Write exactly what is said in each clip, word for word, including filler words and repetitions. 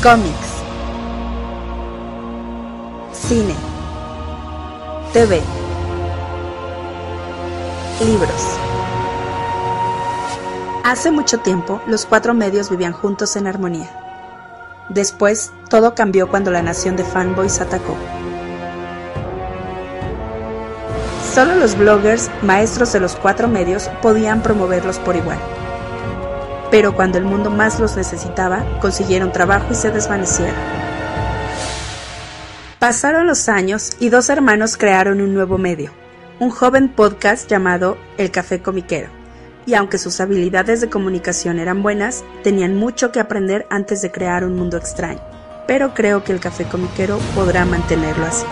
Cómics, cine, T V, libros. Hace mucho tiempo, los cuatro medios vivían juntos en armonía. Después, todo cambió cuando la nación de fanboys atacó. Solo los bloggers, maestros de los cuatro medios, podían promoverlos por igual. Pero cuando el mundo más los necesitaba, consiguieron trabajo y se desvanecieron. Pasaron los años y dos hermanos crearon un nuevo medio, un joven podcast llamado El Café Comiquero. Y aunque sus habilidades de comunicación eran buenas, tenían mucho que aprender antes de crear un mundo extraño. Pero creo que El Café Comiquero podrá mantenerlo así.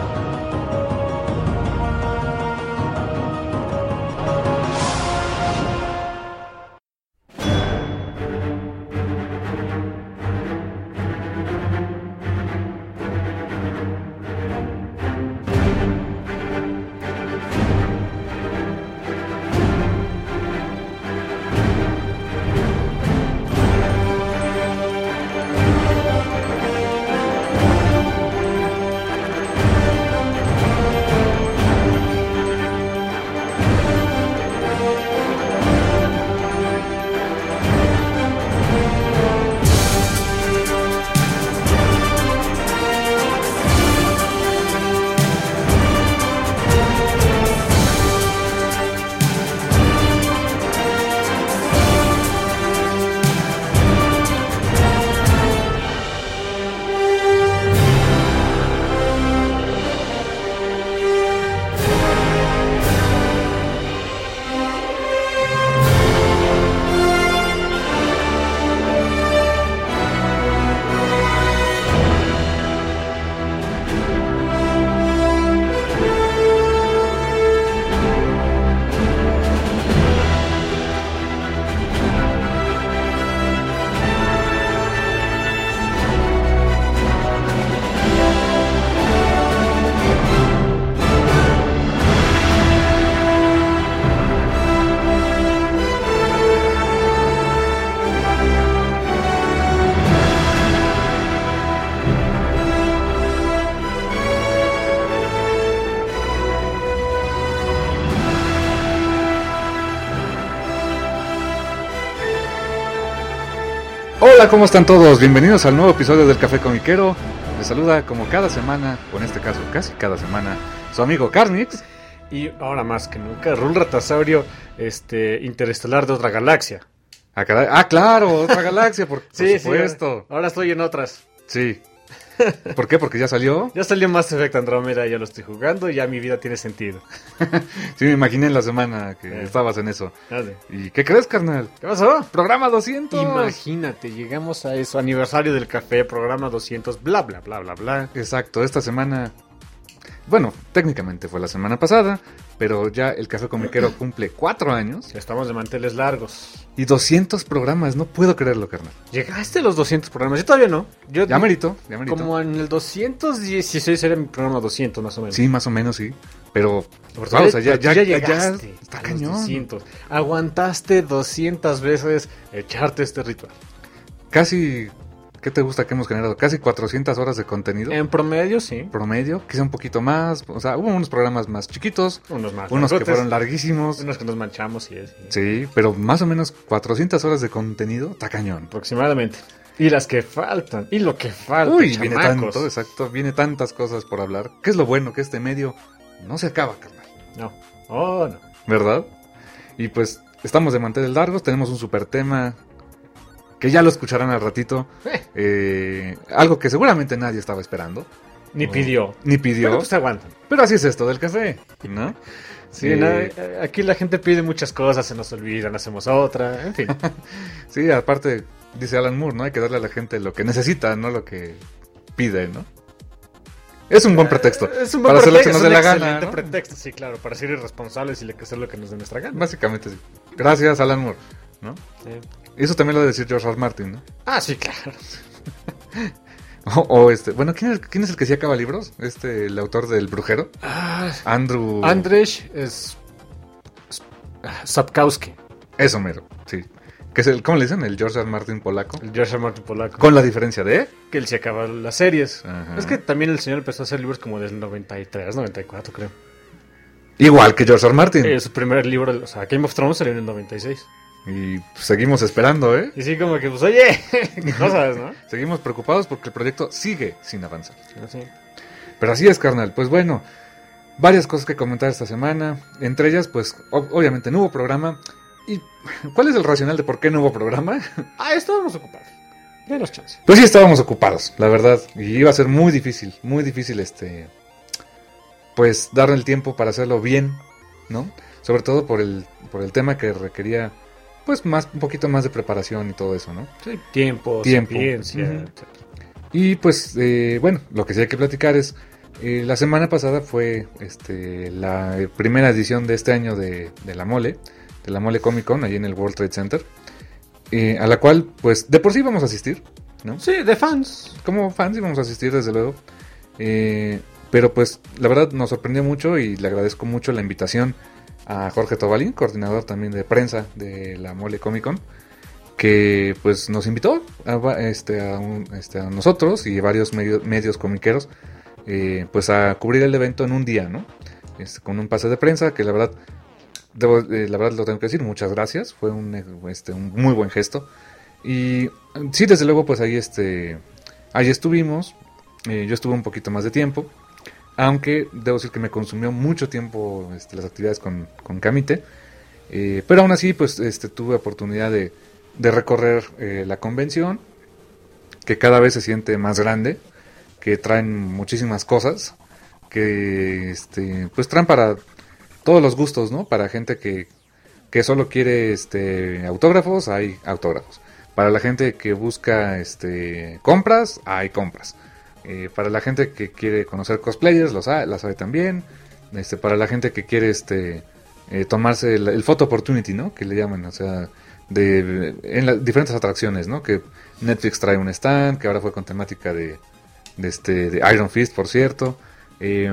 Hola, ¿cómo están todos? Bienvenidos al nuevo episodio del Café Comiquero. Les saluda como cada semana, o en este caso casi cada semana, su amigo Carnix. Y ahora más que nunca, Rul Ratasaurio, este, interestelar de otra galaxia. Ah, caray. Ah, claro, otra galaxia, por, por sí, supuesto. Sí, ahora estoy en otras. Sí. ¿Por qué? Porque ya salió. Ya salió Mass Effect Andromeda, ya lo estoy jugando y ya mi vida tiene sentido. Sí, me imaginé en la semana que eh. estabas en eso. Dale. ¿Y qué crees, carnal? ¿Qué pasó? Programa doscientos. Imagínate, llegamos a eso, aniversario del café, programa doscientos, bla, bla, bla, bla, bla. Exacto, esta semana... Bueno, técnicamente fue la semana pasada, pero ya el Café Comiquero cumple cuatro años. Ya estamos de manteles largos. Y doscientos programas, no puedo creerlo, carnal. ¿Llegaste a los doscientos programas? Yo todavía no. Yo, ya merito, ya merito. Como en el doscientos dieciséis era mi programa doscientos, más o menos. Sí, más o menos, sí. Pero, pues, wow, o sea, ya, ya, ya llegaste. Ya está cañón. doscientos. Aguantaste doscientas veces echarte este ritual. Casi... ¿Qué te gusta que hemos generado? Casi cuatrocientas horas de contenido. En promedio, sí. Promedio, quizá un poquito más. O sea, hubo unos programas más chiquitos. Unos más. Unos largotes, que fueron larguísimos. Unos que nos manchamos y es. Sí. sí, pero más o menos cuatrocientas horas de contenido. Está cañón. Aproximadamente. Y las que faltan. Y lo que falta. Uy, chamacos. Viene tanto, exacto. Viene tantas cosas por hablar. ¿Qué es lo bueno? Que este medio no se acaba, carnal. No. Oh, no. ¿Verdad? Y pues estamos de manteles largos. Tenemos un super tema... que ya lo escucharán al ratito. Eh. Eh, algo que seguramente nadie estaba esperando. Ni no, pidió. Ni pidió. Pero pues aguantan. Pero así es esto del café, ¿no? Sí, eh, nada, aquí la gente pide muchas cosas, se nos olvidan, hacemos otra, en fin. Sí, aparte, dice Alan Moore, ¿no? Hay que darle a la gente lo que necesita, no lo que pide, ¿no? Es un buen pretexto. Uh, es un buen para pretexto, hacer lo que nos dé la gana. Es un excelente ¿no? pretexto, sí, claro. Para ser irresponsables y hacer lo que nos dé nuestra gana. Básicamente, sí. Gracias, Alan Moore, ¿no? Sí. Eso también lo debe decir George R. R. Martin, ¿no? Ah, sí, claro. o, o este... Bueno, ¿quién es, ¿quién es el que sí acaba libros? Este, el autor del Brujero. Ah, Andrew... Andrzej es... Sapkowski. Eso mero, sí. Que es el, ¿cómo le dicen? El George R. R. Martin polaco. El George R. R. Martin polaco. Con la diferencia de... Que él se acaba las series. Ajá. Es que también el señor empezó a hacer libros como del noventa y tres, noventa y cuatro, creo. Igual que George R. R. Martin. Eh, su primer libro, o sea, Game of Thrones salió en el noventa y seis. Y pues, seguimos esperando, ¿eh? Y sí, como que, pues, oye, qué cosas, ¿no? Seguimos preocupados porque el proyecto sigue sin avanzar. Sí. Pero así es, carnal. Pues bueno, varias cosas que comentar esta semana. Entre ellas, pues, ob- obviamente no hubo programa. ¿Y cuál es el racional de por qué no hubo programa? Ah, estábamos ocupados. Denos chance. Pues sí, estábamos ocupados, la verdad. Y iba a ser muy difícil, muy difícil, este... Pues, darle el tiempo para hacerlo bien, ¿no? Sobre todo por el, por el tema que requería, pues, más un poquito más de preparación y todo eso, ¿no? Sí, tiempo, Tiempo. sapiencia, Ujú. etcétera. Y pues, eh, bueno, lo que sí hay que platicar es, eh, la semana pasada fue este, la primera edición de este año de, de la Mole, de la Mole Comic Con, allí en el World Trade Center, eh, a la cual, pues, de por sí vamos a asistir, ¿no? Sí, de fans. Como fans íbamos a asistir, desde luego. Eh, pero pues, la verdad nos sorprendió mucho y le agradezco mucho la invitación a Jorge Tobalín, coordinador también de prensa de la Mole Comic Con, que pues nos invitó a, va- este, a, un- este, a nosotros y varios medio- medios comiqueros, eh, pues a cubrir el evento en un día, ¿no? Este, con un pase de prensa que la verdad, debo- eh, la verdad lo tengo que decir, muchas gracias, fue un, eh, este, un muy buen gesto. Y sí, desde luego, pues ahí, este, ahí estuvimos, eh, yo estuve un poquito más de tiempo, aunque debo decir que me consumió mucho tiempo este, las actividades con, con Camite, eh, pero aún así, pues este, tuve oportunidad de de recorrer eh, la convención, que cada vez se siente más grande, que traen muchísimas cosas, que este, pues traen para todos los gustos, ¿no? Para gente que, que solo quiere este, autógrafos, hay autógrafos. Para la gente que busca este, compras, hay compras. Eh, para la gente que quiere conocer cosplayers, los hay, las hay también. Este, para la gente que quiere este, eh, tomarse el, el photo opportunity, ¿no? Que le llaman, o sea, de en las diferentes atracciones, ¿no? Que Netflix trae un stand, que ahora fue con temática de, de este de Iron Fist, por cierto. Eh,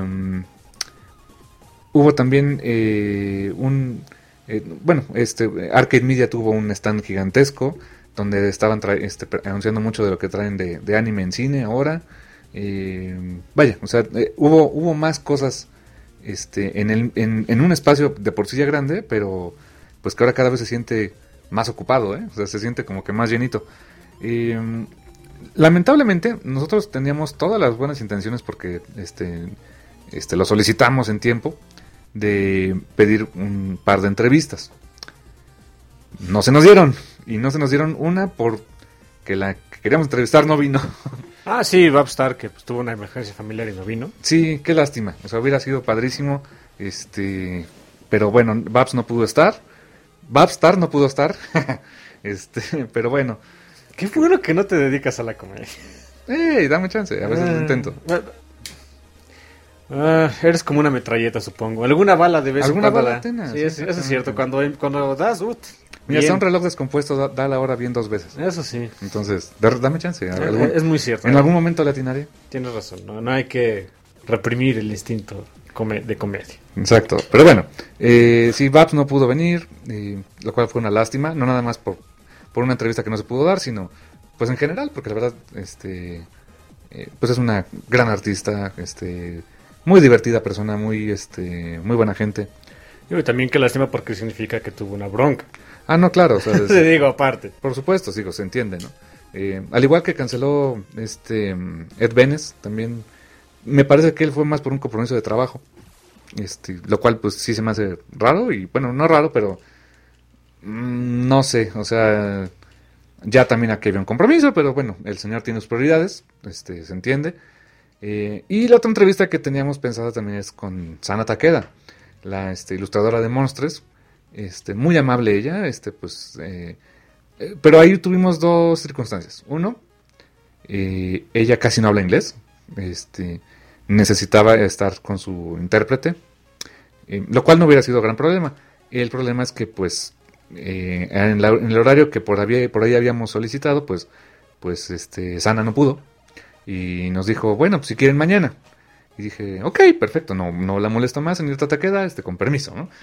hubo también eh, un eh, bueno, este Arcade Media tuvo un stand gigantesco donde estaban tra- este, pre- anunciando mucho de lo que traen de, de anime en cine ahora. Eh, vaya, o sea, eh, hubo hubo más cosas este en el en, en un espacio de por sí ya grande, pero pues que ahora cada vez se siente más ocupado, ¿eh? O sea, se siente como que más llenito. Eh, lamentablemente, nosotros teníamos todas las buenas intenciones porque este, este, lo solicitamos en tiempo de pedir un par de entrevistas. No se nos dieron. Y no se nos dieron una porque la que queríamos entrevistar no vino. Ah, sí, Babstar, que pues, tuvo una emergencia familiar y no vino. Sí, qué lástima. O sea, hubiera sido padrísimo. Este, pero bueno, Babs no pudo estar. Babstar no pudo estar. este, pero bueno. Qué bueno que no te dedicas a la comedia. ¡Ey! Dame chance, a veces lo intento. Ah, eres como una metralleta, supongo. Alguna bala de vez en Alguna cuando bala da. tenaz, Sí, es- eso es exactamente. cierto. Cuando, cuando das, ut, Mira, hasta bien. un reloj descompuesto da, da la hora bien dos veces. Eso sí. Entonces, da- dame chance. algún- Es muy cierto. en algún momento le atinaré. Tienes razón. No, no hay que reprimir el instinto come- de comedia. Exacto. Pero bueno, eh, sí, Babs no pudo venir, eh, lo cual fue una lástima. No nada más por, por una entrevista que no se pudo dar, sino pues en general, porque la verdad, este, eh, pues es una gran artista, este, muy divertida persona, muy, este, muy buena gente. Y también qué lástima porque significa que tuvo una bronca. Ah, no, claro, o sea, es- Te digo aparte. por supuesto, digo, se entiende, ¿no? Eh, al igual que canceló este mm, Ed Benes, también me parece que él fue más por un compromiso de trabajo, este, lo cual pues sí se me hace raro y bueno, no raro, pero mm, no sé, o sea, ya también aquí había un compromiso, pero bueno, el señor tiene sus prioridades, este, se entiende. Eh, y la otra entrevista que teníamos pensada también es con Sana Takeda, la este, ilustradora de Monstres, este, muy amable ella, este, pues, eh, eh, pero ahí tuvimos dos circunstancias. Uno, eh, ella casi no habla inglés, este, necesitaba estar con su intérprete, eh, lo cual no hubiera sido gran problema. El problema es que, pues, eh, en, la- en el horario que por, había, por ahí habíamos solicitado, pues, pues, este, Sana no pudo y nos dijo, bueno, pues si quieren mañana. Y dije, ok, perfecto, no, no la molesto más, señorita Takeda, este, con permiso, ¿no?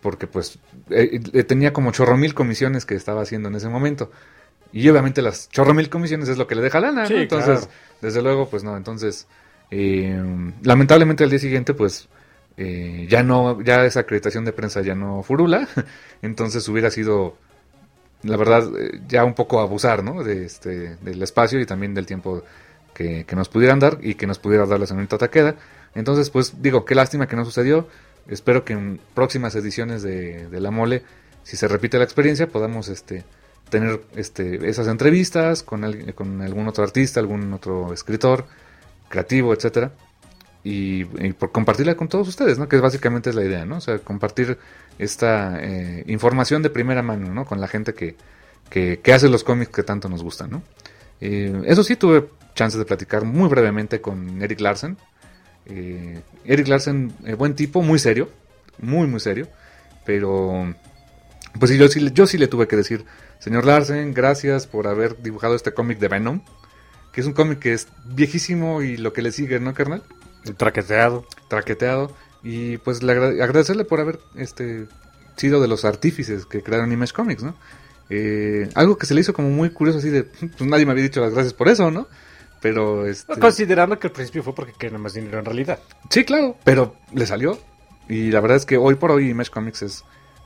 porque pues eh, eh, tenía como chorro mil comisiones que estaba haciendo en ese momento. Y obviamente las chorro mil comisiones es lo que le deja lana, ¿no? Sí, Entonces, claro. desde luego, pues no, entonces, eh, lamentablemente al día siguiente, pues, eh, ya no, ya esa acreditación de prensa ya no furula, entonces hubiera sido, la verdad, eh, ya un poco abusar, ¿no? De este, del espacio y también del tiempo que, que nos pudieran dar y que nos pudiera dar la señorita Takeda. Entonces, pues, digo, qué lástima que no sucedió. Espero que en próximas ediciones de, de La Mole, si se repite la experiencia, podamos, este, tener este, esas entrevistas con, el, con algún otro artista, algún otro escritor, creativo, etcétera, y, y por compartirla con todos ustedes, ¿no? Que básicamente es la idea, ¿no? O sea, compartir esta eh, información de primera mano, ¿no? Con la gente que, que, que hace los cómics que tanto nos gustan, ¿no? Eh, eso sí, tuve chance de platicar muy brevemente con Erik Larsen. Eh, Erik Larsen, eh, buen tipo, muy serio, muy, muy serio, pero pues sí, yo sí, yo sí le tuve que decir: señor Larsen, gracias por haber dibujado este cómic de Venom, que es un cómic que es viejísimo y lo que le sigue, ¿no, carnal? Traqueteado. Traqueteado. Y pues le agra- agradecerle por haber este sido de los artífices que crearon Image Comics, ¿no? Eh, algo que se le hizo como muy curioso, así de, pues nadie me había dicho las gracias por eso, ¿no? Pero este... Considerando que al principio fue porque querían más dinero en realidad. Sí, claro, pero le salió. Y la verdad es que hoy por hoy Image Comics es,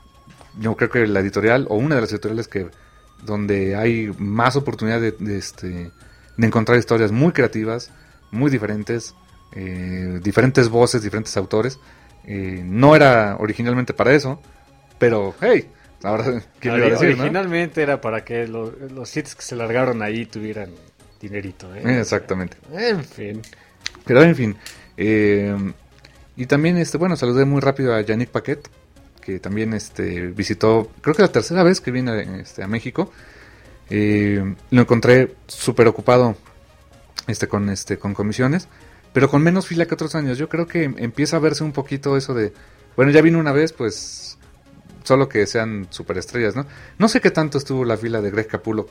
yo creo que la editorial, o una de las editoriales que donde hay más oportunidad de, de, este, de encontrar historias muy creativas, muy diferentes, eh, diferentes voces, diferentes autores. Eh, no era originalmente para eso, pero hey, ahora quién le iba a decir, originalmente, ¿no? Era para que lo, los sitios que se largaron ahí tuvieran dinerito, ¿eh? Exactamente. En fin. Pero en fin. Eh, y también, este, bueno, saludé muy rápido a Yannick Paquet, que también este, visitó, creo que la tercera vez que viene este, a México. Eh, lo encontré súper ocupado este, con, este, con comisiones, pero con menos fila que otros años. Yo creo que empieza a verse un poquito eso de, bueno, ya vino una vez, pues solo que sean superestrellas, ¿no? No sé qué tanto estuvo la fila de Greg Capullo,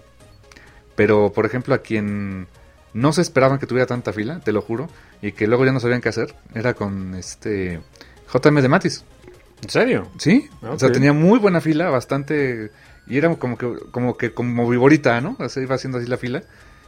pero por ejemplo a quien no se esperaban que tuviera tanta fila, te lo juro, y que luego ya no sabían qué hacer, era con este J M de Matis. ¿En serio? Sí, okay. O sea, tenía muy buena fila, bastante, y era como que como que como viborita, ¿no? O sea, iba haciendo así la fila,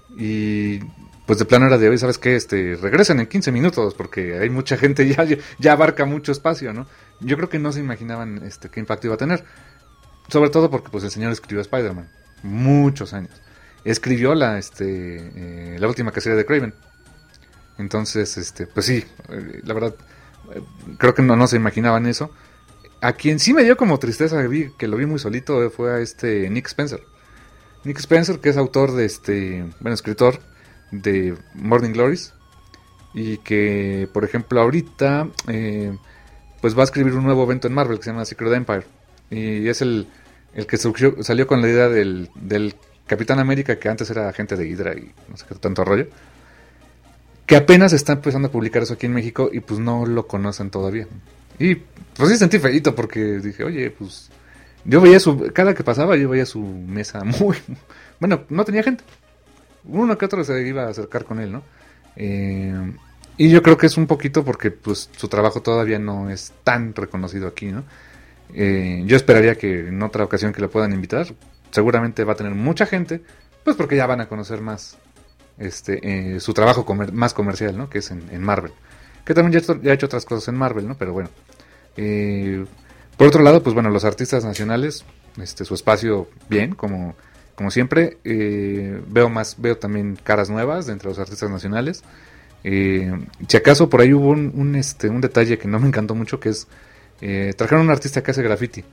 y pues de plano era de hoy, ¿sabes qué? Este, regresen en quince minutos, porque hay mucha gente, ya, ya abarca mucho espacio, ¿no? Yo creo que no se imaginaban este qué impacto iba a tener, sobre todo porque pues el señor escribió Spider-Man, muchos años. Escribió la este eh, la última cacería de Kraven. Entonces, este, pues sí, eh, la verdad, eh, creo que no, no se imaginaban eso. A quien sí me dio como tristeza, vi, que lo vi muy solito, eh, fue a este Nick Spencer. Nick Spencer, que es autor de este, bueno, escritor de Morning Glories, y que, por ejemplo, ahorita, eh, pues va a escribir un nuevo evento en Marvel que se llama Secret Empire. Y es el, el que surgió, salió con la idea del, del Capitán América, que antes era agente de Hydra y no sé qué tanto rollo, que apenas está empezando a publicar eso aquí en México y pues no lo conocen todavía. Y pues sí sentí feíto porque dije, oye, pues yo veía su, cada que pasaba yo veía su mesa muy, bueno, no tenía gente, uno que otro se iba a acercar con él, ¿no? Eh, y yo creo que es un poquito porque pues su trabajo todavía no es tan reconocido aquí, ¿no? Eh, yo esperaría que en otra ocasión que lo puedan invitar, seguramente va a tener mucha gente, pues porque ya van a conocer más este eh, su trabajo comer- más comercial, ¿no? Que es en, en Marvel, que también ya, ya ha hecho otras cosas en Marvel, ¿no? Pero bueno, eh, por otro lado, pues bueno, los artistas nacionales, este su espacio bien, como como siempre. Eh, veo más veo también caras nuevas de entre los artistas nacionales. Eh, si acaso por ahí hubo un, un este un detalle que no me encantó mucho, que es eh, trajeron un artista que hace graffiti.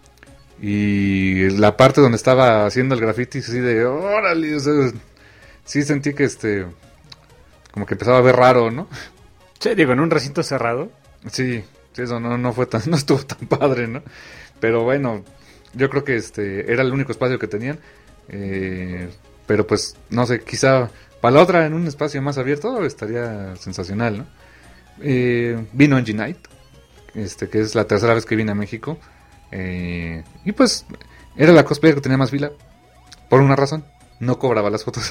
Y la parte donde estaba haciendo el graffiti, así de, órale, o sea, sí sentí que este, como que empezaba a ver raro, ¿no? Sí, digo, en un recinto cerrado. Sí, sí, eso no, no fue tan, no estuvo tan padre, ¿no? Pero bueno, yo creo que este era el único espacio que tenían. Eh, pero pues, no sé, quizá para la otra en un espacio más abierto estaría sensacional, ¿no? Eh, vino Angie Knight, este, que es la tercera vez que viene a México. Eh, y pues era la cosplayer que tenía más fila, por una razón, no cobraba las fotos.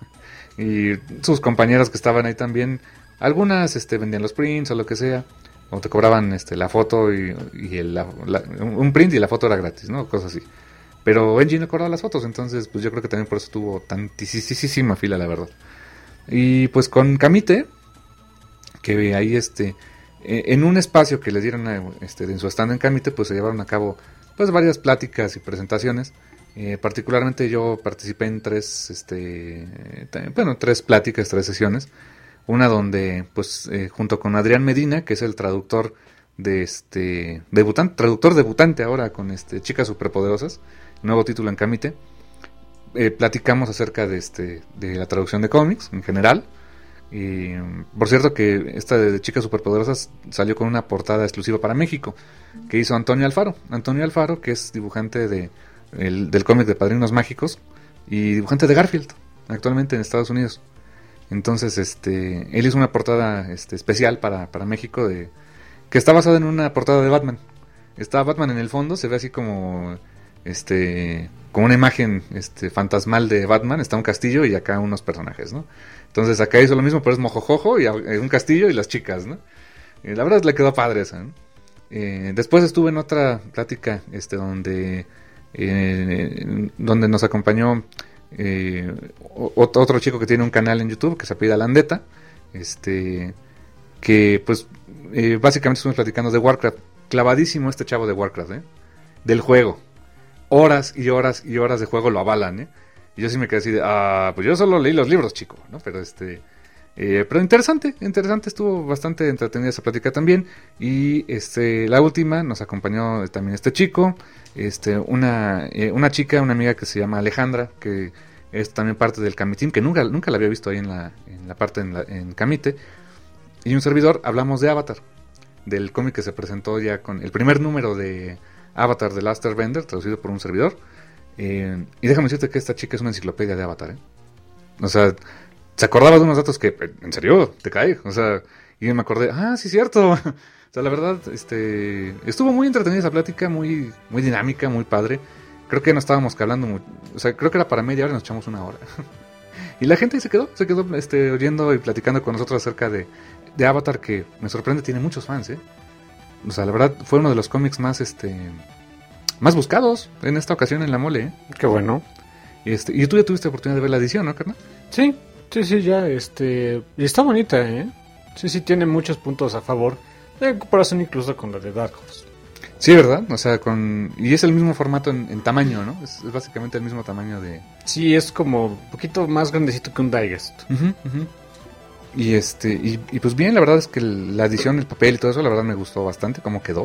Y sus compañeras que estaban ahí también, algunas este, vendían los prints o lo que sea, o te cobraban este la foto y, y el, la, la, un print y la foto era gratis, ¿no? Cosas así. Pero Engie no cobraba las fotos, entonces pues yo creo que también por eso tuvo tantísima fila, la verdad. Y pues con Camite, que ahí este, en un espacio que les dieron este, en su stand en Camite, pues se llevaron a cabo pues varias pláticas y presentaciones. Eh, particularmente yo participé en tres, este, bueno, tres pláticas, tres sesiones. Una donde, pues, eh, junto con Adrián Medina, que es el traductor de este, debutante, traductor debutante ahora con este Chicas Superpoderosas, nuevo título en Camite, eh, platicamos acerca de este, de la traducción de cómics en general. Y por cierto que esta de Chicas Superpoderosas salió con una portada exclusiva para México, que hizo Antonio Alfaro. Antonio Alfaro, que es dibujante de, el, del cómic de Padrinos Mágicos y dibujante de Garfield, actualmente en Estados Unidos. Entonces, este, él hizo una portada este, especial para, para México, de, que está basada en una portada de Batman. Está Batman en el fondo, se ve así como, este, como una imagen este, fantasmal de Batman, está un castillo y acá unos personajes, ¿no? Entonces acá hizo lo mismo, pero es mojojojo y un castillo y las chicas, ¿no? Eh, la verdad le quedó padre esa, ¿no? Eh, después estuve en otra plática, este, donde, eh, donde nos acompañó eh, otro chico que tiene un canal en YouTube que se apellida Landeta, este, que pues eh, básicamente estuvimos platicando de Warcraft, clavadísimo este chavo de Warcraft, ¿eh? Del juego, horas y horas y horas de juego lo avalan, ¿eh? Y yo sí me quedé así de, ah, pues yo solo leí los libros, chico, ¿no? Pero este, eh, pero interesante, interesante, estuvo bastante entretenida esa plática también. Y este, la última nos acompañó también este chico, este, una, eh, una chica, una amiga que se llama Alejandra, que es también parte del Camitín, que nunca, nunca la había visto ahí en la, en la parte en, la, en Camite. Y un servidor, hablamos de Avatar, del cómic que se presentó ya con el primer número de Avatar de Last Airbender, traducido por un servidor. Eh, y déjame decirte que esta chica es una enciclopedia de Avatar, ¿eh? O sea, se acordaba de unos datos que, en serio, te cae. O sea, y me acordé, ah, sí, cierto. O sea, la verdad, este, estuvo muy entretenida esa plática, muy, muy dinámica, muy padre. Creo que no estábamos hablando, muy, o sea, creo que era para media hora y nos echamos una hora. Y la gente se quedó, se quedó este, oyendo y platicando con nosotros acerca de, de Avatar, que me sorprende, tiene muchos fans, ¿eh? O sea, la verdad, fue uno de los cómics más, este... más buscados en esta ocasión en la mole, ¿eh? Qué bueno. Este, y tú ya tuviste oportunidad de ver la edición, ¿no, carnal? Sí, sí, sí, ya, este... y está bonita, ¿eh? Sí, sí, tiene muchos puntos a favor, en comparación incluso con la de Dark Horse. Sí, ¿verdad? O sea, con... y es el mismo formato en, en tamaño, ¿no? Es, es básicamente el mismo tamaño de... Sí, es como un poquito más grandecito que un Digest. Uh-huh, uh-huh. Y este, y, y pues bien, la verdad es que la edición, el papel y todo eso, la verdad me gustó bastante cómo quedó.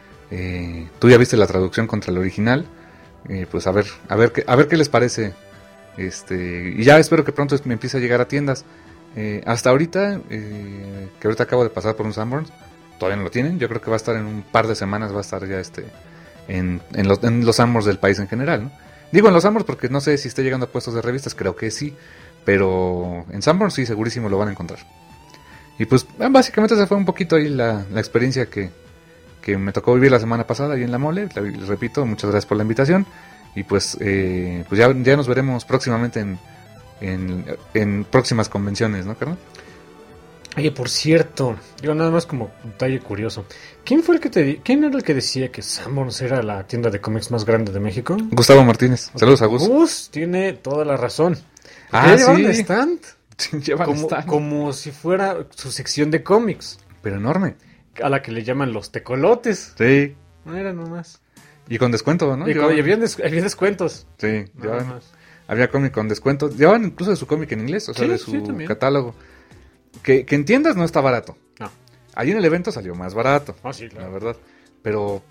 Eh, tú ya viste la traducción contra el original, eh, pues a ver, a ver qué, a ver qué les parece, este, y ya espero que pronto me empiece a llegar a tiendas. Eh, hasta ahorita, eh, que ahorita acabo de pasar por un Sanborns, todavía no lo tienen. Yo creo que va a estar en un par de semanas, va a estar ya este, en, en los, en los Sanborns del país en general, ¿no? Digo en los Sanborns porque no sé si esté llegando a puestos de revistas, creo que sí, pero en Sanborns sí, segurísimo lo van a encontrar. Y pues básicamente esa fue un poquito ahí la, la experiencia que que me tocó vivir la semana pasada ahí en La Mole. Les repito, muchas gracias por la invitación. Y pues, eh, pues ya, ya nos veremos próximamente en, en, en próximas convenciones, ¿no, carnal? Oye, por cierto, digo nada más como un detalle curioso. ¿Quién fue el que te di- quién era el que decía que Sanborns era la tienda de cómics más grande de México? Gustavo Martínez. Saludos a Gus. Gus tiene toda la razón. Ah, llevan sí. de stand. Llevan como, stand. como si fuera su sección de cómics, Pero enorme. a la que le llaman los tecolotes. Sí. No era nomás. Y con descuento, ¿no? Y Llevaban- había, des- había descuentos. Sí, Nada llevaban- más. había cómic con descuento. Llevaban incluso de su cómic en inglés, o sea, Sí, de sí, su también. catálogo. Que, que en tiendas no está barato. No. Allí en el evento salió más barato. Ah, sí, claro. La verdad. Pero,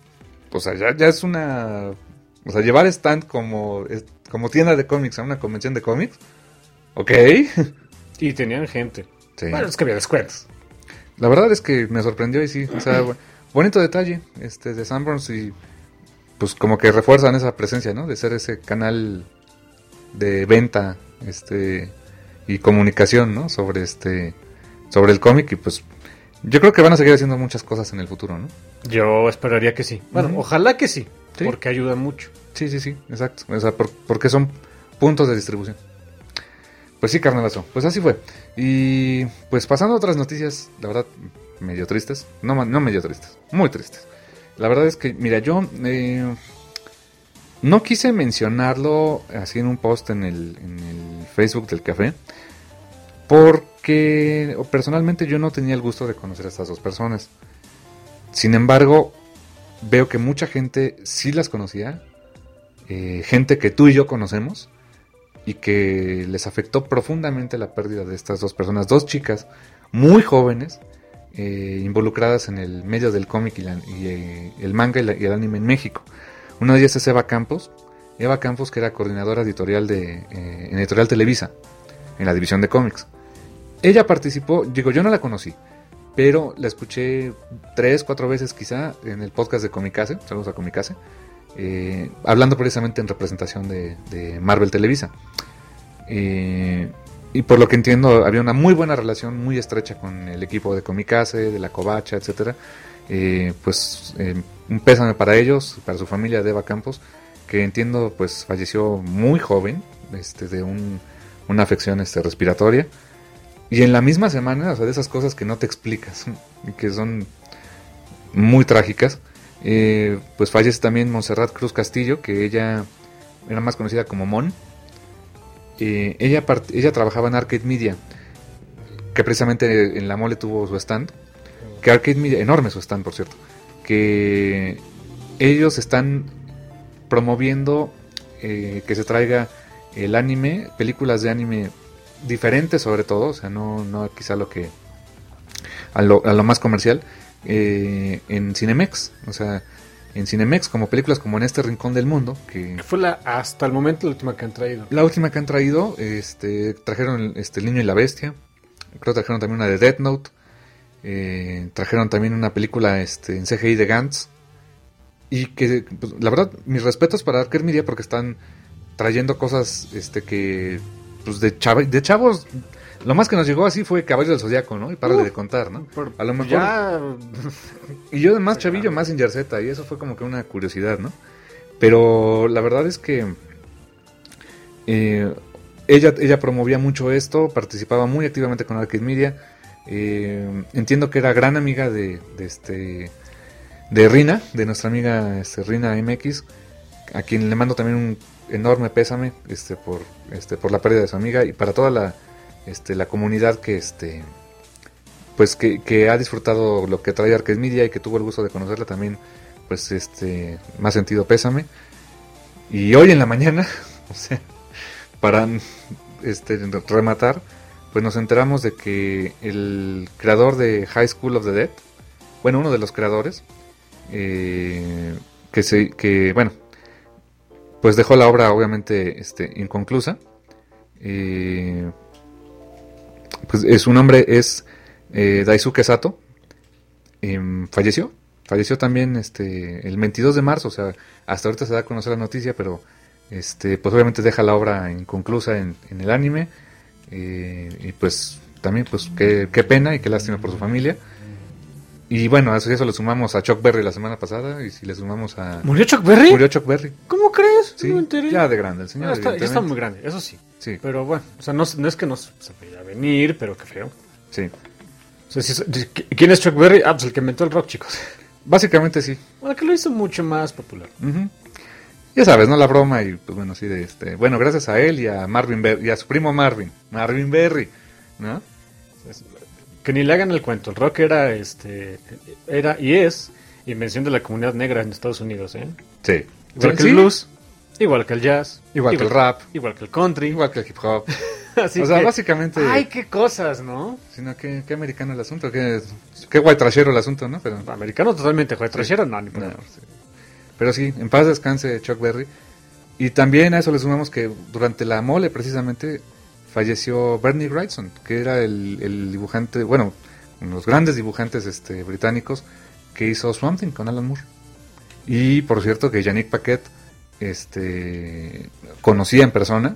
o sea, ya, ya es una... O sea, llevar stand como, es- como tienda de cómics a una convención de cómics. Ok. Y tenían gente. Sí. Bueno, es que había descuentos. La verdad es que me sorprendió y sí. O sea, bu- bonito detalle este de Sanborns y pues como que refuerzan esa presencia, ¿no? De ser ese canal de venta este y comunicación, ¿no? Sobre este sobre el cómic y pues yo creo que van a seguir haciendo muchas cosas en el futuro, ¿no? Yo esperaría que sí. Bueno, Ujú. ojalá que sí, Sí. porque ayuda mucho. Sí, sí, sí, exacto. O sea, por- porque son puntos de distribución. Pues sí, carnalazo. Pues así fue. Y pues pasando a otras noticias, la verdad, medio tristes. No, no medio tristes, muy tristes. La verdad es que, mira, yo eh, no quise mencionarlo así en un post en el, en el Facebook del café, porque personalmente yo no tenía el gusto de conocer a estas dos personas. Sin embargo, veo que mucha gente sí las conocía, eh, gente que tú y yo conocemos, y que les afectó profundamente la pérdida de estas dos personas, dos chicas muy jóvenes, eh, involucradas en el medio del cómic y, la, y eh, el manga y, la, y el anime en México. Una de ellas es Eva Campos, Eva Campos, que era coordinadora editorial de eh, en Editorial Televisa, en la división de cómics. Ella participó, digo, yo no la conocí, pero la escuché tres, cuatro veces quizá en el podcast de Comicase, saludos a Comicase, eh, hablando precisamente en representación de, de Marvel Televisa. Eh, y por lo que entiendo, había una muy buena relación, muy estrecha con el equipo de Comicase, de la Covacha, etcétera. Eh, pues eh, un pésame para ellos, para su familia de Eva Campos, que entiendo pues falleció muy joven, este, de un, una afección este, respiratoria. Y en la misma semana, o sea, de esas cosas que no te explicas y que son muy trágicas, eh, pues fallece también Montserrat Cruz Castillo, que ella era más conocida como Mon. Eh, ella, part- ella trabajaba en Arcade Media, que precisamente en la Mole tuvo su stand. Que Arcade Media, enorme su stand, por cierto. Que ellos están promoviendo eh, que se traiga el anime, películas de anime diferentes sobre todo, o sea, no, no quizá lo que a lo, a lo más comercial, eh, en Cinemex, o sea, en Cinemex, como películas como En este rincón del mundo, que fue la hasta el momento la última que han traído. La última que han traído, este, trajeron este, El niño y la bestia, creo que trajeron también una de Death Note, eh, trajeron también una película este, en C G I de Gantz, y que, pues, la verdad, mis respetos para Arcade Media porque están trayendo cosas este que pues de, chav- de chavos, lo más que nos llegó así fue Caballo del Zodiaco, ¿no? Y párale uh, de contar, ¿no? Por, a lo mejor ya... Y yo de más chavillo, más en Yerzeta, y eso fue como que una curiosidad, ¿no? Pero la verdad es que eh, ella, ella promovía mucho esto, participaba muy activamente con Arcade Media. Eh, entiendo que era gran amiga de, de este de Rina, de nuestra amiga este, Rina M X, a quien le mando también un enorme pésame este por este por la pérdida de su amiga, y para toda la este la comunidad que este pues que, que ha disfrutado lo que trae Arcade Media y que tuvo el gusto de conocerla también, pues este más sentido pésame. Y hoy en la mañana, o sea, para este rematar, pues nos enteramos de que el creador de High School of the Dead, bueno, uno de los creadores, eh, que se que bueno pues dejó la obra obviamente este, inconclusa. Eh, pues eh, su nombre es eh, Daisuke Sato. Eh, falleció. Falleció también este, el veintidós de marzo. O sea, hasta ahorita se da a conocer la noticia, pero este, pues obviamente deja la obra inconclusa en, en el anime. Eh, y pues también pues qué, qué pena y qué lástima por su familia. Y bueno, a eso, eso le sumamos a Chuck Berry la semana pasada. Y si le sumamos a... ¿Murió Chuck Berry? Murió Chuck Berry. ¿Cómo crees? Sí, no me enteré. Ya de grande, el señor. Ya está, ya está muy grande, eso sí. Sí. Pero bueno, o sea, no, no es que no se vaya a venir, pero qué feo. Sí. O sea, si, ¿quién es Chuck Berry? Ah, pues el que inventó el rock, chicos. Básicamente sí. Bueno, que lo hizo mucho más popular. Uh-huh. Ya sabes, ¿no? La broma y pues bueno, sí de este... Bueno, gracias a él y a Marvin Berry, y a su primo Marvin. Marvin Berry, ¿no? Que ni le hagan el cuento. El rock era, este, era y es invención de la comunidad negra en Estados Unidos, ¿eh? Sí. Igual sí, que sí. el blues, igual que el jazz, igual, igual que el rap, igual que el country, igual que el hip hop. Así o sea, que, básicamente... ¡ay, qué cosas!, ¿no? Sino que, qué americano el asunto, qué, qué guay trashero el asunto, ¿no? Pero, americano totalmente, guay trashero, sí. no, ni por no, sí. Pero sí, en paz descanse Chuck Berry. Y también a eso le sumamos que durante la Mole, precisamente, falleció Bernie Wrightson, que era el, el dibujante, bueno, uno de los grandes dibujantes este, británicos que hizo Swamp Thing con Alan Moore. Y por cierto que Yannick Paquet este, conocía en persona.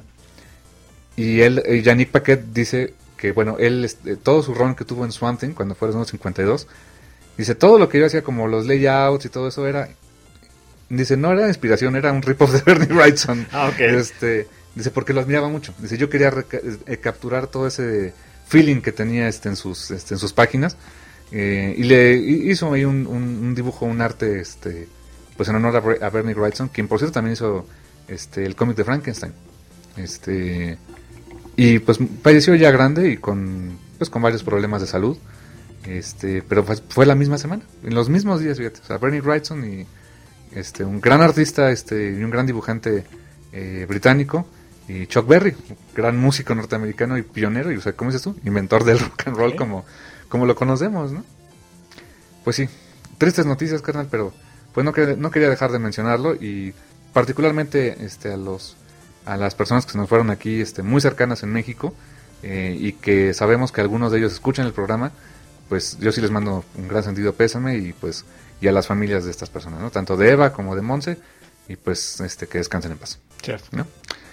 Y él, Yannick Paquet dice que, bueno, él, este, todo su run que tuvo en Swamp Thing, cuando fue en los cincuenta y dos, dice, todo lo que yo hacía, como los layouts y todo eso, era, dice, no era inspiración, era un rip-off de Bernie Wrightson. Ah, ok. Este, dice, porque lo admiraba mucho. Dice, yo quería reca- eh, capturar todo ese feeling que tenía este, en sus este, en sus páginas. Eh, y le hizo ahí un, un, un dibujo, un arte, este, pues en honor a, Ber- a Bernie Wrightson, quien por cierto también hizo este el cómic de Frankenstein. Este, y pues falleció ya grande y con, pues con varios problemas de salud. Este, pero fue, fue la misma semana, en los mismos días, fíjate. O sea, Bernie Wrightson y este, un gran artista, este, y un gran dibujante eh, británico, y Chuck Berry, gran músico norteamericano y pionero, y o sea, ¿cómo dices tú? Inventor del rock and roll, ¿sí? como, como lo conocemos, ¿no? Pues sí, tristes noticias, carnal, pero pues no, quer- no quería dejar de mencionarlo, y particularmente este, a los a las personas que se nos fueron aquí este, muy cercanas en México, eh, y que sabemos que algunos de ellos escuchan el programa, pues yo sí les mando un gran sentido pésame, y pues y a las familias de estas personas, ¿no? Tanto de Eva como de Monse, y pues este que descansen en paz. Cierto. ¿No?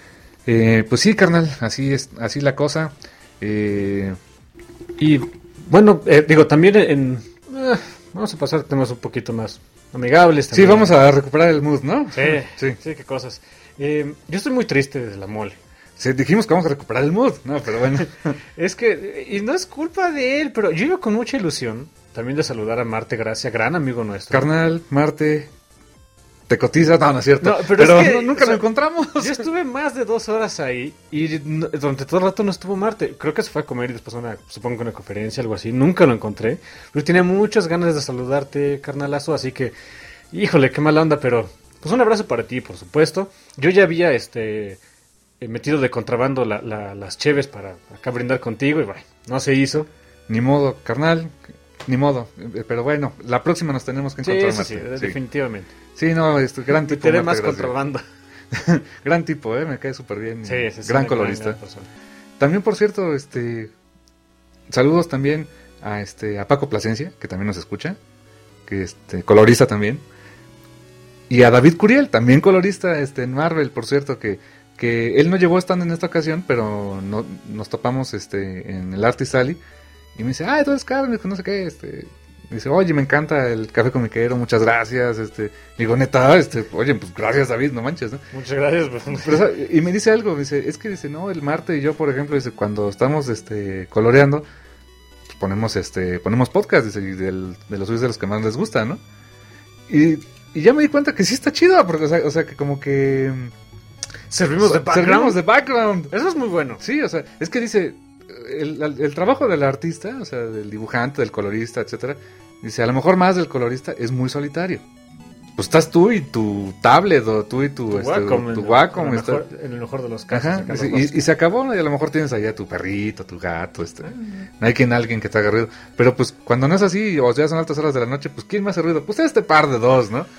Eh, pues sí, carnal, así es, así la cosa. Eh, Y bueno, eh, digo, también en... eh, vamos a pasar a temas un poquito más amigables. sí, También. vamos a recuperar el mood, ¿no? Sí, sí. sí, qué cosas. Eh, yo estoy muy triste desde la mole. Sí, dijimos que vamos a recuperar el mood, no, pero bueno. Es que, y no es culpa de él, pero yo iba con mucha ilusión también de saludar a Marte Gracia, gran amigo nuestro. Carnal, Marte, te cotiza, no, no es cierto. No, pero pero es que, no- nunca o sea, lo encontramos. Yo estuve más de dos horas ahí y no- durante todo el rato no estuvo Marte. Creo que se fue a comer y después a una, supongo que una conferencia, algo así. Nunca lo encontré. Pero tenía muchas ganas de saludarte, carnalazo, así que, híjole, qué mala onda, pero pues un abrazo para ti, por supuesto. Yo ya había este eh, metido de contrabando la- la- las cheves para acá brindar contigo y bueno, no se hizo. Ni modo, carnal, ni modo. Eh, Pero bueno, la próxima nos tenemos que Sí, encontrar, sí, sí, Marte. Sí, definitivamente. Sí, no, este, gran tipo. Meteré Marte, más gracias. contrabando. Gran tipo, eh, me cae súper bien. Sí, sí, sí, gran una colorista. gran persona. También, por cierto, este saludos también a este a Paco Plasencia, que también nos escucha, que este colorista también. Y a David Curiel, también colorista este en Marvel, por cierto, que que él no llevó stand en esta ocasión, pero no, nos topamos este en el Artist Alley y me dice, "Ah, tú eres Carmen, no sé qué", este dice, "Oye, me encanta el café comiquero, muchas gracias", este le digo, "Neta, este, oye, pues gracias, David, no manches, ¿no?" Muchas gracias. Pues. Pero, o sea, y me dice algo, me dice, es que dice, no, el Marte y yo, por ejemplo, dice, cuando estamos este coloreando, pues ponemos este, ponemos podcast, dice, y del, de los suyos de los que más les gusta, ¿no? Y, y ya me di cuenta que sí está chido, porque, o sea, o sea que como que Servimos de background. servimos de background. Eso es muy bueno. Sí, o sea, es que dice, el, el, el trabajo del artista, o sea, del dibujante, del colorista, etcétera, dice, a lo mejor más del colorista es muy solitario. Pues estás tú y tu tablet, o tú y tu, Tu este, Wacom, tu en- Wacom, en, el está- mejor, en el mejor de los casos. Ajá, acá sí, los y, y se acabó, y a lo mejor tienes allá tu perrito, tu gato, este, no hay quien alguien que te haga ruido, pero pues cuando no es así, o ya son altas horas de la noche, pues ¿quién me hace ruido? Pues este par de dos, ¿no?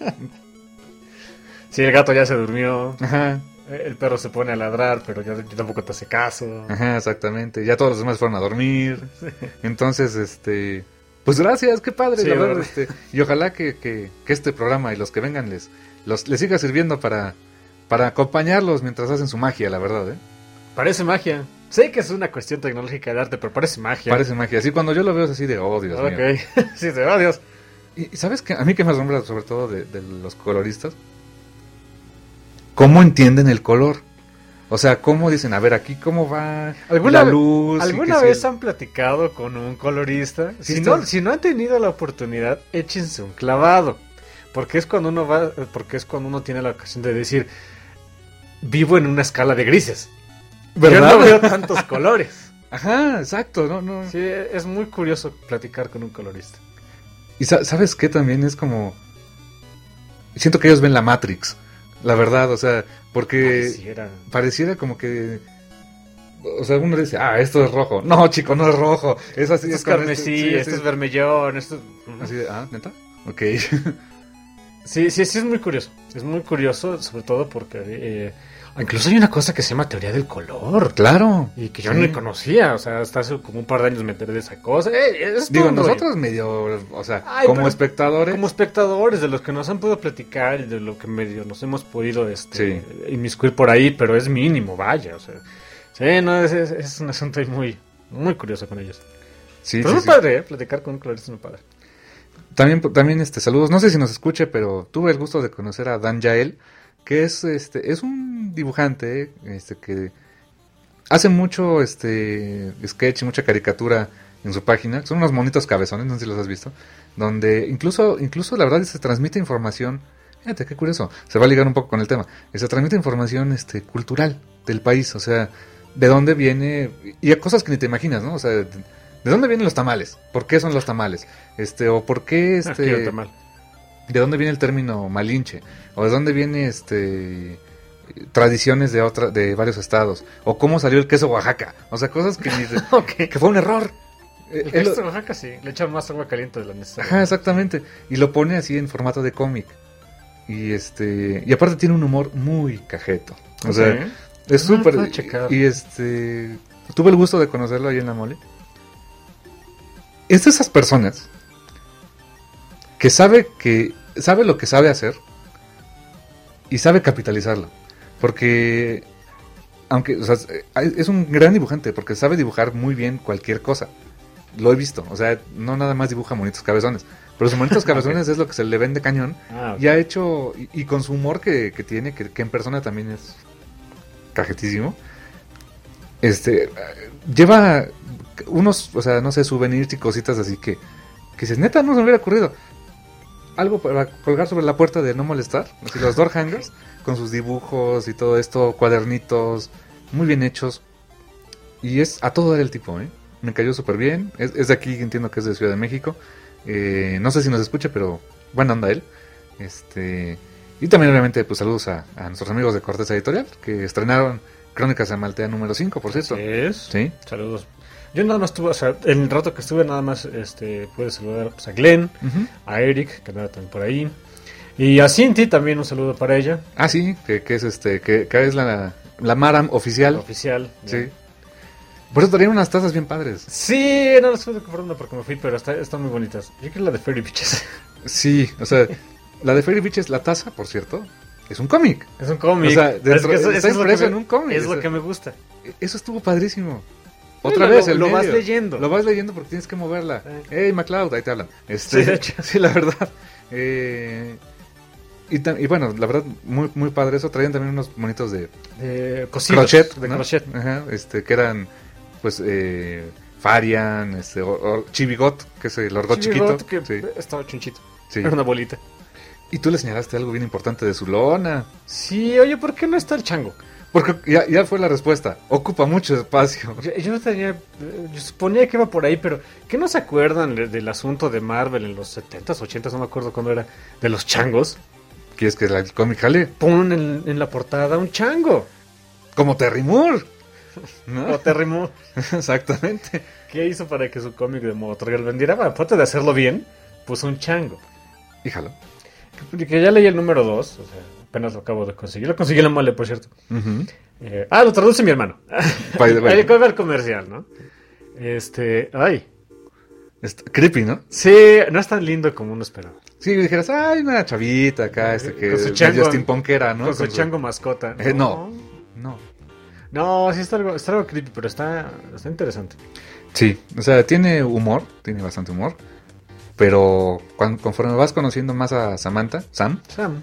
Sí, el gato ya se durmió. Ajá, El perro se pone a ladrar, pero ya, ya tampoco te hace caso. ajá, exactamente, ya todos los demás fueron a dormir, entonces, este, pues gracias, qué padre, Sí, la verdad, verdad. este, y ojalá que, que, que este programa y los que vengan les, los, les siga sirviendo para, para acompañarlos mientras hacen su magia, la verdad, ¿eh? Parece magia. Sé que es una cuestión tecnológica de arte, pero parece magia. Parece magia, así cuando yo lo veo es así de, oh, Dios mío. Ok. Sí, de oh, Dios. Y y sabes que a mí que me asombra sobre todo de, de los coloristas, cómo entienden el color. O sea, cómo dicen, a ver, aquí cómo va ¿Alguna la ve- luz. y ¿Alguna que vez si- han platicado con un colorista? Sí, si, está- no, si no han tenido la oportunidad, échense un clavado. Porque es cuando uno va, porque es cuando uno tiene la ocasión de decir, vivo en una escala de grises. ¿Verdad? Yo no veo tantos colores. Ajá, exacto, no, no. Sí, es muy curioso platicar con un colorista. Y sa- sabes qué también es como, siento que ellos ven la Matrix, la verdad, o sea, porque Pareciera. pareciera como que, o sea, uno dice, ah, esto es rojo. No, chico, no es rojo. Es así, Esto es con carmesí, sí, esto sí. es vermellón, esto... Así de, ah, ¿neta? Ok. Sí, sí, sí, es muy curioso. Es muy curioso, sobre todo porque eh, incluso hay una cosa que se llama teoría del color. Claro. Y que yo Sí. no conocía, o sea, hasta hace como un par de años me enteré de esa cosa. Eh, es Digo, todo un rollo. nosotros medio, o sea, Ay, como pero- espectadores, Como espectadores, de los que nos han podido platicar y de lo que medio nos hemos podido este, Sí. inmiscuir por ahí, pero es mínimo, vaya, o sea. Sí, no, es, es, es un asunto ahí muy, muy curioso con ellos. sí, Pero sí, es sí. muy padre, ¿eh? Platicar con un colorista es muy padre. También, también, este, saludos, no sé si nos escuche, pero tuve el gusto de conocer a Dan Yael, que es, este, es un dibujante, eh, este, que hace mucho, este, sketch, mucha caricatura en su página. Son unos monitos cabezones, no sé si los has visto. Donde incluso, incluso la verdad se transmite información. Fíjate, qué curioso. Se va a ligar un poco con el tema. Se transmite información este, cultural del país. O sea, de dónde viene. Y a cosas que ni te imaginas, ¿no? O sea, de, de dónde vienen los tamales. ¿Por qué son los tamales? Este, o por qué Ah, quiero este. tamal. ¿De dónde viene el término Malinche? ¿O de dónde viene este tradiciones de otra de varios estados? ¿O cómo salió el queso Oaxaca? O sea, cosas que ni Ok. que fue un error. El Eh, queso él- de Oaxaca sí, le echan más agua caliente de la necesaria. Ajá, exactamente. Y lo pone así en formato de cómic. Y este y aparte tiene un humor muy cajeto. O sea, Ok. es Ah, súper puedo checar. y este tuve el gusto de conocerlo ahí en la mole. Es de esas personas que sabe que sabe lo que sabe hacer y sabe capitalizarlo, porque aunque o sea, es un gran dibujante porque sabe dibujar muy bien cualquier cosa. Lo he visto, o sea, no nada más dibuja monitos cabezones, pero sus monitos cabezones es lo que se le vende cañón. Ah, ok. Y ha hecho, y, y con su humor que, que tiene, que, que en persona también es cajetísimo, este, eh, lleva unos, o sea, no sé, souvenirs y cositas así que, que dices, neta, no se me hubiera ocurrido. Algo para colgar sobre la puerta de no molestar, así los door hangers, con sus dibujos y todo esto, cuadernitos, muy bien hechos. Y es a todo dar el tipo, ¿eh? Me cayó súper bien. Es, es de aquí, entiendo que es de Ciudad de México. Eh, no sé si nos escucha, pero buena onda él. Este, y también, obviamente, pues saludos a, a nuestros amigos de Corteza Editorial, que estrenaron Crónicas de Amaltea número cinco, por cierto. Así es. Sí. Saludos. Yo nada más tuve, o sea, en el rato que estuve nada más este, pude saludar pues, a Glenn, Ujú. a Eric, que andaba también por ahí. Y a Cinti también un saludo para ella. Ah, sí, que, que es este, que, que es la, la Maram oficial. Oficial. Sí. Por eso traían unas tazas bien padres. Sí, no las pude comprar una porque me fui, pero está, están muy bonitas. Yo quiero la de Fairy Bitches. Sí, o sea, la de Fairy Bitches, la taza, por cierto, es un cómic. Es un cómic. O sea, Es dentro- que eso- está eso es lo que impreso me- en un cómic. Es O sea, lo que me gusta. Eso estuvo padrísimo. Sí, Otra lo- vez, el lo vas medio. leyendo. Lo vas leyendo porque tienes que moverla. Sí. Hey, MacLeod, ahí te hablan. Este, Sí, de hecho. sí, la verdad. Eh, y, ta- y bueno, la verdad, muy, muy padre eso. Traían también unos monitos de De cosidos, crochet. De ¿no? crochet. Ajá, este, que eran, pues, eh, Farian, este, o- o Chibigot, que es el orgot chiquito. Chibigot, que Sí, estaba chunchito. sí. Era una bolita. Y tú le señalaste algo bien importante de su lona. Sí, oye, ¿por qué no está el chango? Porque ya, ya fue la respuesta. Ocupa mucho espacio. Yo, yo tenía, eh, yo suponía que iba por ahí, pero ¿qué no se acuerdan de- del asunto de Marvel en los setentas, ochentas? No me acuerdo cuándo era, de los changos. ¿Quieres que la- el cómic jale? Ponen en, en la portada un chango. Como Terry Moore. ¿No? O Terry Moore. Exactamente. ¿Qué hizo para que su cómic de Motorgirl vendiera? Bueno, aparte de hacerlo bien, puso un chango. Híjalo. Que, que ya leí el número dos, o sea, apenas lo acabo de conseguir. Lo conseguí en la mole, por cierto. Ujú. Eh, ah, lo traduce mi hermano. By the way. Ahí coge el comercial, ¿no? Este, ay. Está creepy, ¿no? Sí, no es tan lindo como uno esperaba. Sí, dijeras, ay, una chavita acá, este que Con su es chango- medio steampunkera, ¿no? Con su su- chango mascota. Eh, no. No. No, sí está algo, está algo creepy, pero está, está interesante. Sí, o sea, tiene humor, tiene bastante humor. Pero cuan- conforme vas conociendo más a Samantha, Sam, Sam.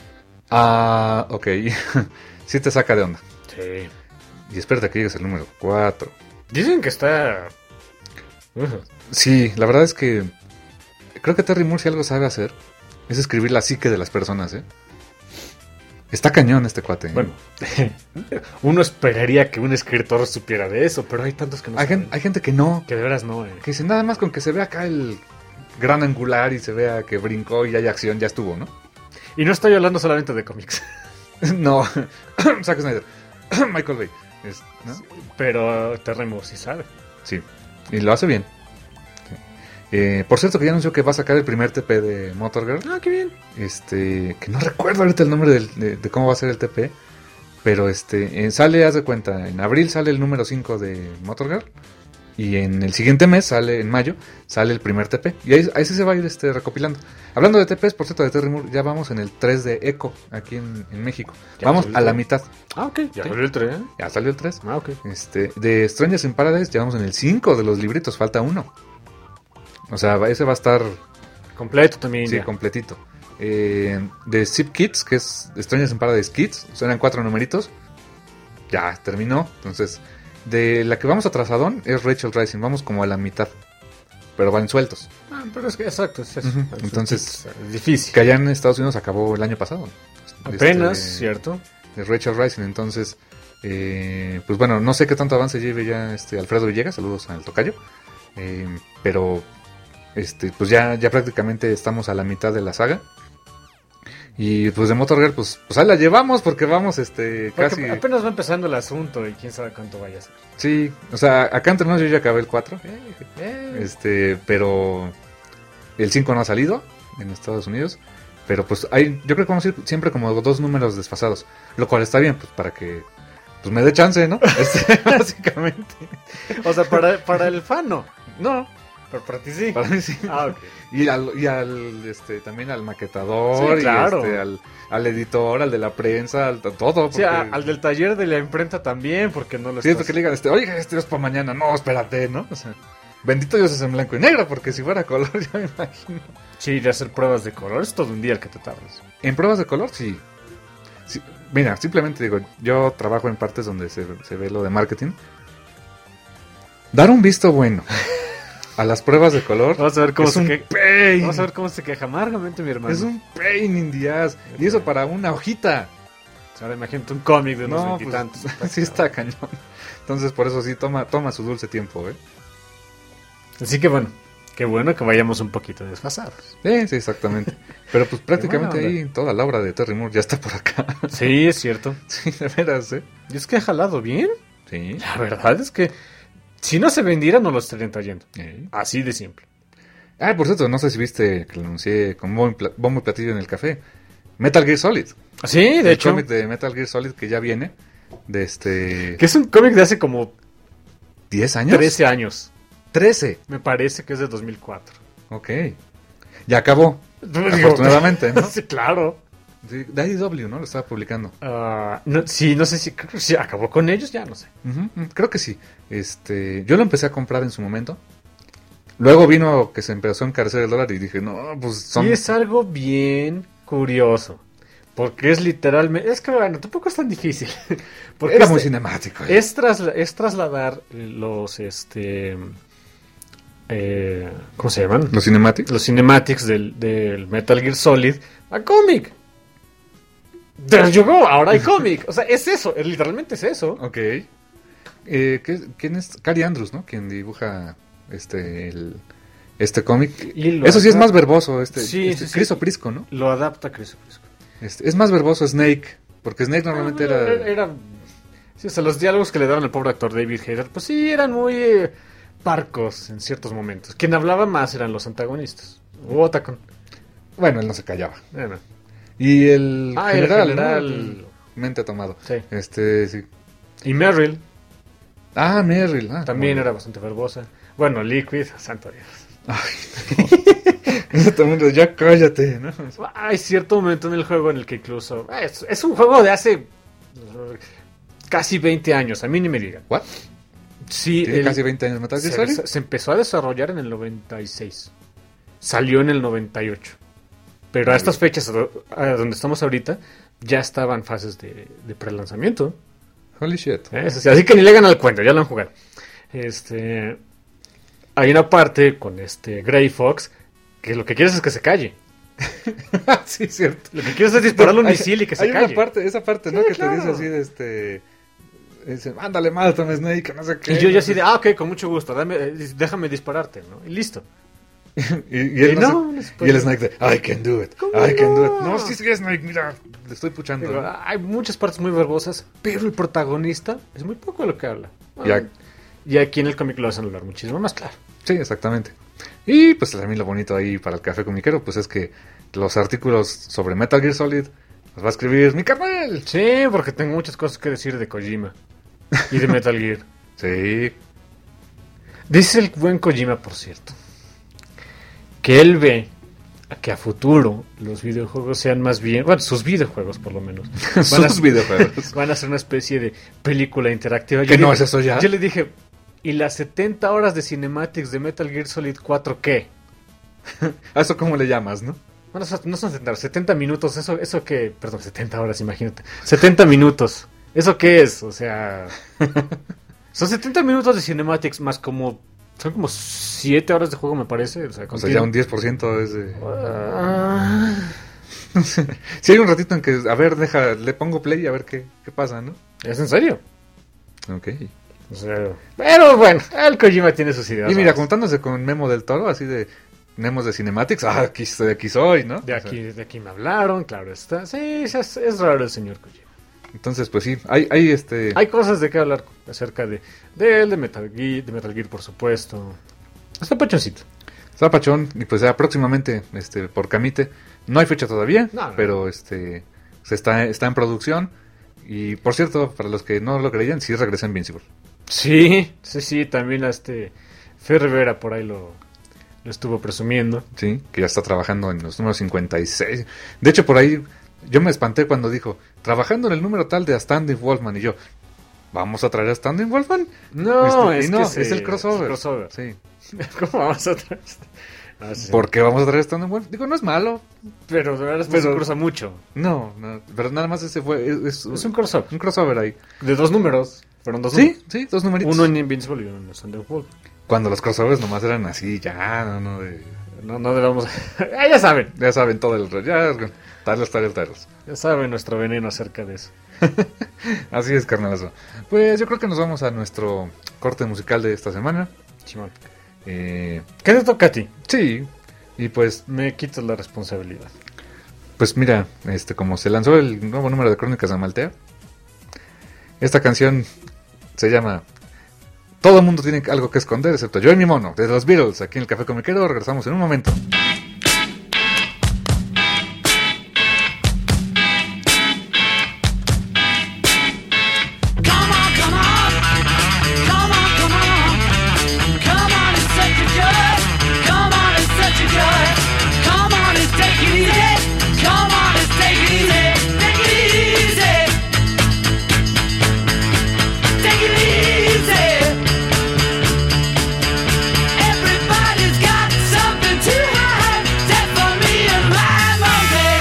ah, ok, sí te saca de onda. Sí. Y espérate que llegues al número cuatro. Dicen que está... Uf. Sí, la verdad es que creo que Terry Moore si algo sabe hacer es escribir la psique de las personas, ¿eh? Está cañón este cuate. ¿eh? Bueno, uno esperaría que un escritor supiera de eso, pero hay tantos que no hay, saben. gen- hay gente que no, Que de veras no, eh. que dice nada más con que se vea acá el gran angular y se vea que brincó y hay acción, ya estuvo, ¿no? Y no estoy hablando solamente de cómics, No, Zack Snyder, Michael Bay, es- ¿no? pero Terry Moore sí sabe. Sí, y lo hace bien. Sí. Eh, por cierto que ya anunció que va a sacar el primer T P de Motorgirl. Ah, qué bien. Este, que no recuerdo ahorita el nombre del- de, de cómo va a ser el T P, pero este, eh, sale, haz de cuenta, en abril sale el número cinco de Motorgirl y en el siguiente mes, sale en mayo, sale el primer T P y ahí, ahí sí se va a ir este, recopilando. Hablando de T Ps, por cierto, de Terry Moore, ya vamos en el tres de Echo aquí en, en México. ¿Ya Vamos salió a el la tres? mitad. Ah, ok. Ya Sí. salió el tren. Ya salió el tres. Ah, ok. Este, de Strangers in Paradise llevamos en el cinco de los libritos, falta uno. O sea, va- ese va a estar Completo también. sí, ya. completito. Eh, de Zip Kids, que es Strangers in Paradise Kids, eran cuatro numeritos. Ya terminó. Entonces, de la que vamos atrasadón es Rachel Rising. Vamos como a la mitad. pero van sueltos. Ah, pero es que exacto, es eso. Uh-huh. Es Entonces, es difícil. Que allá en Estados Unidos acabó el año pasado. Apenas, este, ¿cierto? De Rachel Rising, entonces, eh, pues bueno, no sé qué tanto avance lleve ya este Alfredo Villegas, saludos al tocayo, eh, pero este pues ya, ya prácticamente estamos a la mitad de la saga. Y pues de Motor Girl, pues, pues ahí la llevamos porque vamos este porque casi... apenas va empezando el asunto y quién sabe cuánto vaya a ser. Sí, o sea, acá entre nosotros yo ya acabé el cuatro, Eh, eh. este, pero el cinco no ha salido en Estados Unidos. Pero pues hay, yo creo que vamos a ir siempre como dos números desfasados, lo cual está bien, pues para que pues me dé chance, ¿no? Este, básicamente. O sea, para, para el fan no. No, pero para ti sí. Para mí sí. Ah, ok. Y al, y al este también al maquetador, Sí, claro. y este, al, al editor, al de la prensa, al, a todo. Sí, a- al del taller de la imprenta también, porque no lo Sí, estás... porque le digan, este, oye, este es para mañana, no, espérate, ¿no? O sea, bendito Dios es en blanco y negro, porque si fuera color ya me imagino. Sí, ir a hacer pruebas de color es todo un día el que te tardas. En pruebas de color, sí. Sí, mira, simplemente digo, yo trabajo en partes donde se, se ve lo de marketing. Dar un visto bueno a las pruebas de color Vamos a ver cómo es se un queja. pain. Vamos a ver cómo se queja amargamente mi hermano. Es un pain in the ass. Y eso para una hojita. Ahora imagínate un cómic de unos No, veintitantos. pues, sí está cañón. Entonces por eso sí, toma, toma su dulce tiempo, ¿eh? Así que bueno, qué bueno que vayamos un poquito desfasados. Sí, sí, exactamente. Pero pues prácticamente buena ahí toda la obra de Terry Moore ya está por acá. Sí, es cierto. Sí, de veras, ¿eh? Y es que ha jalado bien. Sí. La verdad es que si no se vendiera no lo estarían trayendo. Eh. Así de simple. Ah, por cierto, no sé si viste que lo anuncié con bombo y pla- bombo y platillo en el café. Metal Gear Solid. Sí, de el hecho. cómic de Metal Gear Solid que ya viene. De este... Que es un cómic de hace como ¿diez años? trece años. trece. Me parece que es de dos mil cuatro. Ok. Ya acabó. Afortunadamente, ¿no? Sí, claro. Sí, de I D W, ¿no? Lo estaba publicando. Ah, no, sí, no sé si, creo que sí, acabó con ellos, ya no sé. Ujú, creo que sí. Este, yo lo empecé a comprar en su momento. Luego vino que se empezó a encarecer el dólar y dije, no, pues son... Y es algo bien curioso. Porque es literalmente... Es que bueno, tampoco es tan difícil. Porque Era es, muy cinemático. ¿eh? es, trasla- es trasladar los, este... eh, ¿cómo se llaman? Los cinemáticos. Los cinematics del, del Metal Gear Solid a cómic. There you go, ahora hay cómic. O sea, es eso, es, literalmente es eso. Ok. Eh, ¿qué- ¿Quién es? Cary Andrews, ¿no? Quien dibuja este el, este cómic. Y lo Eso sí es adap- más verboso. Este, Sí, este sí, sí. Chris O'Prisco, ¿no? Lo adapta Chris Prisco. Este, es más verboso Snake. Porque Snake normalmente Ah, era... era sí, o sea, los diálogos que le daban al pobre actor David Hayter, pues sí, eran muy eh, parcos en ciertos momentos. Quien hablaba más eran los antagonistas. O Otacon. Bueno, él no se callaba. Bueno, Y el Ah, el general, general. ¿no? El mente tomado. sí. Este, sí. Y Merrill Ah, Merrill. Ah, también bueno. era bastante verbosa. Bueno, Liquid, santo Dios. Ay, no. Eso también, ya cállate, ¿no? Hay cierto momento en el juego en el que incluso... ah, Es, es un juego de hace uh, casi veinte años, a mí ni me digan. ¿What? Sí, Tiene el- casi veinte años Metal Gear se, Solid. desa- se empezó a desarrollar en el noventa y seis. Salió en el noventa y ocho. Pero a Muy estas fechas, a- a donde estamos ahorita, ya estaban fases de, de prelanzamiento. Holy shit. Eso sí, así que ni le hagan al cuento, ya lo han jugado. Este, hay una parte con este Grey Fox que lo que quieres es que se calle. Sí, cierto. Lo que quieres es dispararle un Hay- misil y que se hay calle. una parte, esa parte, ¿no? Sí, que claro. te dice así de este... Dice, ándale, mátame, Snake, no sé qué. Y yo ya así de, ah, ok, con mucho gusto, dame, eh, déjame dispararte, ¿no? Y listo. Y, y él Y no no, se- no se puede. y el Snake de, I can do it, ¿Cómo I can do it. no? No, sí, sí, Snake, mira, le estoy puchando. Digo, hay muchas partes muy verbosas, pero el protagonista es muy poco de lo que habla. Ya. Ah, y aquí en el cómic lo hacen hablar muchísimo más claro. Sí, exactamente. Y pues también lo bonito ahí para el café comiquero, pues es que los artículos sobre Metal Gear Solid los va a escribir mi carnal. Sí, porque tengo muchas cosas que decir de Kojima y de Metal Gear. Sí. Dice el buen Kojima, por cierto, que él ve a que a futuro los videojuegos sean más bien, bueno, sus videojuegos por lo menos, van a, Sus videojuegos. van a ser una especie de película interactiva. Yo ¿Que le no dije- es eso ya? Yo le dije, ¿y las setenta horas de cinematics de Metal Gear Solid cuatro qué? ¿A eso cómo le llamas, no? Bueno, so- no son setenta, setenta minutos, eso, eso que, perdón, setenta horas, imagínate, setenta minutos, ¿eso qué es? O sea, son setenta minutos de cinematics más como Son como siete horas de juego, me parece. O sea, O sea, ya un diez por ciento es de... Uh... Sí, hay un ratito en que, a ver, deja, le pongo play y a ver qué, qué pasa, ¿no? ¿Es en serio? Ok. O sea, pero bueno, el Kojima tiene sus ideas. Y mira, ¿sabes? juntándose con Memo del Toro, así de... Memos de Cinematics, ah, aquí, de aquí soy, ¿no? De O aquí, sea, de aquí me hablaron, claro está. Sí, es, es raro el señor Kojima. entonces, pues sí, hay, hay este... Hay cosas de qué hablar acerca de, de él, de Metal Gear, de Metal Gear, por supuesto. Está pachoncito. Está pachón, y pues ya próximamente, este, por Camite, no hay fecha todavía, No, no. pero este, se está, está en producción, y por cierto, para los que no lo creían, sí regresa Invincible. Sí, sí, sí, también este Fer Rivera por ahí lo, lo estuvo presumiendo. Sí, que ya está trabajando en los números cincuenta y seis. De hecho, por ahí yo me espanté cuando dijo, trabajando en el número tal de A Standing Wolfman, y yo, ¿vamos a traer a Standing Wolfman? No, Este, es y no, que es se- el crossover. es el crossover. Sí. ¿Cómo vamos a traer esto? Ah, sí. ¿Por qué vamos a traer a Standing Wolfman? Digo, no es malo. Pero de verdad Pero- se cruza mucho. No, no, pero nada más ese fue, es, es- Es un crossover. un crossover ahí. De dos números. Fueron dos Sí, números. sí, dos numeritos. Uno en Invincible y uno en Standing Wolf. Cuando los crossovers nomás eran así, ya, no, no, de... No, no debemos. Ah, ya saben. Ya saben todo el... Ya, talos, talos, talos. Ya saben nuestro veneno acerca de eso. Así es, carnalazo. Pues yo creo que nos vamos a nuestro corte musical de esta semana. Chimón. Eh, ¿Qué te toca a ti? sí, y pues, Me quitas la responsabilidad. pues mira, este, como se lanzó el nuevo número de Crónicas de Amaltea, esta canción se llama Todo el mundo tiene algo que esconder, excepto yo y mi mono, de los Beatles, aquí en el Café Comiquero. Regresamos en un momento. Come on, come on, come on, come on, come on and set your joy, come on and set your joy, come on and take it easy, come on and take it easy, take it easy, take it easy. Everybody's got something to hide, except for me and my monkey.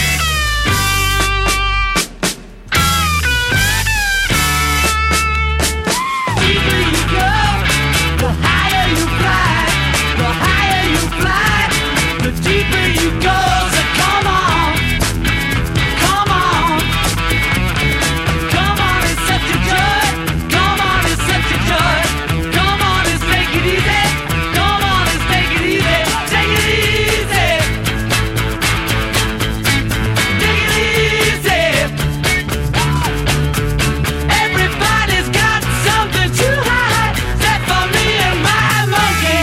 Deeper you go, the higher you fly, the higher you fly, the deeper you go. So come on, come on, come on and set your joy, come on and set your joy, come on and take it easy, come on and take it easy, take it easy, take it easy. Everybody's got something to hide, except for me and my monkey.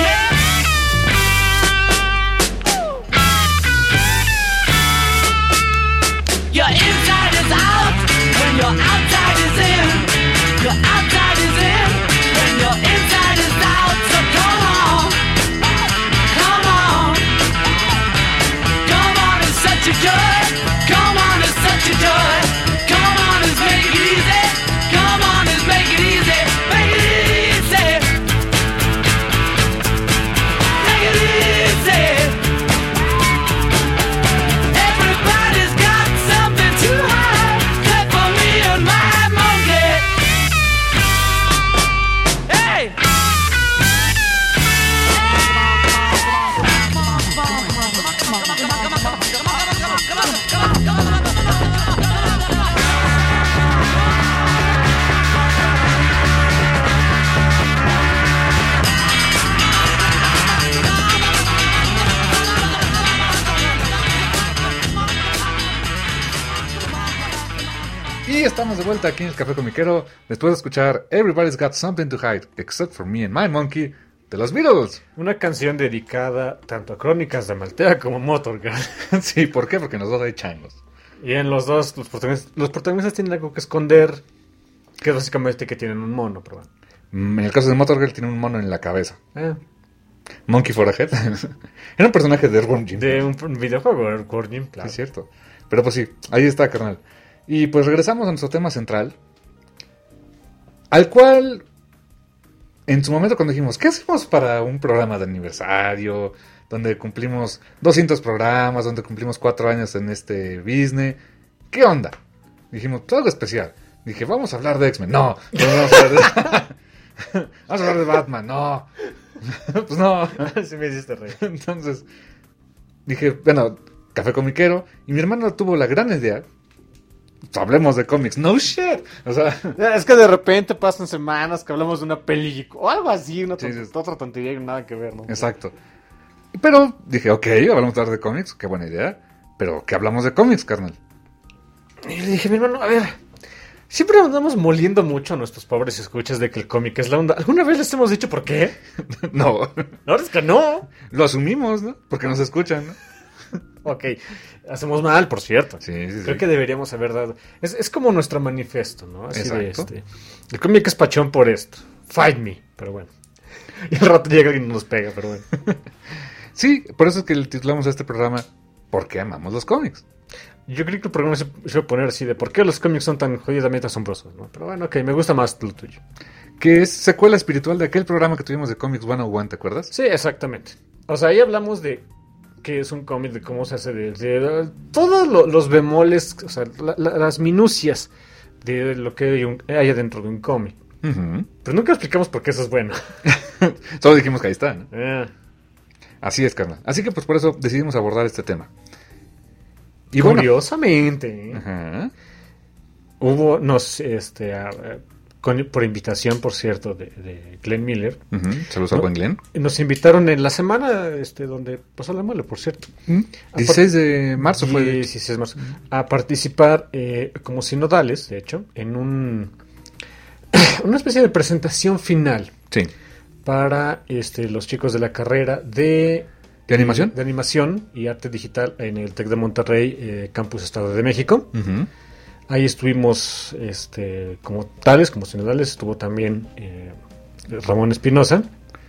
Your inside is out when your outside is in. Your outside is in when your inside is out. So come on, come on, come on and set your joy. Come on and set your joy. Come on and make it easy. Come on and make it easy. Make it easy. Make it easy. Everybody's got something to hide, except for me and my monkey. Hey! Y estamos de vuelta aquí en el Café Comiquero, después de escuchar Everybody's Got Something to Hide, Except for Me and My Monkey, de los Beatles. Una canción dedicada tanto a Crónicas de Amaltea como a Motorgirl. Sí, ¿por qué? Porque en los dos hay changos. Y en los dos, los protagonistas, los protagonistas tienen algo que esconder, que es básicamente que tienen un mono, pero bueno. Mm, En el caso de Motorgirl tiene un mono en la cabeza. Eh, Monkey for a Head. Era un personaje de Earthworm Jim. de un, un videojuego, el Gordon, Sí, claro. es cierto. Pero pues sí, ahí está, carnal. Y pues regresamos a nuestro tema central, al cual, en su momento cuando dijimos, ¿qué hacemos para un programa de aniversario? Donde cumplimos doscientos programas, donde cumplimos cuatro años en este business. ¿Qué onda? Dijimos, pues algo especial. Dije, vamos a hablar de X-Men. No. Vamos a hablar de, vamos a hablar de Batman. No. Pues no. Sí me hiciste reír. Entonces, dije, bueno, café comiquero. Y mi hermano tuvo la gran idea. Pues hablemos de cómics. No shit. O sea, Es que de repente pasan semanas que hablamos de una película o algo así, una Sí, ton- sí. otra tontería y nada que ver, ¿no? exacto. Pero dije, ok, hablamos de cómics. Qué buena idea. Pero, ¿qué hablamos de cómics, carnal? Y le dije, mi hermano, a ver, siempre andamos moliendo mucho a nuestros pobres escuchas de que el cómic es la onda. ¿Alguna vez les hemos dicho por qué? No. La verdad es que no. Lo asumimos, ¿no? Porque nos escuchan, ¿no? Ok, hacemos mal, por cierto. Sí, sí, sí. Creo que deberíamos haber dado. Es, es como nuestro manifiesto, ¿no? Así de Exacto. este. El cómic es pachón por esto. Fight me. Pero bueno. Y al rato llega y nos pega, pero bueno. Sí, por eso es que le titulamos a este programa ¿Por qué amamos los cómics? Yo creo que el programa se suele poner así de por qué los cómics son tan jodidamente asombrosos, ¿no? Pero bueno, ok, me gusta más lo tuyo. Que es secuela espiritual de aquel programa que tuvimos de Comics ciento uno, ¿te acuerdas? Sí, exactamente. O sea, ahí hablamos de qué es un cómic, de cómo se hace, de, de- todos lo- los bemoles, o sea, la- la- las minucias de lo que hay, un- hay adentro de un cómic. Ujú. Pero nunca explicamos por qué eso es bueno. Solo dijimos que ahí está, ¿no? Eh, Así es, carnal. Así que pues por eso decidimos abordar este tema. Y bueno. Curiosamente, ¿eh? Ajá. hubo, nos, este, a- a- con- por invitación, por cierto, de, de Glenn Miller, Ujú. Saludos al ¿No? buen Glenn. nos invitaron en la semana este, donde pasó la mole, por cierto. dieciséis de marzo fue. dieciséis de marzo, a participar eh, como sinodales, de hecho, en un una especie de presentación final Sí. para este, los chicos de la carrera de, ¿De animación? de animación y arte digital en el TEC de Monterrey, eh, Campus Estado de México. Ujú. Ahí estuvimos este, como tales, como sinodales, estuvo también eh, Ramón Espinosa.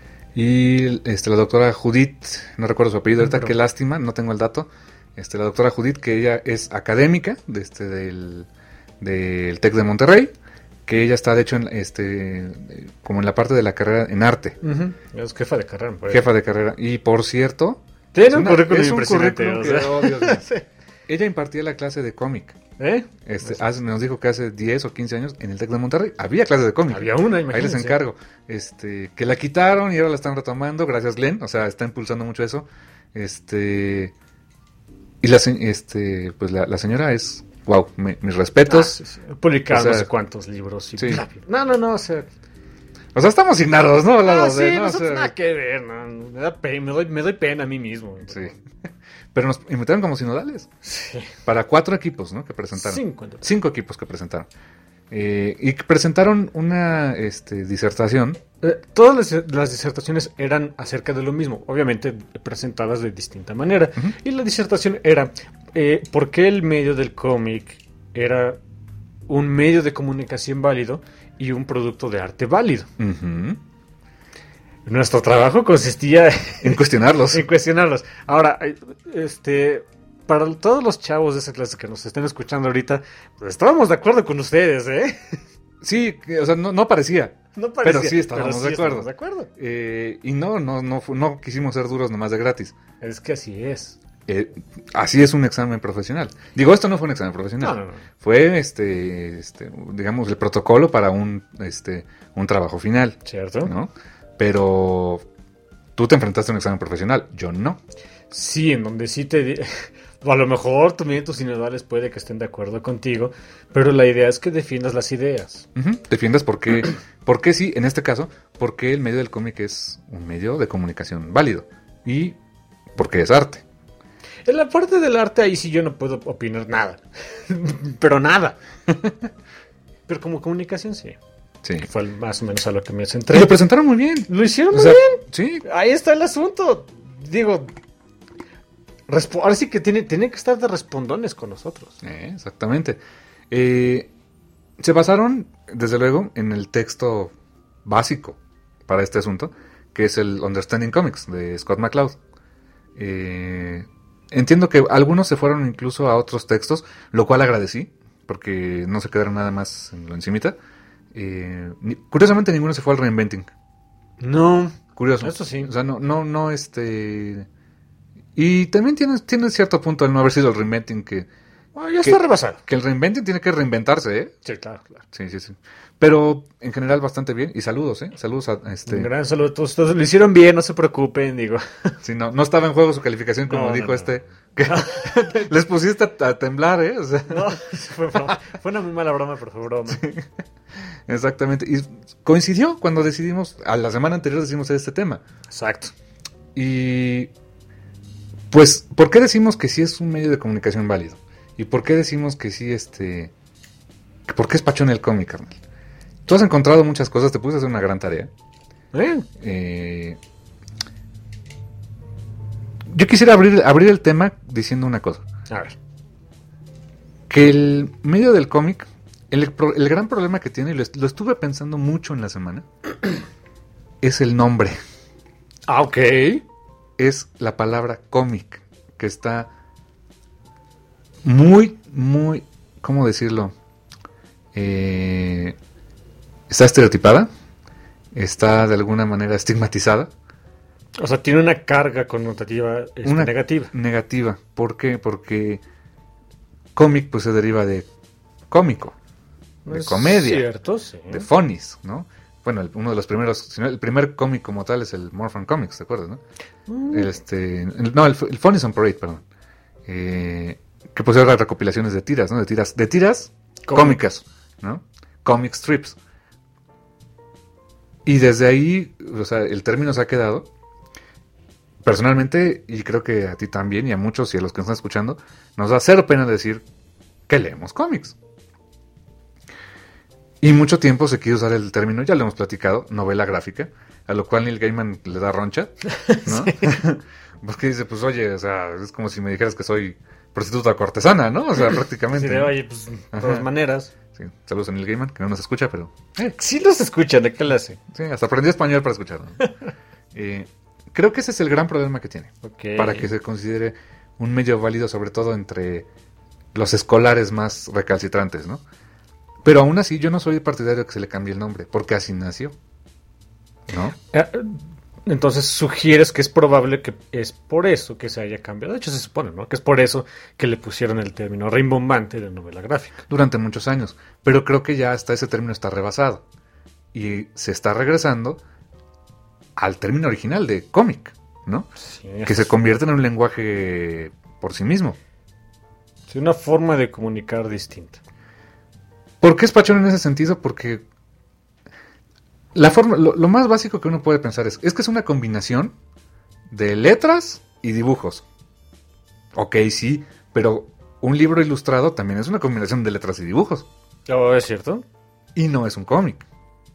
Y este, la doctora Judith, no recuerdo su apellido ahorita, Pero- qué lástima, no tengo el dato. Este, la doctora Judith, que ella es académica de este, del, del TEC de Monterrey, que ella está de hecho en, este, eh, como en la parte de la carrera en arte, Es jefa de carrera. por jefa de carrera. Y por cierto, Tiene es un una- currículum es un impresionante. currículum o que- sea. oh, Dios mío. Ella impartía la clase de cómic. ¿Eh? Este, hace- nos dijo que hace diez o quince años en el TEC de Monterrey había clase de cómic. Había una, Ahí les imagínense. encargo. Este, que la quitaron y ahora la están retomando, gracias Glenn, o sea, está impulsando mucho eso. Este, y la, se- este, pues la, la señora es, wow, me- mis respetos. Ah, sí, sí. Publicado O sea, no sé cuántos libros. Y sí. bla, bla. No, no, no, o sea... O sea, estamos ignados, ¿no? Al lado Ah, de, sí, ¿no? O nosotros sea, nada que ver, no, me, da pe- me, doy, me doy pena a mí mismo. sí. Pero nos invitaron como sinodales Sí. para cuatro equipos, ¿no? Que presentaron. Cincuenta. Cinco equipos que presentaron. Eh, y que presentaron una este, disertación. Eh, todas las, las disertaciones eran acerca de lo mismo, obviamente presentadas de distinta manera. Ujú. Y la disertación era eh, por qué el medio del cómic era un medio de comunicación válido y un producto de arte válido. Ujú. Nuestro trabajo consistía En cuestionarlos. en cuestionarlos. Ahora, eh, este, para todos los chavos de esa clase que nos estén escuchando ahorita, pues estábamos de acuerdo con ustedes, ¿eh? Sí, que, o sea, no, no parecía. No parecía, Pero sí estábamos pero de acuerdo. estábamos de acuerdo. Eh, y no, no, no, fu- no quisimos ser duros nomás de gratis. Es que así es. Eh, así es un examen profesional. Digo, esto no fue un examen profesional. No, no, no. Fue, este, este, digamos, el protocolo para un, este, un trabajo final, ¿Cierto? ¿no? Pero tú te enfrentaste a un examen profesional, yo no. Sí, en donde sí te... di- A lo mejor también tus sinodales puede que estén de acuerdo contigo, pero la idea es que defiendas las ideas. Ujú. Defiendas por qué, por qué sí, en este caso, por qué el medio del cómic es un medio de comunicación válido y por qué es arte. En la parte del arte ahí sí yo no puedo opinar nada. Pero nada. Pero como comunicación sí. Sí. Fue más o menos a lo que me Y centré. lo presentaron muy bien. Lo hicieron O muy sea, bien. sí, Ahí está el asunto. Digo, respo- ahora sí que tiene, tiene que estar de respondones con nosotros. Eh, exactamente. Eh, se basaron, desde luego, en el texto básico para este asunto, que es el Understanding Comics de Scott McCloud. Eh, entiendo que algunos se fueron incluso a otros textos, lo cual agradecí, porque no se quedaron nada más en lo encimita. Eh, ni- curiosamente ninguno se fue al Reinventing. No. Curioso. Eso sí. O sea, no, no, no, este... Y también tiene, tiene cierto punto el no haber sido el Reinventing que, Ah, ya está que, rebasado. que el reinventing tiene que reinventarse, ¿eh? Sí, claro, claro. Sí, sí, sí. Pero en general bastante bien. Y saludos, ¿eh? Saludos a este. Un gran saludo a todos. Todos lo hicieron bien, no se preocupen, digo. Sí, no, no estaba en juego su calificación, como No, dijo no, no. este. Que les pusiste a, a temblar, ¿eh? O sea, No, fue, broma. Fue una muy mala broma, pero fue broma. exactamente. Y coincidió cuando decidimos, a la semana anterior decidimos este tema. Exacto. Y pues, ¿por qué decimos que sí es un medio de comunicación válido? ¿Y por qué decimos que sí, este... ¿Por qué es pachón el cómic, carnal? Tú has encontrado muchas cosas, te puse a hacer una gran tarea. ¿Eh? Eh, yo quisiera abrir, abrir el tema diciendo una cosa. A ver. Que el medio del cómic, el, pro- el gran problema que tiene, y lo, est- lo estuve pensando mucho en la semana, es el nombre. Ah, ok. Es la palabra cómic, que está muy, muy, ¿cómo decirlo? Eh, está estereotipada, está de alguna manera estigmatizada. O sea, tiene una carga connotativa este, Una negativa. Negativa. ¿Por qué? Porque cómic pues se deriva de cómico, de Es comedia, Cierto, sí. de funnies, ¿no? Bueno, el- uno de los primeros, si no, el primer cómic como tal es el Morphin Comics, ¿te acuerdas, no? Mm. Este, el- no, el, el Funnies on Parade, perdón. Eh, que pues eran recopilaciones de tiras, ¿no? De tiras, de tiras Cómic. cómicas, ¿no? Comic strips. Y desde ahí, o sea, el término se ha quedado. Personalmente, y creo que a ti también, y a muchos y a los que nos están escuchando, nos da cero pena decir que leemos cómics. Y mucho tiempo se quiso usar el término, ya lo hemos platicado, novela gráfica, a lo cual Neil Gaiman le da roncha, ¿no? Porque dice, pues oye, o sea, es como si me dijeras que soy prostituta cortesana, ¿no? O sea, prácticamente. Sí, de, ¿no? oye, pues, de Ajá. todas maneras. Sí, saludos a Neil Gaiman, que no nos escucha, pero Eh, sí los escuchan, ¿de qué le hace? sí, hasta aprendí español para escucharlo. Eh, creo que ese es el gran problema que tiene. Ok. Para que se considere un medio válido, sobre todo entre los escolares más recalcitrantes, ¿no? Pero aún así, yo no soy partidario de que se le cambie el nombre, porque así nació, ¿no? Eh, Entonces sugieres que es probable que es por eso que se haya cambiado. De hecho, se supone, ¿no? Que es por eso que le pusieron el término rimbombante de novela gráfica. Durante muchos años. Pero creo que ya hasta ese término está rebasado. Y se está regresando al término original de cómic, ¿no? Sí, Que se convierte en un lenguaje por sí mismo. sí, una forma de comunicar distinta. ¿Por qué es pachón en ese sentido? Porque la forma, lo, lo más básico que uno puede pensar es, es que es una combinación de letras y dibujos. Ok, sí, pero un libro ilustrado también es una combinación de letras y dibujos. Oh, ¿es cierto? Y no es un cómic.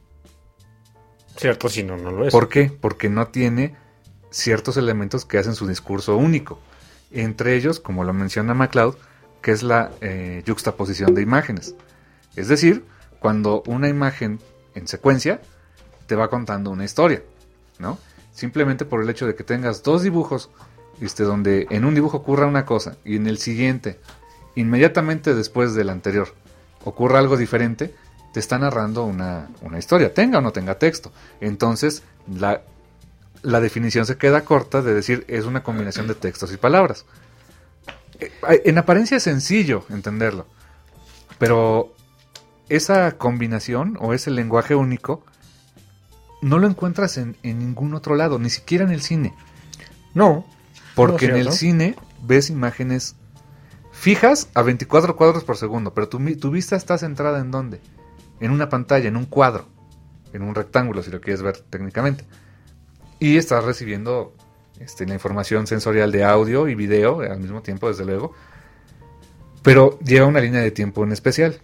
Cierto, si no, no lo es. ¿Por qué? Porque no tiene ciertos elementos que hacen su discurso único. Entre ellos, como lo menciona MacLeod, que es la eh, yuxtaposición de imágenes. Es decir, cuando una imagen en secuencia te va contando una historia, ¿no? Simplemente por el hecho de que tengas dos dibujos, este, donde en un dibujo ocurra una cosa y en el siguiente, inmediatamente después del anterior, ocurra algo diferente, te está narrando una, una historia, tenga o no tenga texto. Entonces, la, la definición se queda corta de decir es una combinación de textos y palabras. Eh, En apariencia es sencillo entenderlo, pero esa combinación o ese lenguaje único no lo encuentras en, en ningún otro lado, ni siquiera en el cine. No. Porque No, en el ¿cierto? cine ves imágenes fijas a veinticuatro cuadros por segundo, pero tu, mi- tu vista está centrada ¿en dónde? En una pantalla, en un cuadro, en un rectángulo, si lo quieres ver técnicamente. Y estás recibiendo este, la información sensorial de audio y video al mismo tiempo, desde luego. Pero lleva una línea de tiempo en especial,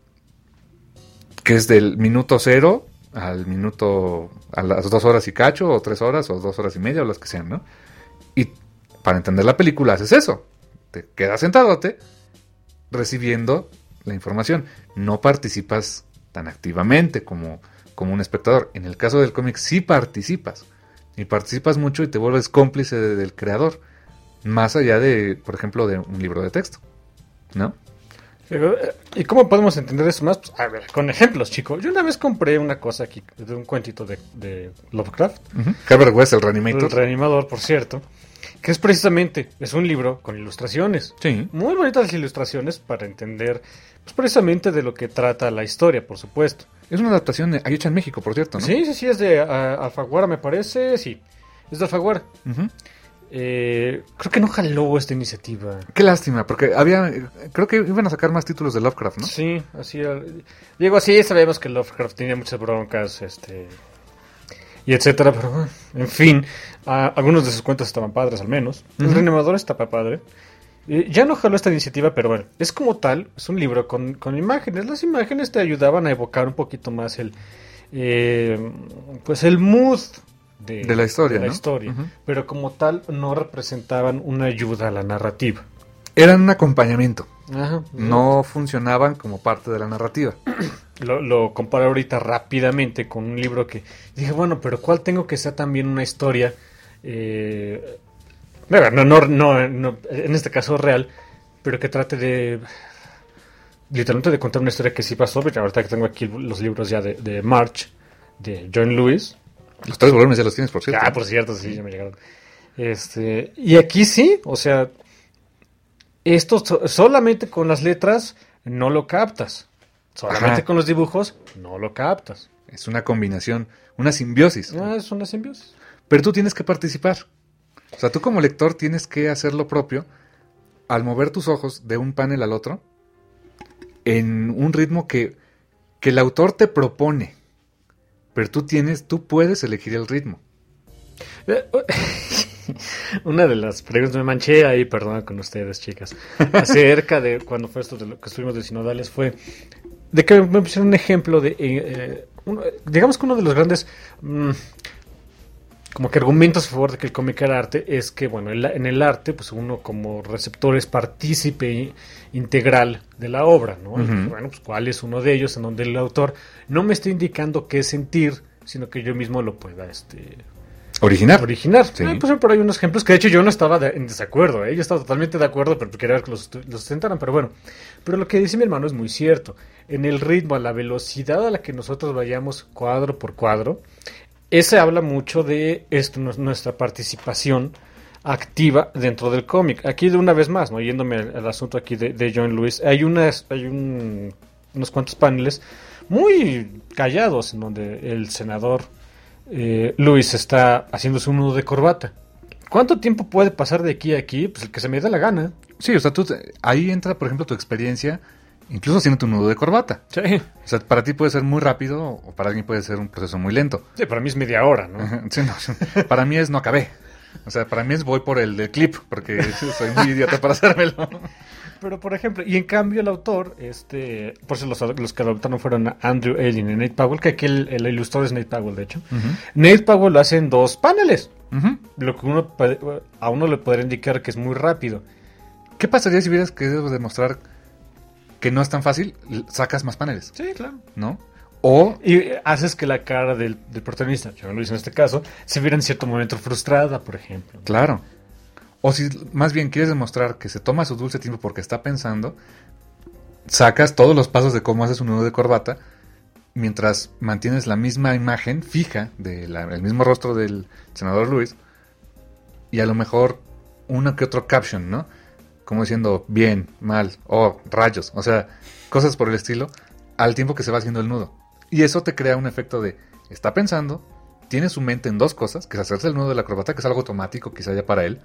que es del minuto cero al minuto, a las dos horas y cacho, o tres horas, o dos horas y media, o las que sean, ¿no? Y para entender la película haces eso. Te quedas sentadote recibiendo la información. No participas tan activamente como, como un espectador. En el caso del cómic sí participas. Y participas mucho y te vuelves cómplice de- del creador. Más allá de, por ejemplo, de un libro de texto, ¿no? Pero, eh, ¿y cómo podemos entender eso más? Pues, a ver, con ejemplos, chico. Yo una vez compré una cosa aquí, de un cuentito de, de Lovecraft. Uh-huh. Herbert West, el Reanimator. El reanimador, por cierto. que es precisamente, es un libro con ilustraciones. Sí. Muy bonitas las ilustraciones para entender, pues precisamente de lo que trata la historia, por supuesto. Es una adaptación ahí hecha en México, por cierto, ¿no? Sí, sí, sí, es de uh, Alfaguara, me parece, sí. Es de Alfaguara. Ujú. Eh, creo que no jaló esta iniciativa. Qué lástima, porque había, creo que iban a sacar más títulos de Lovecraft, ¿no? Sí, así. eh, Digo, así sabemos que Lovecraft tenía muchas broncas, este. Y etcétera, pero bueno, en fin. ah, algunos de sus cuentos estaban padres, al menos. El Ujú. Reanimador estaba padre. Eh, ya no jaló esta iniciativa, pero bueno, es como tal, es un libro con, con imágenes. Las imágenes te ayudaban a evocar un poquito más el. eh, pues el mood. De, De la historia, de la ¿no? historia. Ujú. Pero como tal, no representaban una ayuda a la narrativa. Eran un acompañamiento. Ajá. No funcionaban como parte de la narrativa. Lo, lo comparo ahorita rápidamente con un libro que dije, bueno, pero ¿cuál tengo que sea también una historia? Eh, no, no, no, no, no, en este caso real, pero que trate de literalmente de contar una historia que sí pasó. Porque ahorita que tengo aquí los libros ya de, de March, de John Lewis. Los tres volúmenes ya los tienes, por cierto. Ah, por cierto, sí, ya me llegaron. Este, y aquí sí, o sea, esto so- solamente con las letras no lo captas. Solamente Ajá. con los dibujos no lo captas. Es una combinación, una simbiosis. Ah, es una simbiosis. Pero tú tienes que participar. O sea, tú como lector tienes que hacer lo propio al mover tus ojos de un panel al otro en un ritmo que, que el autor te propone. Pero tú tienes, tú puedes elegir el ritmo. Eh, Una de las preguntas, me manché ahí, perdón con ustedes, chicas, acerca de cuando fue esto de lo que estuvimos de sinodales, fue de que me pusieron un ejemplo de, eh, eh, uno- digamos que uno de los grandes, mm, como que argumentos a favor de que el cómic era arte, es que, bueno, el- en el arte, pues uno como receptor es partícipe integral de la obra, ¿no? Y, Ujú. bueno, pues cuál es uno de ellos en donde el autor no me está indicando qué sentir, sino que yo mismo lo pueda, este... Original. original. Sí. Ah, pues por ahí unos ejemplos que de hecho yo no estaba de- en desacuerdo, ¿eh? Yo estaba totalmente de acuerdo, pero quería ver que los, los sustentaran, pero bueno. Pero lo que dice mi hermano es muy cierto. En el ritmo, a la velocidad a la que nosotros vayamos cuadro por cuadro, ese habla mucho de esto, nu- nuestra participación activa dentro del cómic. Aquí de una vez más, no yéndome al, al asunto aquí de, de John Lewis, hay unas, hay un- unos cuantos paneles muy callados en donde el senador eh, Lewis está haciéndose un nudo de corbata. ¿Cuánto tiempo puede pasar de aquí a aquí? Pues el que se me dé la gana. Sí, o sea, tú, te- ahí entra, por ejemplo, tu experiencia, incluso haciendo tu nudo de corbata. Sí. O sea, para ti puede ser muy rápido o para alguien puede ser un proceso muy lento. Sí, para mí es media hora, ¿no? Sí, no, para mí es no acabé. O sea, para mí es voy por el del clip, porque soy muy idiota para hacérmelo. Pero, por ejemplo, y en cambio el autor, este, por si los, los que adoptaron fueron Andrew Ailing y Nate Powell, que aquí el, el ilustrador es Nate Powell, de hecho. Nate Powell lo hace en dos paneles, Ujú. lo que uno puede- a uno le podría indicar que es muy rápido. ¿Qué pasaría si hubieras querido demostrar que no es tan fácil? L- Sacas más paneles, Sí, claro. ¿no? O, Y haces que la cara del, del protagonista, John Lewis en este caso, se viera en cierto momento frustrada, por ejemplo. claro. O si más bien quieres demostrar que se toma su dulce tiempo porque está pensando, sacas todos los pasos de cómo haces un nudo de corbata mientras mantienes la misma imagen fija del mismo rostro del senador Lewis y a lo mejor uno que otro caption, ¿no? Como diciendo bien, mal, oh, rayos, o sea, cosas por el estilo, al tiempo que se va haciendo el nudo. Y eso te crea un efecto de, está pensando, tiene su mente en dos cosas, que es hacerse el nudo de la corbata, que es algo automático quizá ya para él,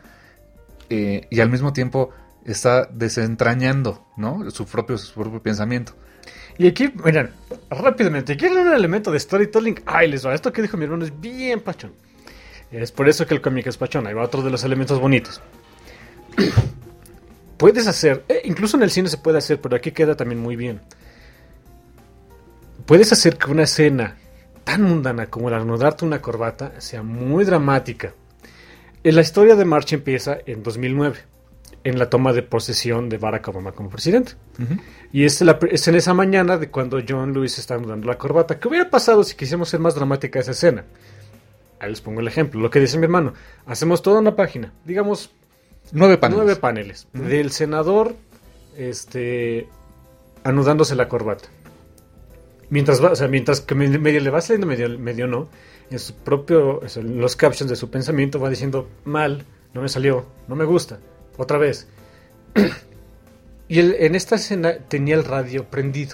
eh, y al mismo tiempo está desentrañando, ¿no? Su propio, su propio pensamiento. Y aquí, miren, rápidamente, ¿quieren un elemento de storytelling? Ay, les va, esto que dijo mi hermano es bien pachón. Es por eso que el cómic es pachón. Ahí va otro de los elementos bonitos. Puedes hacer, eh, incluso en el cine se puede hacer, pero aquí queda también muy bien. Puedes hacer que una escena tan mundana como el anudarte una corbata sea muy dramática. Eh, La historia de March empieza en dos mil nueve, en la toma de posesión de Barack Obama como presidente. Uh-huh. Y es, la, es en esa mañana de cuando John Lewis está anudando la corbata. ¿Qué hubiera pasado si quisiéramos ser más dramática esa escena? Ahí les pongo el ejemplo. Lo que dice mi hermano. Hacemos toda una página. Digamos, Nueve paneles. nueve paneles. Ujú. Del senador este, anudándose la corbata. Mientras va, o sea, mientras que medio, medio le va saliendo, medio, medio no. En su propio, o sea, en los captions de su pensamiento va diciendo mal, no me salió, no me gusta, otra vez. Y él, en esta escena tenía el radio prendido.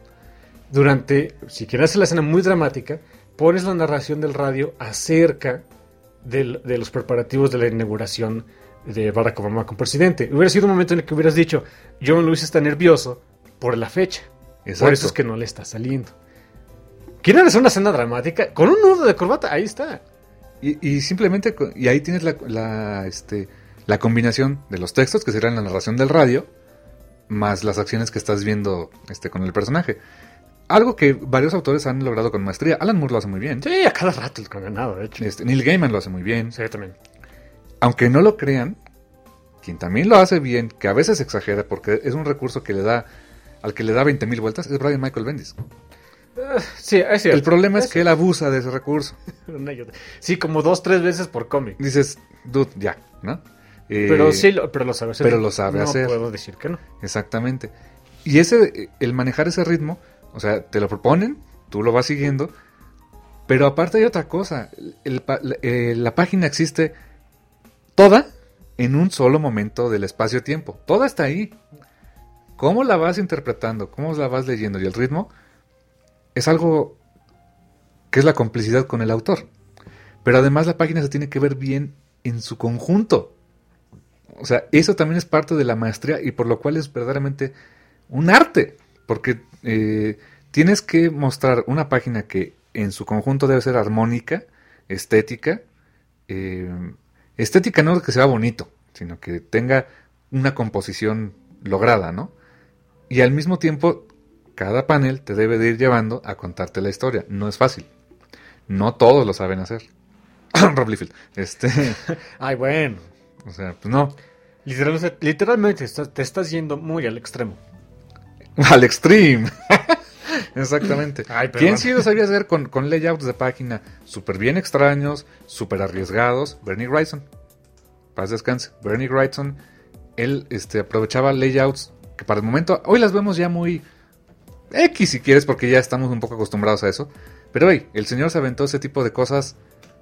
Durante, si quieres hacer la escena muy dramática, pones la narración del radio acerca del, de los preparativos de la inauguración de Barack Obama como presidente. Hubiera sido un momento en el que hubieras dicho, John Lewis está nervioso por la fecha. Exacto. Por eso es que no le está saliendo. ¿Quieren hacer una escena dramática? Con un nudo de corbata, ahí está. Y, y simplemente, co- y ahí tienes la, la, este, la combinación de los textos, que serían la narración del radio, más las acciones que estás viendo este, con el personaje. Algo que varios autores han logrado con maestría. Alan Moore lo hace muy bien. Sí, a cada rato el condenado, de hecho. Este, Neil Gaiman lo hace muy bien. Sí, también. Aunque no lo crean, quien también lo hace bien, que a veces exagera, porque es un recurso que le da, al que le da veinte mil vueltas, es Brian Michael Bendis. Uh, sí, es cierto. El problema es, es que él abusa de ese recurso. Una y otra. Sí, como dos, tres veces por cómic. Dices, dude, ya, ¿no? Eh, Pero sí, lo, pero lo sabe hacer. pero lo sabe no hacer. No puedo decir que no. Exactamente. Y ese, el manejar ese ritmo, o sea, te lo proponen, tú lo vas siguiendo, pero aparte hay otra cosa. El, pa- la, eh, la página existe toda en un solo momento del espacio-tiempo. Toda está ahí. ¿Cómo la vas interpretando? ¿Cómo la vas leyendo? Y el ritmo es algo que es la complicidad con el autor. Pero además la página se tiene que ver bien en su conjunto. O sea, eso también es parte de la maestría y por lo cual es verdaderamente un arte. Porque eh, tienes que mostrar una página que en su conjunto debe ser armónica, estética. Eh, estética no que sea bonito, sino que tenga una composición lograda, ¿no? Y al mismo tiempo, cada panel te debe de ir llevando a contarte la historia. No es fácil. No todos lo saben hacer. Rob Liefeld. Este, Ay, bueno. o sea, pues no. Literalmente, literalmente estás- te estás yendo muy al extremo. Al extreme. Exactamente. Ay, perdón. ¿Quién sí lo sabía hacer con, con layouts de página súper bien extraños, súper arriesgados? Bernie Wrightson. Paz descanse. Bernie Wrightson, él este, aprovechaba layouts que para el momento, hoy las vemos ya muy X si quieres, porque ya estamos un poco acostumbrados a eso. Pero hoy, el señor se aventó ese tipo de cosas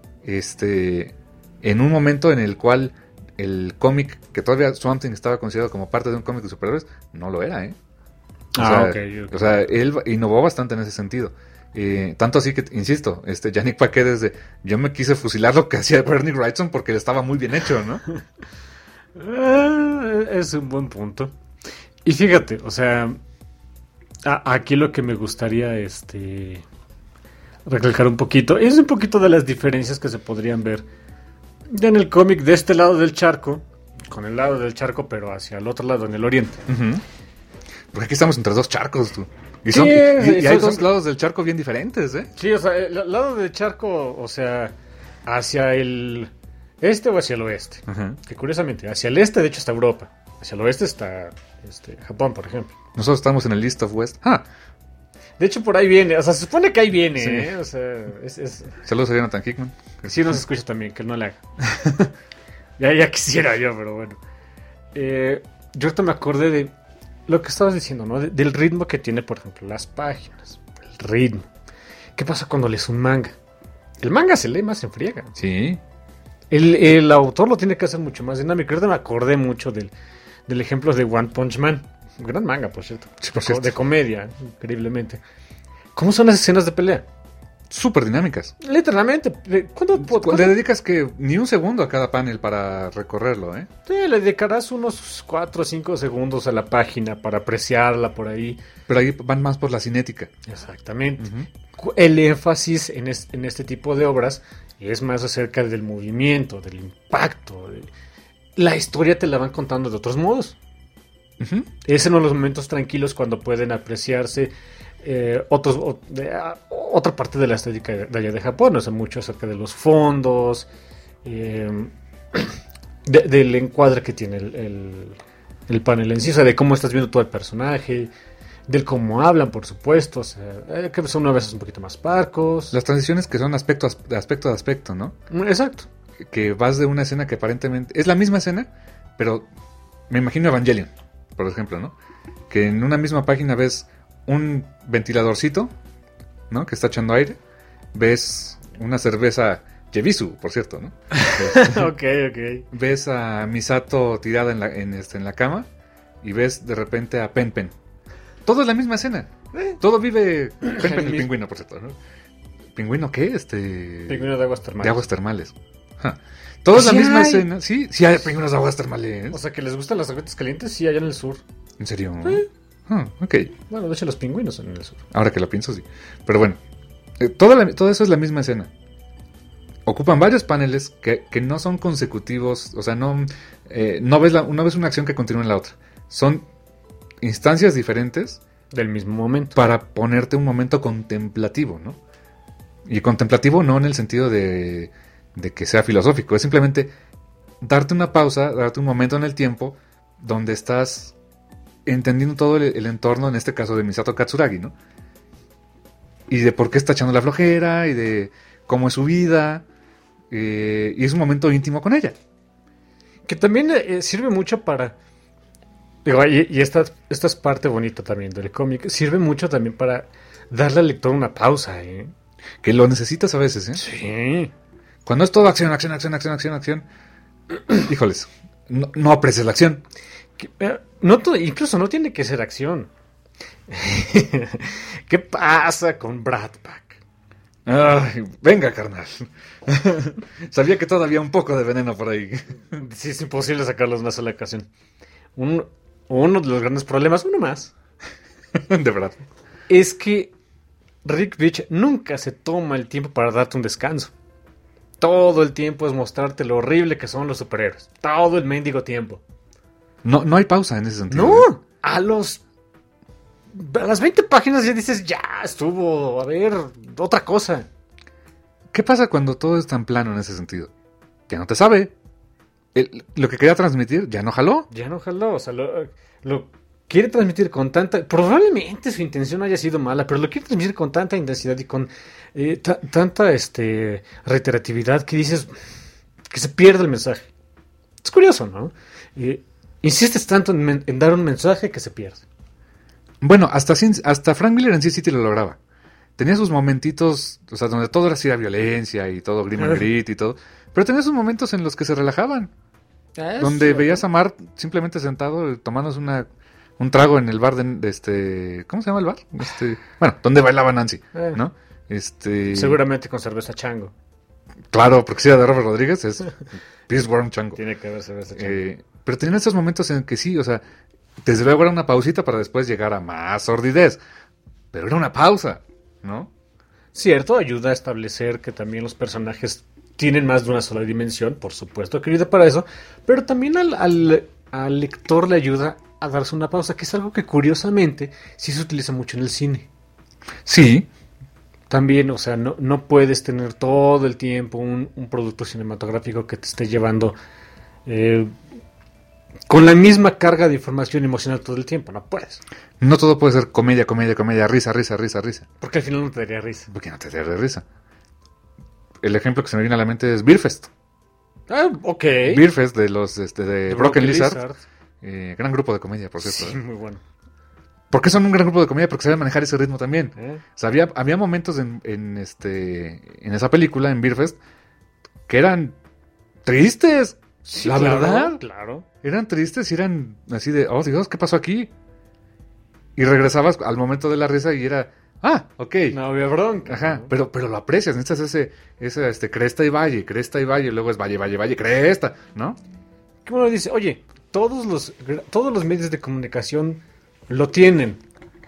este, en un momento en el cual el cómic, que todavía Swamp Thing estaba considerado como parte de un cómic de superhéroes, no lo era, ¿eh? O Ah, sea, ok, ok. O sea, él innovó bastante en ese sentido. Eh, tanto así que, insisto, este Yannick Paquet desde yo me quise fusilar lo que hacía Bernie Wrightson porque estaba muy bien hecho, ¿no? Eh, es un buen punto. Y fíjate, o sea, a- aquí lo que me gustaría este recalcar un poquito es un poquito de las diferencias que se podrían ver ya en el cómic de este lado del charco, con el lado del charco, pero hacia el otro lado, en el oriente. Ujú. Porque aquí estamos entre dos charcos, tú. Y, son, Sí, y- y son- hay son- dos lados del charco bien diferentes, ¿eh? Sí, o sea, el lado del charco, o sea, hacia el este o hacia el oeste. Ajá. Que curiosamente, hacia el este de hecho está Europa, hacia el oeste está este, Japón, por ejemplo. Nosotros estamos en el East of West. Ah, De hecho, por ahí viene, o sea, se supone que ahí viene, Sí. ¿eh? O sea, es, es, saludos a Jonathan Hickman. sí nos escucha también, que él no le haga. ya, ya quisiera yo, pero bueno. Eh, yo ahorita me acordé de lo que estabas diciendo, ¿no? De- del ritmo que tiene, por ejemplo, las páginas. El ritmo. ¿Qué pasa cuando lees un manga? El manga se lee más en friega. Sí. El, el autor lo tiene que hacer mucho más dinámico. Ahorita me acordé mucho del, del ejemplo de One Punch Man. Un gran manga, por cierto. Sí, por de, cierto. de comedia, increíblemente. ¿Cómo son las escenas de pelea? Súper dinámicas. Literalmente. eh, ¿Cuándo, Cu- cuándo- Le dedicas que ni un segundo a cada panel para recorrerlo, ¿eh? Sí, le dedicarás unos cuatro o cinco segundos a la página para apreciarla por ahí. Pero ahí van más por la cinética. Exactamente. Ujú. Cu- El énfasis en, es- en este tipo de obras es más acerca del movimiento, del impacto. de- La historia te la van contando de otros modos. Ujú. Es en los momentos tranquilos cuando pueden apreciarse eh, otros, o- de- a- otra parte de la estética de, de allá de Japón. O sea, mucho acerca de los fondos, eh, de- del encuadre que tiene el, el- el panel en sí, o sea, de cómo estás viendo todo el personaje, del cómo hablan, por supuesto. O sea, eh, que son a veces un poquito más parcos. Las transiciones que son aspecto a asp- de aspecto a aspecto, ¿no? Exacto. Que vas de una escena que aparentemente es la misma escena, pero me imagino Evangelion, por ejemplo, ¿no? Que en una misma página ves un ventiladorcito, ¿no? Que está echando aire, ves una cerveza Yebisu, por cierto, ¿no? ok, ok. Ves a Misato tirada en la, en, este, en la cama y ves de repente a Pen Pen. Todo es la misma escena. Todo vive... Pen Pen, el pingüino, por cierto, ¿no? ¿Pingüino qué? Este... Pingüino de aguas termales. De aguas termales. Ja. Todo es la Sí misma hay. escena. Sí, sí hay pingüinos de aguas termales. O sea, que les gustan las aguas calientes, sí, allá en el sur. ¿En serio? Sí. Ah, ok. Bueno, de hecho, los pingüinos son en el sur. Ahora que lo pienso, sí. Pero bueno, eh, toda la- todo eso es la misma escena. Ocupan varios paneles que, que no son consecutivos. O sea, no, eh, no, ves la, no ves una acción que continúa en la otra. Son instancias diferentes Del mismo momento. para ponerte un momento contemplativo, ¿no? Y contemplativo no en el sentido de, de que sea filosófico, es simplemente darte una pausa, darte un momento en el tiempo donde estás entendiendo todo el, el entorno, en este caso de Misato Katsuragi, ¿no? Y de por qué está echando la flojera, y de cómo es su vida, eh, y es un momento íntimo con ella. Que también eh, sirve mucho para... Digo, y, y esta, esta es parte bonita también del cómic. Sirve mucho también para darle al lector una pausa, ¿eh? Que lo necesitas a veces, ¿eh? Sí. Cuando es todo acción, acción, acción, acción, acción, acción, híjoles, no, no aprecias la acción. Que, eh, no to- incluso no tiene que ser acción. ¿Qué pasa con Brad Pack? Ay, venga, carnal. Sabía que todavía un poco de veneno por ahí. Sí, es imposible sacarlo en una sola ocasión. Un- uno de los grandes problemas, uno más, De verdad. es que Rick Beach nunca se toma el tiempo para darte un descanso. Todo el tiempo es mostrarte lo horrible que son los superhéroes. Todo el mendigo tiempo. No, no hay pausa en ese sentido. No, a los... A las veinte páginas ya dices, ya estuvo, a ver, otra cosa. ¿Qué pasa cuando todo es tan plano en ese sentido? Ya no te sabe. El- lo que quería transmitir ya no jaló. Ya no jaló, o sea, lo, lo quiere transmitir con tanta... Probablemente su intención haya sido mala, pero lo quiere transmitir con tanta intensidad y con eh, ta- tanta este, reiteratividad que dices que se pierde el mensaje. Es curioso, ¿no? Eh, insistes tanto en, men- en dar un mensaje que se pierde. Bueno, hasta, Sin- hasta Frank Miller en Sin City lo lograba. Tenía sus momentitos, o sea, donde todo era así, violencia y todo, grim and grit y todo. Pero tenía sus momentos en los que se relajaban. Donde veías a Mark simplemente sentado eh, tomándose una, un trago en el bar de, de este... ¿Cómo se llama el bar? Este, bueno, donde bailaba Nancy, Eh. ¿no? Este, Seguramente con cerveza chango. Claro, porque si era de Robert Rodríguez, es Pierce Warren Chango. Tiene que haber cerveza chango. Eh, pero tenían esos momentos en que sí, o sea, desde luego era una pausita para después llegar a más sordidez. Pero era una pausa, ¿no? Cierto, ayuda a establecer que también los personajes tienen más de una sola dimensión, por supuesto que ayuda para eso, pero también al, al, al lector le ayuda a darse una pausa, que es algo que curiosamente sí se utiliza mucho en el cine. Sí, También, o sea, no, no puedes tener todo el tiempo un, un producto cinematográfico que te esté llevando eh, con la misma carga de información emocional todo el tiempo, no puedes, no todo puede ser comedia, comedia, comedia, risa, risa, risa, risa. porque al final no te daría risa. Porque no te da de risa. El ejemplo que se me viene a la mente es Beerfest. Ah, ok. Beerfest de los este, de The Broken, Broken Lizard. Lizard. Eh, gran grupo de comedia, por cierto. Sí, ¿eh? muy bueno. ¿Por qué son un gran grupo de comedia? Porque saben manejar ese ritmo también. ¿Eh? O sea, había, había momentos en, en, este, en esa película, en Beerfest, que eran tristes. Sí, la claro, verdad. Claro. Eran tristes y eran así de, oh Dios, ¿qué pasó aquí? Y regresabas al momento de la risa y era, ah, ok. No había bronca. Ajá, ¿no? pero, pero lo aprecias, necesitas ese, ese este, cresta y valle, cresta y valle, luego es valle, valle, valle, cresta, ¿no? Que uno dice, oye, todos los, todos los medios de comunicación lo tienen.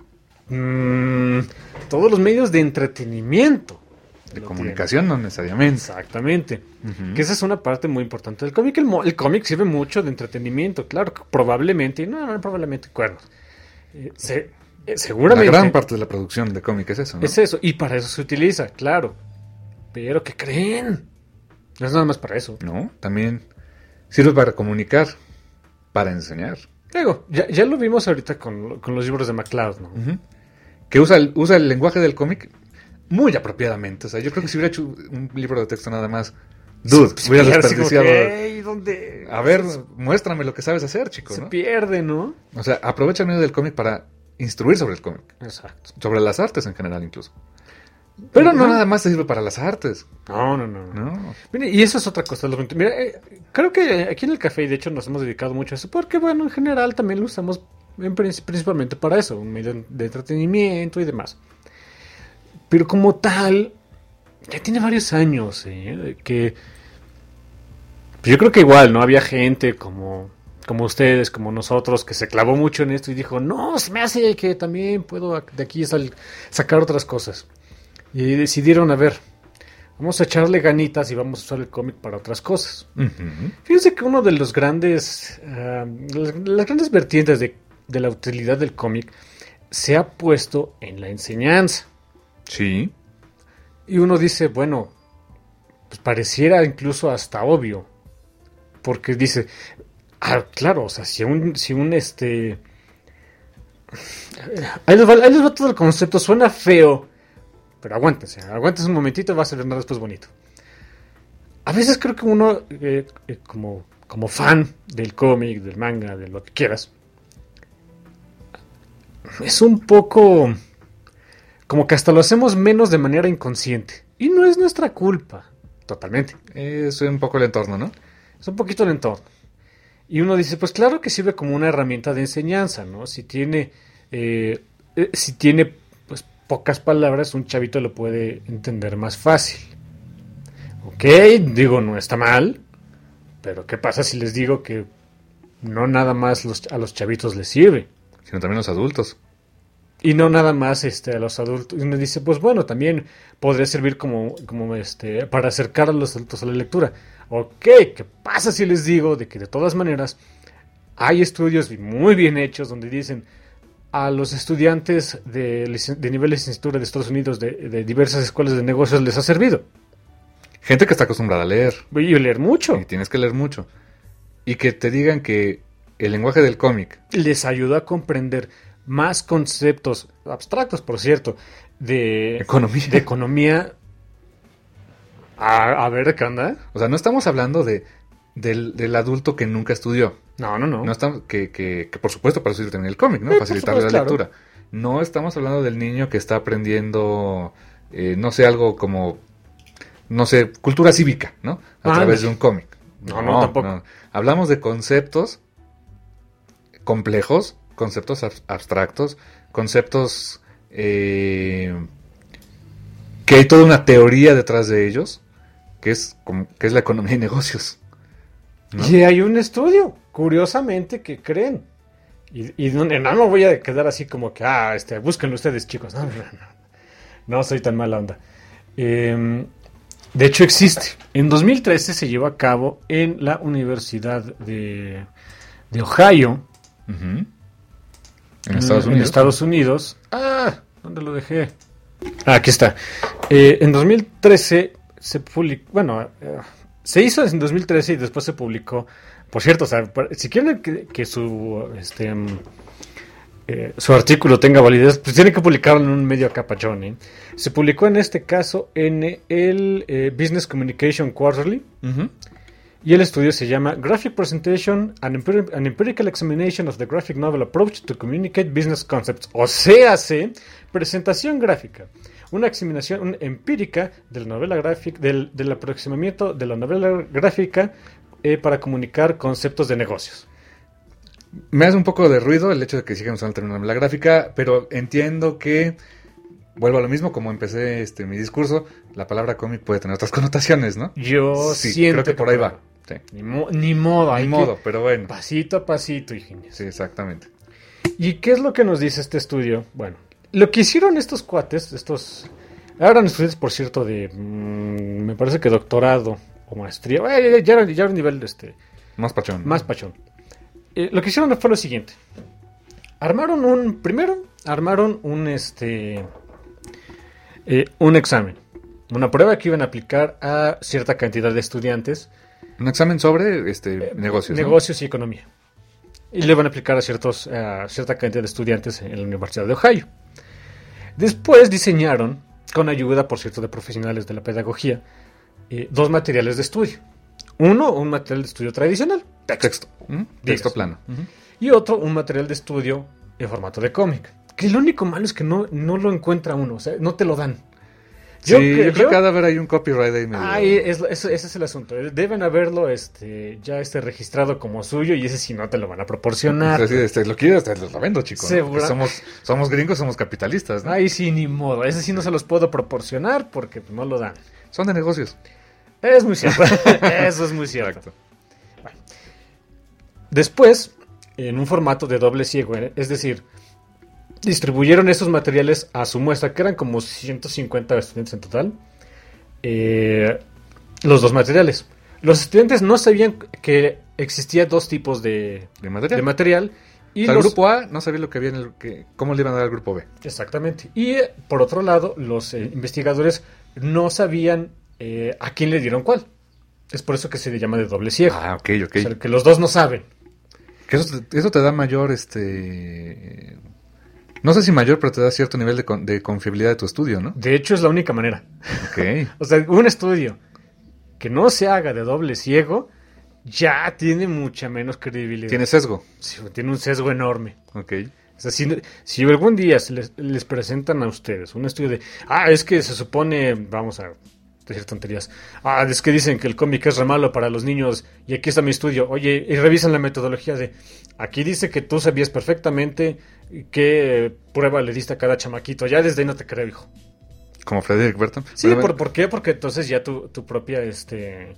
Mm, todos los medios de entretenimiento. De lo comunicación no tienen. necesariamente. Exactamente. Ujú. Que esa es una parte muy importante del cómic. El, mo- el cómic sirve mucho de entretenimiento, claro, que probablemente, no, no, probablemente cuernos. Eh, se- eh, La seguramente. gran parte de la producción de cómic es eso, ¿no? Es eso, y para eso se utiliza, claro. Pero ¿qué creen? No es nada más para eso. No, también sirve para comunicar, para enseñar. Digo, ya, ya lo vimos ahorita con, con los libros de MacLeod, ¿no? Ujú. Que usa el, usa el lenguaje del cómic muy apropiadamente. O sea, yo creo que si hubiera hecho un libro de texto nada más, dude, Se hubiera pierde, así como desperdiciado. que, "Ey, ¿dónde?" A ver, muéstrame lo que sabes hacer, chico, Se ¿no? pierde, ¿no? O sea, aprovecha el medio del cómic para instruir sobre el cómic, Exacto. sobre las artes en general incluso. Pero no nada más sirve para las artes. No, no, no. no. No. Mira, y eso es otra cosa. los- Mira, eh, creo que aquí en el café, de hecho, nos hemos dedicado mucho a eso. Porque, bueno, en general también lo usamos en princi- principalmente para eso. Un medio de entretenimiento y demás. Pero como tal, ya tiene varios años, ¿eh? Que yo creo que igual, ¿no? Había gente como, como ustedes, como nosotros, que se clavó mucho en esto y dijo, no, se me hace que también puedo de aquí sal- sacar otras cosas. Y decidieron, a ver, vamos a echarle ganitas y vamos a usar el cómic para otras cosas. Ujú. Fíjense que uno de los grandes, ah, las, las grandes vertientes de, de la utilidad del cómic se ha puesto en la enseñanza. Sí. Y uno dice, bueno, pues pareciera incluso hasta obvio. Porque dice, ah, claro, o sea, si un, si un este... Ahí les, va, ahí les va todo el concepto, suena feo, pero aguántense, aguántense un momentito, va a ser después bonito. A veces creo que uno, eh, eh, como, como fan del cómic, del manga, de lo que quieras, es un poco... como que hasta lo hacemos menos de manera inconsciente. Y no es nuestra culpa, totalmente. Es un poco el entorno, ¿no? Es un poquito el entorno. Y uno dice, pues claro que sirve como una herramienta de enseñanza, ¿no? Si tiene, eh, eh, si tiene pues, pocas palabras, un chavito lo puede entender más fácil. Ok, digo, no está mal, pero ¿qué pasa si les digo que no nada más los, a los chavitos les sirve? Sino también los adultos. Y no nada más este, a los adultos. Y uno dice, pues bueno, también podría servir como, como este, para acercar a los adultos a la lectura. Ok, ¿qué pasa si les digo de que de todas maneras hay estudios muy bien hechos donde dicen a los estudiantes de, licen- de nivel de licenciatura de Estados Unidos de, de diversas escuelas de negocios les ha servido? Gente que está acostumbrada a leer. Y leer mucho. Y tienes que leer mucho. Y que te digan que el lenguaje del cómic... Les ayuda a comprender más conceptos abstractos, por cierto, de Economía. De economía. A, a ver, ¿qué onda? O sea, no estamos hablando de del, del adulto que nunca estudió. No, no, no. No estamos, que, que, que por supuesto para eso sirve también el cómic, ¿no? Sí, por Facilitarle la supuesto, lectura. No estamos hablando del niño que está aprendiendo, eh, no sé, algo como, no sé, cultura cívica, ¿no? A Ah, través no. de un cómic. No, no, tampoco. Hablamos de conceptos complejos, conceptos ab- abstractos, conceptos eh, que hay toda una teoría detrás de ellos, que es, como, que es la economía y negocios. ¿No? Y hay un estudio, curiosamente, que creen. Y, y no, no me voy a quedar así como que, ah, este, búsquenlo ustedes, chicos. No, no, no. No soy tan mala onda. Eh, de hecho, existe. En dos mil trece se llevó a cabo en la Universidad de, de Ohio. Ujú. En Estados En Unidos. Estados Unidos. Ah, ¿dónde lo dejé? Ah, aquí está. Eh, en dos mil trece se publicó, bueno, eh, se hizo en dos mil trece y después se publicó. Por cierto, o sea, por- si quieren que, que su este mm, eh, su artículo tenga validez, pues tienen que publicarlo en un medio capachón. ¿eh? Se publicó en este caso en el eh, Business Communication Quarterly. Ujú. Y el estudio se llama Graphic Presentation, an, Empir- an Empirical Examination of the Graphic Novel Approach to Communicate Business Concepts. O sea, se presentación gráfica. Una examinación empírica de la novela gráfica, del, del aproximamiento de la novela gráfica eh, para comunicar conceptos de negocios. Me hace un poco de ruido el hecho de que sigan usando el término novela gráfica, pero entiendo que, vuelvo a lo mismo, como empecé este mi discurso, la palabra cómic puede tener otras connotaciones, ¿no? Yo Sí, siento creo que por ahí va. Sí. Ni, mo- ni modo, hay Hay que- modo, pero bueno. pasito a pasito, hijines. Sí, exactamente. ¿Y qué es lo que nos dice este estudio? Bueno, lo que hicieron estos cuates, estos... Ahora eran estudiantes, por cierto, de... mm, me parece que doctorado o maestría. eh, ya, era, ya era un nivel este, Más pachón. más pachón. Eh, lo que hicieron fue lo siguiente. Armaron un... Primero, armaron un este... eh, un examen. Una prueba que iban a aplicar a cierta cantidad de estudiantes. Un examen sobre este negocios. ¿no? Negocios y economía. Y le van a aplicar a, ciertos, a cierta cantidad de estudiantes en la Universidad de Ohio. Después diseñaron, con ayuda, por cierto, de profesionales de la pedagogía, eh, dos materiales de estudio. Uno, un material de estudio tradicional, Texto. Ujú. Texto Digas. plano. Ujú. y otro, un material de estudio en formato de cómic. Que lo único malo es que no, no lo encuentra uno, o sea, no te lo dan. Sí, yo, yo creo que ha de haber ahí un copyright ahí medio... Ahí es, es- ese es el asunto. Deben haberlo este, ya este registrado como suyo y ese si no te lo van a proporcionar. Es decir, este, lo quieres, te lo vendo, chico. ¿no? Segura- Porque somos, somos gringos, somos capitalistas, ¿no? Ahí sí, ni modo. Ese sí no se los puedo proporcionar porque no lo dan. Son de negocios. Es muy cierto. Eso es muy cierto. Exacto. Después, en un formato de doble ciego, ¿eh? Es decir, distribuyeron esos materiales a su muestra, que eran como ciento cincuenta estudiantes en total, eh, los dos materiales. Los estudiantes no sabían que existía dos tipos de, De material. de material. Y O sea, los- el grupo A no sabía lo que había en el... Que, cómo le iban a dar al grupo B. Exactamente. Y eh, por otro lado, los eh, investigadores no sabían eh, a quién le dieron cuál. Es por eso que se le llama de doble ciego. Ah, ok, ok. O sea, que los dos no saben. Que eso, te- eso te da mayor, este... No sé si mayor, pero te da cierto nivel de, con- de confiabilidad de tu estudio, ¿no? De hecho, es la única manera. Ok. O sea, un estudio que no se haga de doble ciego ya tiene mucha menos credibilidad. Tiene sesgo. Sí, tiene un sesgo enorme. Ok. O sea, si, si algún día se les, les presentan a ustedes un estudio de, ah, es que se supone, vamos a decir tonterías, ah, es que dicen que el cómic es re malo para los niños y aquí está mi estudio, oye, y revisan la metodología de, aquí dice que tú sabías perfectamente qué prueba le diste a cada chamaquito, ya desde ahí no te creo, hijo. Como Frederick Burton. Sí, Pero, ¿por, ¿por qué? Porque entonces ya tu, tu propia, este...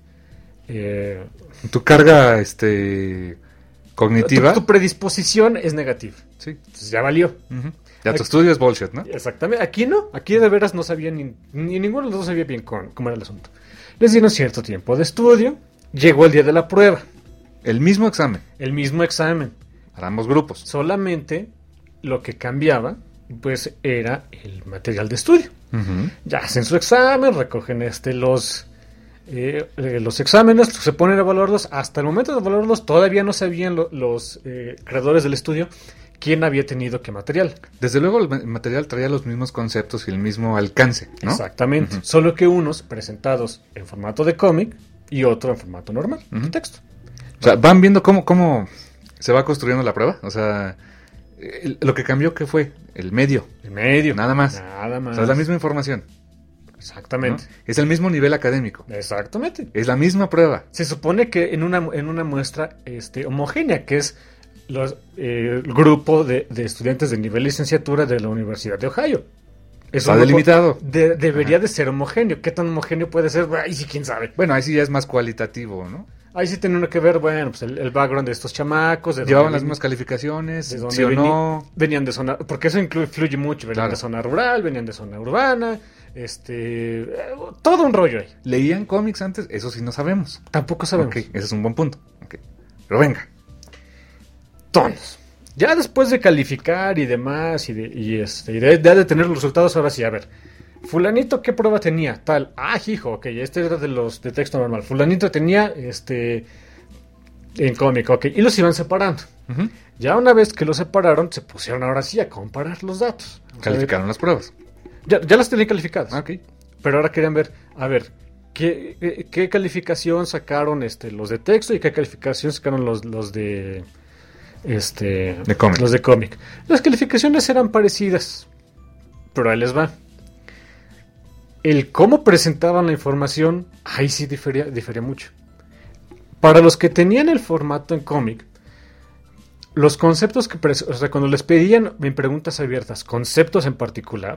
eh, Tu carga, este... Cognitiva. tu, tu predisposición es negativa. Sí. Entonces ya valió. Ujú. Ya tu estudio es bullshit, ¿no? Exactamente. Aquí no. Aquí de veras no sabían ni, ni ninguno de los dos sabía bien con, cómo era el asunto. Les dieron cierto tiempo de estudio. Llegó el día de la prueba. El mismo examen. El mismo examen. Para ambos grupos. Solamente lo que cambiaba, pues, era el material de estudio. Ujú. Ya hacen su examen, recogen este los eh, eh, los exámenes, se ponen a evaluarlos. Hasta el momento de evaluarlos todavía no sabían lo- los eh, creadores del estudio quién había tenido qué material. Desde luego el ma- material traía los mismos conceptos y el mismo alcance, ¿no? Exactamente. Ujú. Solo que unos presentados en formato de cómic y otro en formato normal, Ujú. de texto. O sea, van viendo cómo, cómo se va construyendo la prueba. O sea, el- lo que cambió, ¿qué fue? El medio. En medio. Nada más. Nada más. O sea, es la misma información. ¿no? Exactamente. Es el mismo nivel académico. Exactamente. Es la misma prueba. Se supone que en una, en una muestra este, homogénea, que es los, eh, el grupo de, de estudiantes de nivel licenciatura de la Universidad de Ohio. Es Está un grupo delimitado. de- debería Ajá. de ser homogéneo. ¿Qué tan homogéneo puede ser? Ahí sí, quién sabe. Bueno, ahí sí ya es más cualitativo, ¿no? Ahí sí tiene uno que ver, bueno, pues el, el background de estos chamacos. De Llevaban dónde las ven- mismas calificaciones, de dónde sí o veni- no. venían de zona, porque eso incluye, influye mucho, venían Claro. de zona rural, venían de zona urbana, este, eh, todo un rollo ahí. ¿Leían cómics antes? Eso sí no sabemos. Tampoco sabemos. Ok, ese es un buen punto. Ok. Pero venga. Tonos. Ya después de calificar y demás, y de, y este, y de, ya de tener los resultados, ahora sí, a ver. Fulanito, ¿qué prueba tenía? Tal. Ah, hijo, ok, este era de los de texto normal. Fulanito tenía, este, en cómic, ok. Y los iban separando. Ujú. Ya una vez que los separaron, se pusieron ahora sí a comparar los datos. O sea, Calificaron las pruebas. ya, ya las tenían calificadas. Ah, ok. Pero ahora querían ver, a ver, ¿qué, eh, qué calificación sacaron este, los de texto y qué calificación sacaron los, los de... Este, De cómic. Los de cómic. Las calificaciones eran parecidas, pero ahí les va. El cómo presentaban la información, ahí sí difería, difería mucho. Para los que tenían el formato en cómic, los conceptos que... pres- O sea, cuando les pedían en preguntas abiertas, conceptos en particular,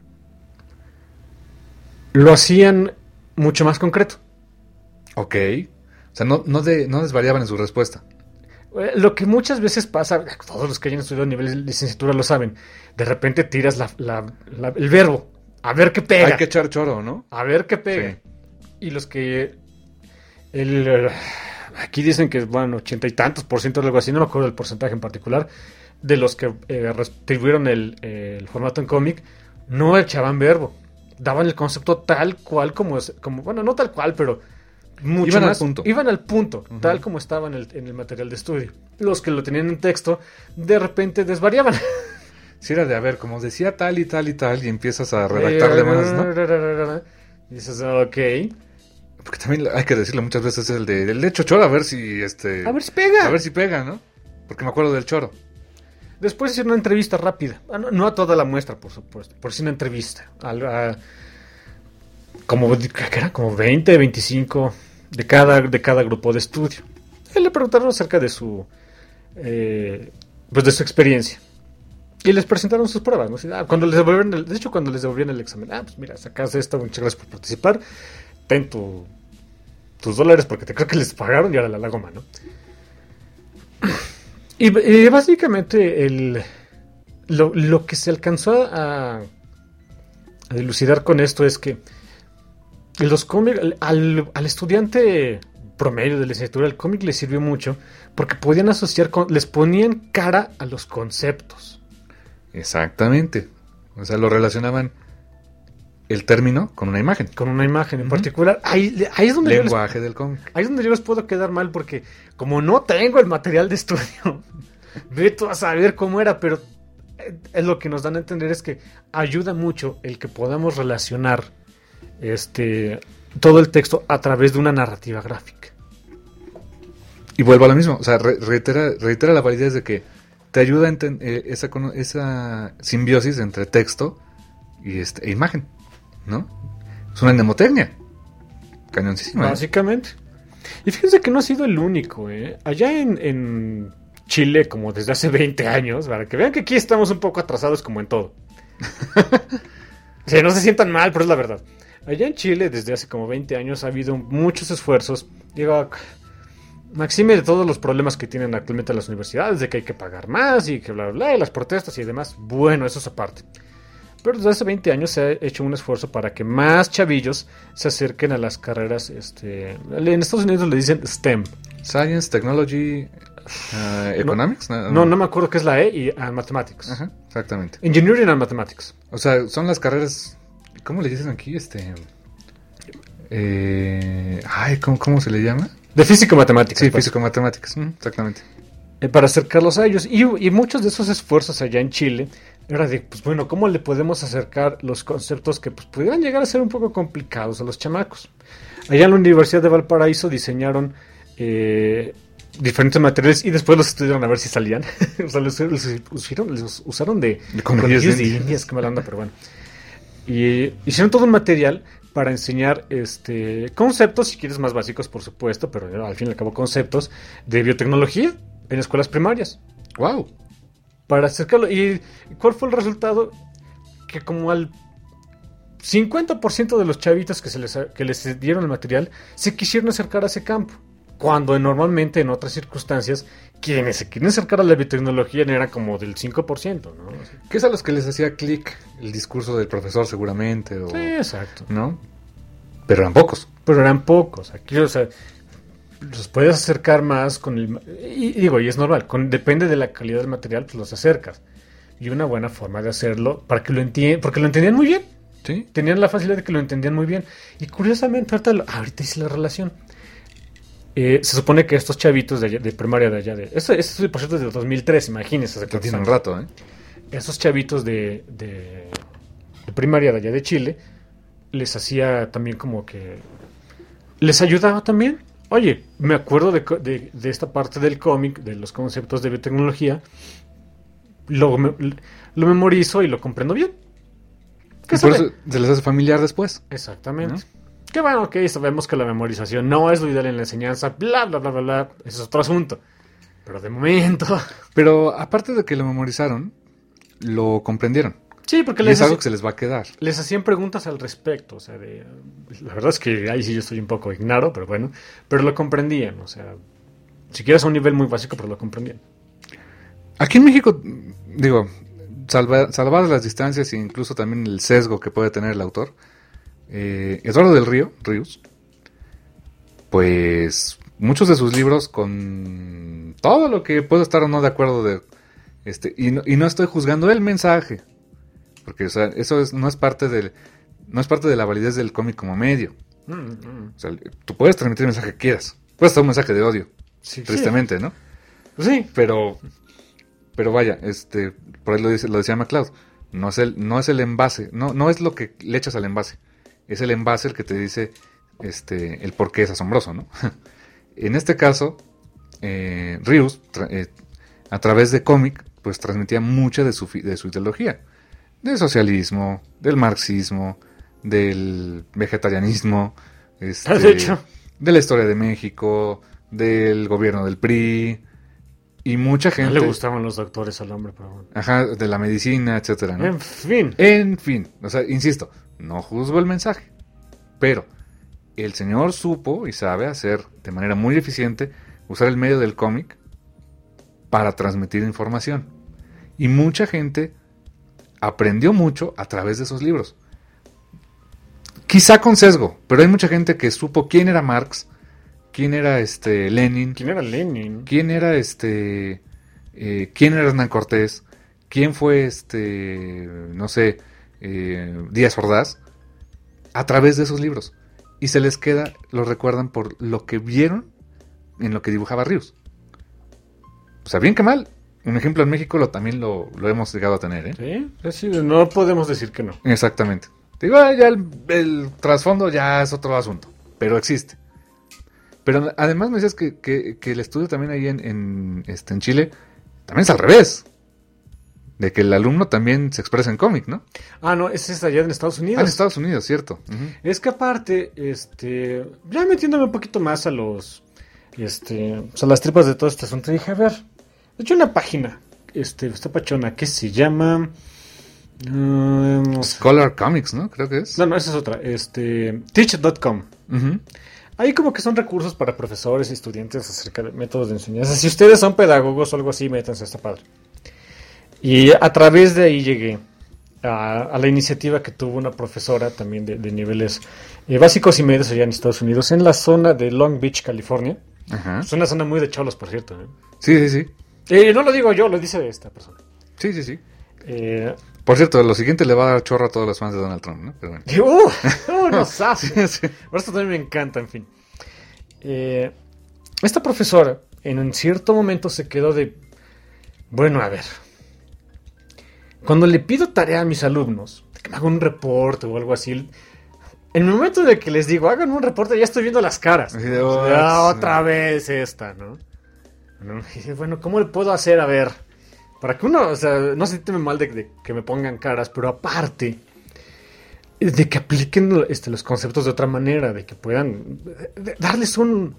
lo hacían mucho más concreto. Ok. O sea, no, no, de, no desvariaban en su respuesta. Eh, Lo que muchas veces pasa, todos los que hayan estudiado a nivel de licenciatura lo saben, de repente tiras la, la- la- el verbo, a ver qué pega, Hay que echar choro, ¿no? a ver qué pega. Y los que... El, eh, aquí dicen que, bueno, ochenta y tantos por ciento o algo así, no me acuerdo del porcentaje en particular, de los que eh, distribuyeron el, eh, el formato en cómic, no echaban verbo. Daban el concepto tal cual como es, como, bueno, no tal cual, pero mucho Iban al más. punto. Iban al punto, Ujú. tal como estaba en el, en el material de estudio. Los que lo tenían en texto, de repente desvariaban. Si era de, a ver, como decía tal y tal y tal, y empiezas a redactarle más, ¿no? Y dices, ok. Porque también hay que decirlo muchas veces, el de, el de hecho choro, a ver si, este... A ver si pega. A ver si pega, ¿no? Porque me acuerdo del choro. Después hice una entrevista rápida. Ah, No, no a toda la muestra, por supuesto. Por si una entrevista. A, a- como, ¿qué era? Como veinte, veinticinco de cada, de cada grupo de estudio. Y le preguntaron acerca de su, eh, pues de su experiencia. Y les presentaron sus pruebas, ¿no? Así, ah, cuando les devolvieron el, de hecho, cuando les devolvieron el examen, ah, pues mira, sacaste esto, muchas gracias por participar, ten tu, tus dólares porque te creo que les pagaron y ahora la, la goma, ¿no? Y, y básicamente el, lo, lo que se alcanzó a, a dilucidar con esto es que los cómics, al, al estudiante promedio de licenciatura, el cómic les sirvió mucho porque podían asociar, con, les ponían cara a los conceptos. Exactamente. O sea, lo relacionaban el término con una imagen. Con una imagen en Uh-huh. particular. Ahí, ahí es donde Lenguaje yo les, del cómic. ahí es donde yo les puedo quedar mal porque como no tengo el material de estudio, veto a saber cómo era, pero es lo que nos dan a entender es que ayuda mucho el que podamos relacionar este todo el texto a través de una narrativa gráfica. Y vuelvo a lo mismo. O sea, re- reitera, reitera la validez de que te ayuda a enten- eh, esa, cono- esa simbiosis entre texto y este, e imagen, ¿no? Es una mnemotecnia. Cañoncísima. ¿eh? Básicamente. Y fíjense que no ha sido el único, ¿eh? Allá en, en Chile, como desde hace veinte años, para que vean que aquí estamos un poco atrasados como en todo. O sea, no se sientan mal, pero es la verdad. Allá en Chile, desde hace como veinte años, ha habido muchos esfuerzos. Digo, maxime de todos los problemas que tienen actualmente las universidades, de que hay que pagar más y que bla, bla, bla, y las protestas y demás. Bueno, eso es aparte. Pero desde hace veinte años se ha hecho un esfuerzo para que más chavillos se acerquen a las carreras. Este, en Estados Unidos le dicen STEM. Science, Technology, uh, Economics. No, no, no me acuerdo qué es la E y uh, Mathematics. Ajá, exactamente. Engineering and Mathematics. O sea, son las carreras. ¿Cómo le dicen aquí? Este. Eh, ay, ¿cómo, ¿cómo se le llama? De físico-matemáticas. Sí, pues. físico-matemáticas. Mm, exactamente. Eh, para acercarlos a ellos. Y, y muchos de esos esfuerzos allá en Chile era de, pues bueno, ¿cómo le podemos acercar los conceptos que pues, pudieran llegar a ser un poco complicados a los chamacos? Allá en la Universidad de Valparaíso diseñaron eh, diferentes materiales y después los estudiaron a ver si salían. O sea, los, los usaron, los usaron de, De conejillos conejillos de de India. indias, qué mala onda, pero bueno. Y hicieron todo un material para enseñar este conceptos, si quieres más básicos, por supuesto, pero al fin y al cabo conceptos de biotecnología en escuelas primarias. ¡Wow! Para acercarlo. ¿Y cuál fue el resultado? Que como al cincuenta por ciento de los chavitos que, se les, que les dieron el material se quisieron acercar a ese campo. Cuando normalmente en otras circunstancias quienes se quieren acercar a la biotecnología eran como del cinco por ciento, ¿no? ¿Qué es a los que les hacía clic el discurso del profesor seguramente? O, Sí, exacto. ¿no? Pero eran pocos. Pero eran pocos. Aquí, o sea, los puedes acercar más con el... Y, y digo, y es normal, con, depende de la calidad del material, pues los acercas. Y una buena forma de hacerlo, para que lo entiendan, porque lo entendían muy bien. Sí. Tenían la facilidad de que lo entendían muy bien. Y curiosamente, ahorita, lo- ahorita hice la relación. Eh, se supone que estos chavitos de, allá- de primaria de allá, de, esto, esto por cierto es de dos mil tres, imagínense. hace Ya cuántos tiene un años. rato, ¿eh? Esos chavitos de, de, de primaria de allá de Chile, les hacía también como que... Les ayudaba también. Oye, me acuerdo de, co- de, de esta parte del cómic, de los conceptos de biotecnología, lo, me- lo memorizo y lo comprendo bien. ¿Qué Y por sabe? eso se les hace familiar después. Exactamente. ¿No? Que bueno, ok, sabemos que la memorización no es lo ideal en la enseñanza, bla, bla, bla, bla, bla, ese es otro asunto. Pero de momento... Pero aparte de que lo memorizaron, lo comprendieron. Sí, porque Y les, es algo haci- que se les va a quedar. les hacían preguntas al respecto, o sea, de... La verdad es que ahí sí yo estoy un poco ignaro, pero bueno, pero lo comprendían, o sea, siquiera a un nivel muy básico, pero lo comprendían. Aquí en México, digo, salva, salvadas las distancias e incluso también el sesgo que puede tener el autor, eh, Eduardo del Río, Ríos, pues muchos de sus libros con todo lo que puedo estar o no de acuerdo de este y no, y no estoy juzgando el mensaje, porque o sea, eso es, no es parte del no es parte de la validez del cómic como medio. Mm, mm. O sea, tú puedes transmitir el mensaje que quieras, puedes dar un mensaje de odio, Sí, tristemente, ¿no? Sí. Pues sí, Pero, pero vaya, este, por ahí lo dice, lo decía MacLeod, no es el, no es el envase, no, no es lo que le echas al envase, es el envase el que te dice, este, el por qué es asombroso, ¿no? En este caso, eh, Rius, tra- eh, a través de cómic, pues transmitía mucha de su, fi- de su ideología, del socialismo, del marxismo, del vegetarianismo, este, Ah, de hecho. de la historia de México, del gobierno del P R I, y mucha No gente... le gustaban los doctores al hombre, pero bueno. Ajá, de la medicina, etcétera, ¿no? En fin. En fin, o sea, insisto, no juzgo el mensaje, pero el señor supo y sabe hacer de manera muy eficiente usar el medio del cómic para transmitir información. Y mucha gente aprendió mucho a través de esos libros. Quizá con sesgo, pero hay mucha gente que supo quién era Marx, quién era este Lenin, ¿Quién era Lenin? quién era este eh, quién era Hernán Cortés, quién fue este no sé eh, Díaz Ordaz, a través de esos libros, y se les queda, lo recuerdan por lo que vieron en lo que dibujaba Ríos. O sea, bien que mal, un ejemplo en México lo también lo, lo hemos llegado a tener, ¿eh? Sí, es decir, no podemos decir que no. Exactamente. Digo, ah, ya el, el trasfondo ya es otro asunto, pero existe. Pero además me decías que, que, que el estudio también ahí en, en, este, en Chile también es al revés. De que el alumno también se expresa en cómic, ¿no? Ah, no, ese es allá en Estados Unidos. Ah, en Estados Unidos, cierto. Ujú. Es que aparte, este, ya metiéndome un poquito más a los, este, pues a las tripas de todo este asunto, dije, a ver, he hecho una página, este, esta pachona, que se llama, um, Scholar Comics, ¿no? Creo que es. no, no, esa es otra, este, teach punto com. Ujú. Ahí como que son recursos para profesores y estudiantes acerca de métodos de enseñanza. Si ustedes son pedagogos o algo así, métanse, está padre. Y a través de ahí llegué a, a la iniciativa que tuvo una profesora también de, de niveles eh, básicos y medios allá en Estados Unidos, en la zona de Long Beach, California. Ajá. Es una zona muy de cholos, por cierto. ¿eh? Sí, sí, sí. Eh, no lo digo yo, lo dice esta persona. Sí, sí, sí. Eh, Por cierto, lo siguiente le va a dar chorro a todos los fans de Donald Trump, ¿no? Pero bueno. y, uh, uh, no sabes. Sí, sí. Por esto también me encanta, en fin. Eh, esta profesora, en un cierto momento, se quedó de... Bueno, a ver. Cuando le pido tarea a mis alumnos, que me hagan un reporte o algo así, en el momento de que les digo, hagan un reporte, ya estoy viendo las caras. Así de, O "Oh, sea, sí". otra vez esta, ¿no? Bueno, y dice, bueno, ¿cómo le puedo hacer? A ver, para que uno, o sea, no se siente mal de, de que me pongan caras, pero aparte de que apliquen este, los conceptos de otra manera, de que puedan de- darles un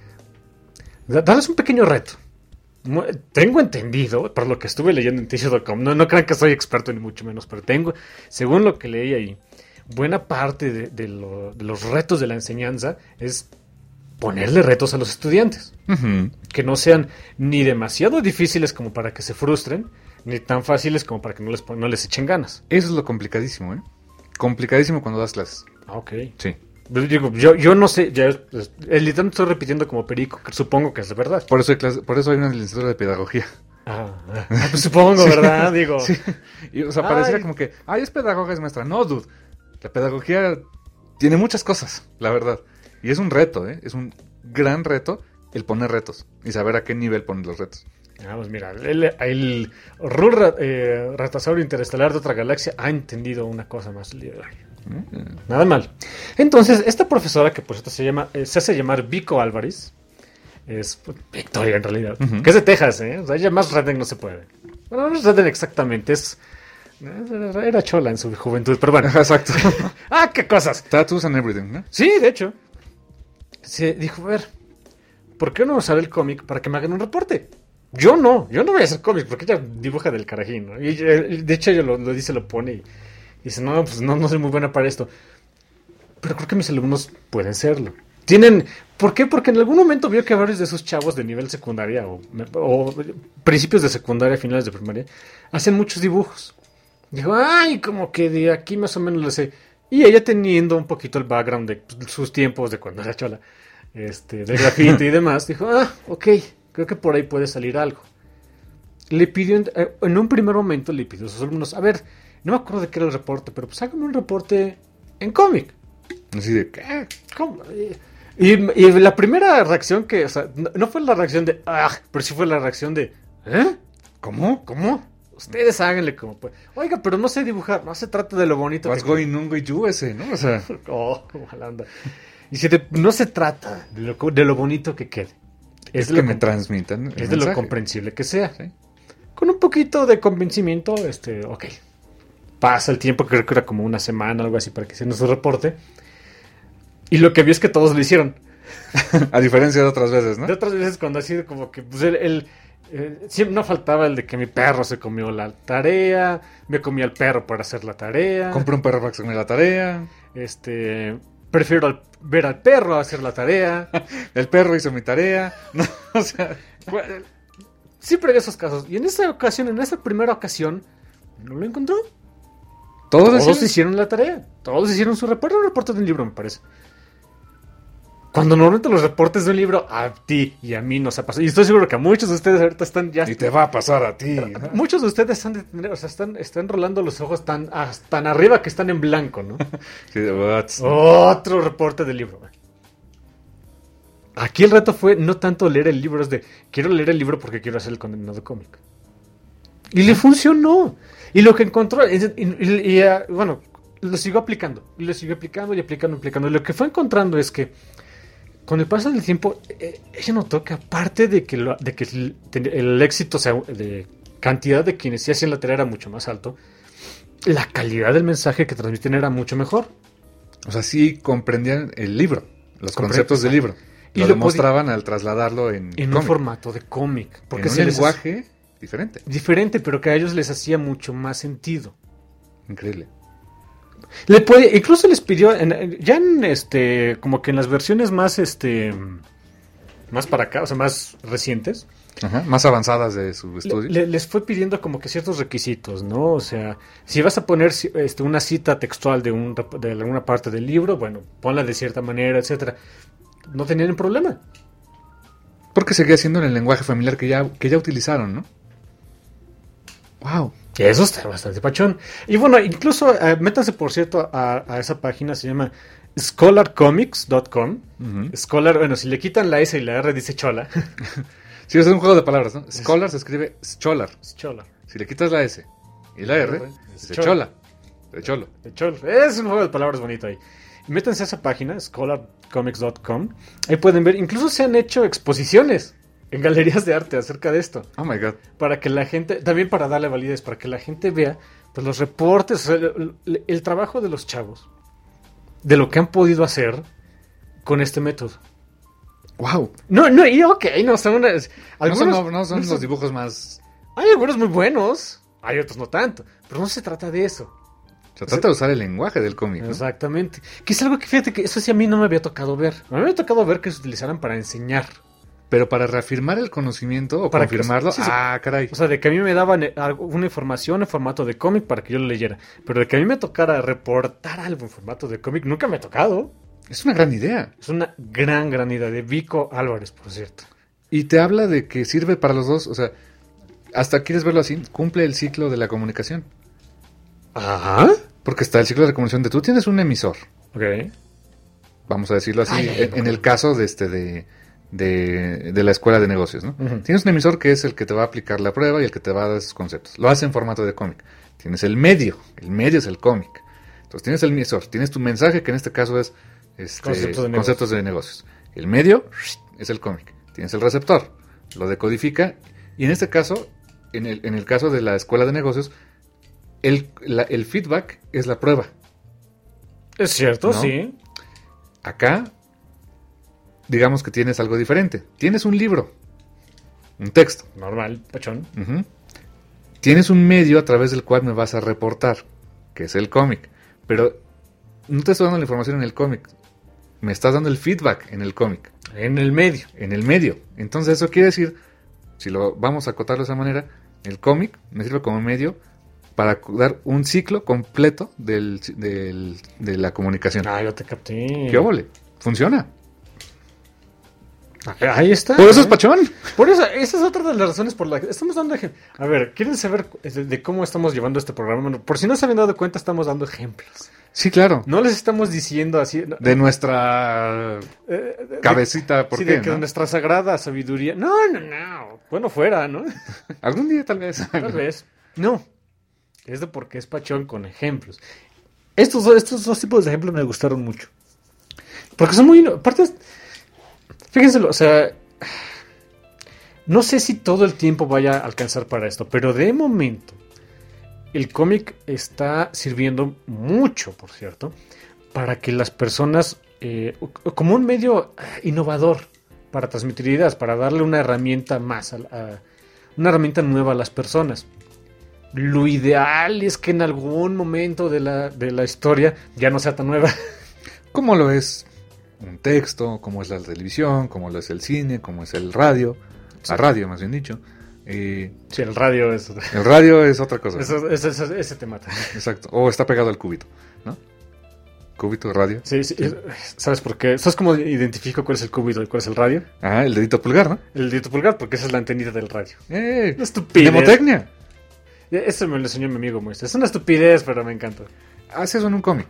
da- darles un pequeño reto. Mu- Tengo entendido, por lo que estuve leyendo en teacher punto com, no, no crean que soy experto ni mucho menos, pero tengo, según lo que leí ahí, buena parte de, de lo- de los retos de la enseñanza es ponerle retos a los estudiantes, Ujú. que no sean ni demasiado difíciles como para que se frustren, ni tan fáciles como para que no les, pon- no les echen ganas. Eso es lo complicadísimo, ¿eh? Complicadísimo cuando das clases. Ah, ok. Sí. Yo, digo, yo, yo no sé, ya, pues, el literal estoy repitiendo como perico, que supongo que es de verdad. Por eso hay, clase- por eso hay una licenciatura de pedagogía. Ah, ah, pues supongo, ¿verdad? Digo, Sí. Y, o sea, pareciera Ay. como que, ay, es pedagoga, es maestra. No, dude. La pedagogía tiene muchas cosas, la verdad. Y es un reto, ¿eh? Es un gran reto el poner retos y saber a qué nivel poner los retos. ah, pues mira, el, el Rur eh, Ratasaurio Interestelar de otra galaxia ha entendido una cosa más el día de hoy. Mm. Nada mal. Entonces, esta profesora, que por cierto se llama, eh, se hace llamar Vico Álvarez, es pues, Victoria en realidad, Ujú. que es de Texas, ¿eh? O sea, ella más redneck no se puede. Bueno, no es redneck exactamente, es... Era chola en su juventud, pero bueno. Ajá, exacto. ¡Ah, qué cosas! Tattoos and everything, ¿no? Sí, de hecho. Se dijo, a ver, ¿por qué no usar el cómic para que me hagan un reporte? Yo no, yo no voy a hacer cómics porque ella dibuja del carajín, ¿no? Y eh, de hecho ella lo, lo dice, lo pone y dice, no, pues no, no soy muy buena para esto. Pero creo que mis alumnos pueden serlo. Tienen, ¿por qué? Porque en algún momento vio que varios de esos chavos de nivel secundaria o, o principios de secundaria, finales de primaria, hacen muchos dibujos. Dijo, ay, como que de aquí más o menos lo sé. Y ella teniendo un poquito el background de pues, sus tiempos de cuando era chola, este, de grafiti y demás, dijo, ah, ok, creo que por ahí puede salir algo. Le pidió, en, en un primer momento le pidió a sus alumnos, a ver, no me acuerdo de qué era el reporte, pero pues háganme un reporte en cómic. Así de, ¿qué? ¿Cómo? Y, y la primera reacción que, o sea, no, no fue la reacción de, ah, pero sí fue la reacción de, ¿eh? ¿Cómo? ¿Cómo? Ustedes háganle como pues. Oiga, pero no sé dibujar, no se trata de lo bonito. What's que going on with you ese, ¿no? O sea, Oh, mala onda. Y si te- no se trata de lo, de lo bonito que quede. es Es, que de lo, me com- transmitan el es de lo mensaje. comprensible que sea. Sí. Con un poquito de convencimiento, este, ok. pasa el tiempo, creo que era como una semana, algo así, para que hicieran su reporte. Y lo que vio es que todos lo hicieron. A diferencia de otras veces, ¿no? De otras veces cuando así como que pues el, el eh, siempre no faltaba el de que mi perro se comió la tarea, me comía el perro para hacer la tarea. Compré un perro para que se comiera la tarea. Este, prefiero al- ver al perro a hacer la tarea. El perro hizo mi tarea. No, o sea, Bueno, siempre hay esos casos. Y en esta ocasión, en esta primera ocasión, no lo encontró. todos, Todos decían- hicieron la tarea. Todos hicieron su reporte. Un reporte de un libro, me parece. Cuando normalmente los reportes de un libro a ti y a mí nos ha pasado. Y estoy seguro que a muchos de ustedes ahorita están ya. Y te va a pasar a ti, ¿no? Muchos de ustedes están, de tener- o sea, están, están rolando los ojos tan, ah, tan arriba que están en blanco, ¿no? Sí, de what? Otro reporte del libro. Aquí el reto fue no tanto leer el libro, es de quiero leer el libro porque quiero hacer el condenado cómic. Y le funcionó. Y lo que encontró, es- y, y- y, ah, bueno, lo siguió aplicando. Y lo siguió aplicando y aplicando y aplicando. Y lo que fue encontrando es que con el paso del tiempo, eh, ella notó que aparte de que, lo- de que el, el éxito, o sea, de cantidad de quienes sí hacían la tarea era mucho más alto, la calidad del mensaje que transmiten era mucho mejor. O sea, sí comprendían el libro, los Correcto, conceptos del libro. Y Lo lo demostraban al trasladarlo en, En un cómic, formato de cómic. Porque en un se les lenguaje diferente. hacía- diferente, pero que a ellos les hacía mucho más sentido. Increíble. Le puede, incluso les pidió, en- en- ya en este, como que en las versiones más, este, más para acá, o sea, más recientes, Ajá, más avanzadas de su le- estudio. le- les fue pidiendo como que ciertos requisitos, ¿no? O sea, si vas a poner ci- este, una cita textual de, un, rep- de alguna parte del libro, bueno, ponla de cierta manera, etcétera. No tenían problema. Porque seguía siendo en el lenguaje familiar que ya, que ya utilizaron, ¿no? Wow. Y eso está bastante pachón. Y bueno, incluso eh, métanse, por cierto, a, a esa página, se llama scholar comics punto com. Ujú. Scholar, bueno, si le quitan la S y la R dice chola. Sí, es un juego de palabras, ¿no? Scholar se escribe scholar. Es chola. Si le quitas la S y la R, Es dice chola. chola. De cholo. De cholo. Es un juego de palabras bonito ahí. Y métanse a esa página, scholar comics punto com. Ahí pueden ver, incluso se han hecho exposiciones en galerías de arte acerca de esto. Oh my god. Para que la gente, también para darle validez, para que la gente vea pues, los reportes, o sea, el, el- el trabajo de los chavos, de lo que han podido hacer con este método. Wow. No, no, y ok, no son unas- No algunos, son, no, no son no los dibujos más... hay algunos muy buenos, hay otros no tanto, pero no se trata de eso. Se trata de usar el lenguaje del cómic, ¿no? Exactamente. Que es algo que fíjate que eso sí a mí no me había tocado ver. A mí me había tocado ver que se utilizaran para enseñar. Pero para reafirmar el conocimiento o Para que- confirmarlo, sí, sí. ah, caray. O sea, de que a mí me daban eh, algo- una información en formato de cómic para que yo lo leyera. Pero de que a mí me tocara reportar algo en formato de cómic, nunca me ha tocado. Es una gran idea. Es una gran, gran idea de Vico Álvarez, por cierto. Y te habla de que sirve para los dos, o sea, hasta quieres verlo así, cumple el ciclo de la comunicación. Ajá. Porque está el ciclo de comunicación de tú tienes un emisor, Ok. vamos a decirlo así, Ay, ay, en, no. en el caso de este de, de, de la escuela de negocios, ¿no? Ujú. Tienes un emisor que es el que te va a aplicar la prueba y el que te va a dar esos conceptos. Lo hace en formato de cómic. Tienes el medio, el medio es el cómic. Entonces tienes el emisor, tienes tu mensaje que en este caso es este, Conceptos de conceptos de negocios. El medio es el cómic. Tienes el receptor, lo decodifica y en este caso, en el, en el caso de la escuela de negocios, el, la- el feedback es la prueba. Es cierto, ¿No? sí. Acá, digamos que tienes algo diferente. Tienes un libro, un texto. Normal, pachón. Ujú. Tienes un medio a través del cual me vas a reportar, que es el cómic. Pero no te estoy dando la información en el cómic. Me estás dando el feedback en el cómic, En el medio. en el medio. Entonces eso quiere decir, si lo vamos a acotar de esa manera, el cómic me sirve como medio para dar un ciclo completo del, del- de la comunicación. Ah, yo te capté. ¡Qué óvole! Funciona. Ahí está. Por eso es ¿eh? pachón. Por eso, esa es otra de las razones por las que estamos dando ejemplos. A ver, ¿quieren saber de, de cómo estamos llevando este programa? Bueno, por si no se habían dado cuenta, estamos dando ejemplos. Sí, claro. No les estamos diciendo así. no, De nuestra eh, de- cabecita, ¿por sí, qué? de que ¿no? nuestra sagrada sabiduría. No, no, no. Bueno, fuera, ¿no? Algún día tal vez. Tal vez. No. Es de porque es pachón con ejemplos. Estos, dos- estos dos tipos de ejemplos me gustaron mucho. Porque son muy... ino- Aparte, fíjense, o sea... No sé si todo el tiempo vaya a alcanzar para esto, pero de momento, el cómic está sirviendo mucho, por cierto, para que las personas, eh, como un medio innovador para transmitir ideas, para darle una herramienta más, a, a, una herramienta nueva a las personas. Lo ideal es que en algún momento de la, de la historia ya no sea tan nueva. Como lo es un texto, como es la televisión, como lo es el cine, como es el radio, sí. La radio más bien dicho. Eh, sí, el radio es... El radio es otra cosa. Eso, eso, eso, ese te mata. Exacto, o está pegado al cúbito, ¿no? Cúbito, radio. Sí, sí, sí. ¿Sabes por qué? ¿Sabes cómo identifico cuál es el cúbito y cuál es el radio? Ah, el dedito pulgar, ¿no? El dedito pulgar, porque esa es la antenita del radio. ¡Eh! Una estupidez. Mnemotecnia. Eso me lo enseñó mi amigo Moisés. Es una estupidez, pero me encanta. Haz eso en un cómic.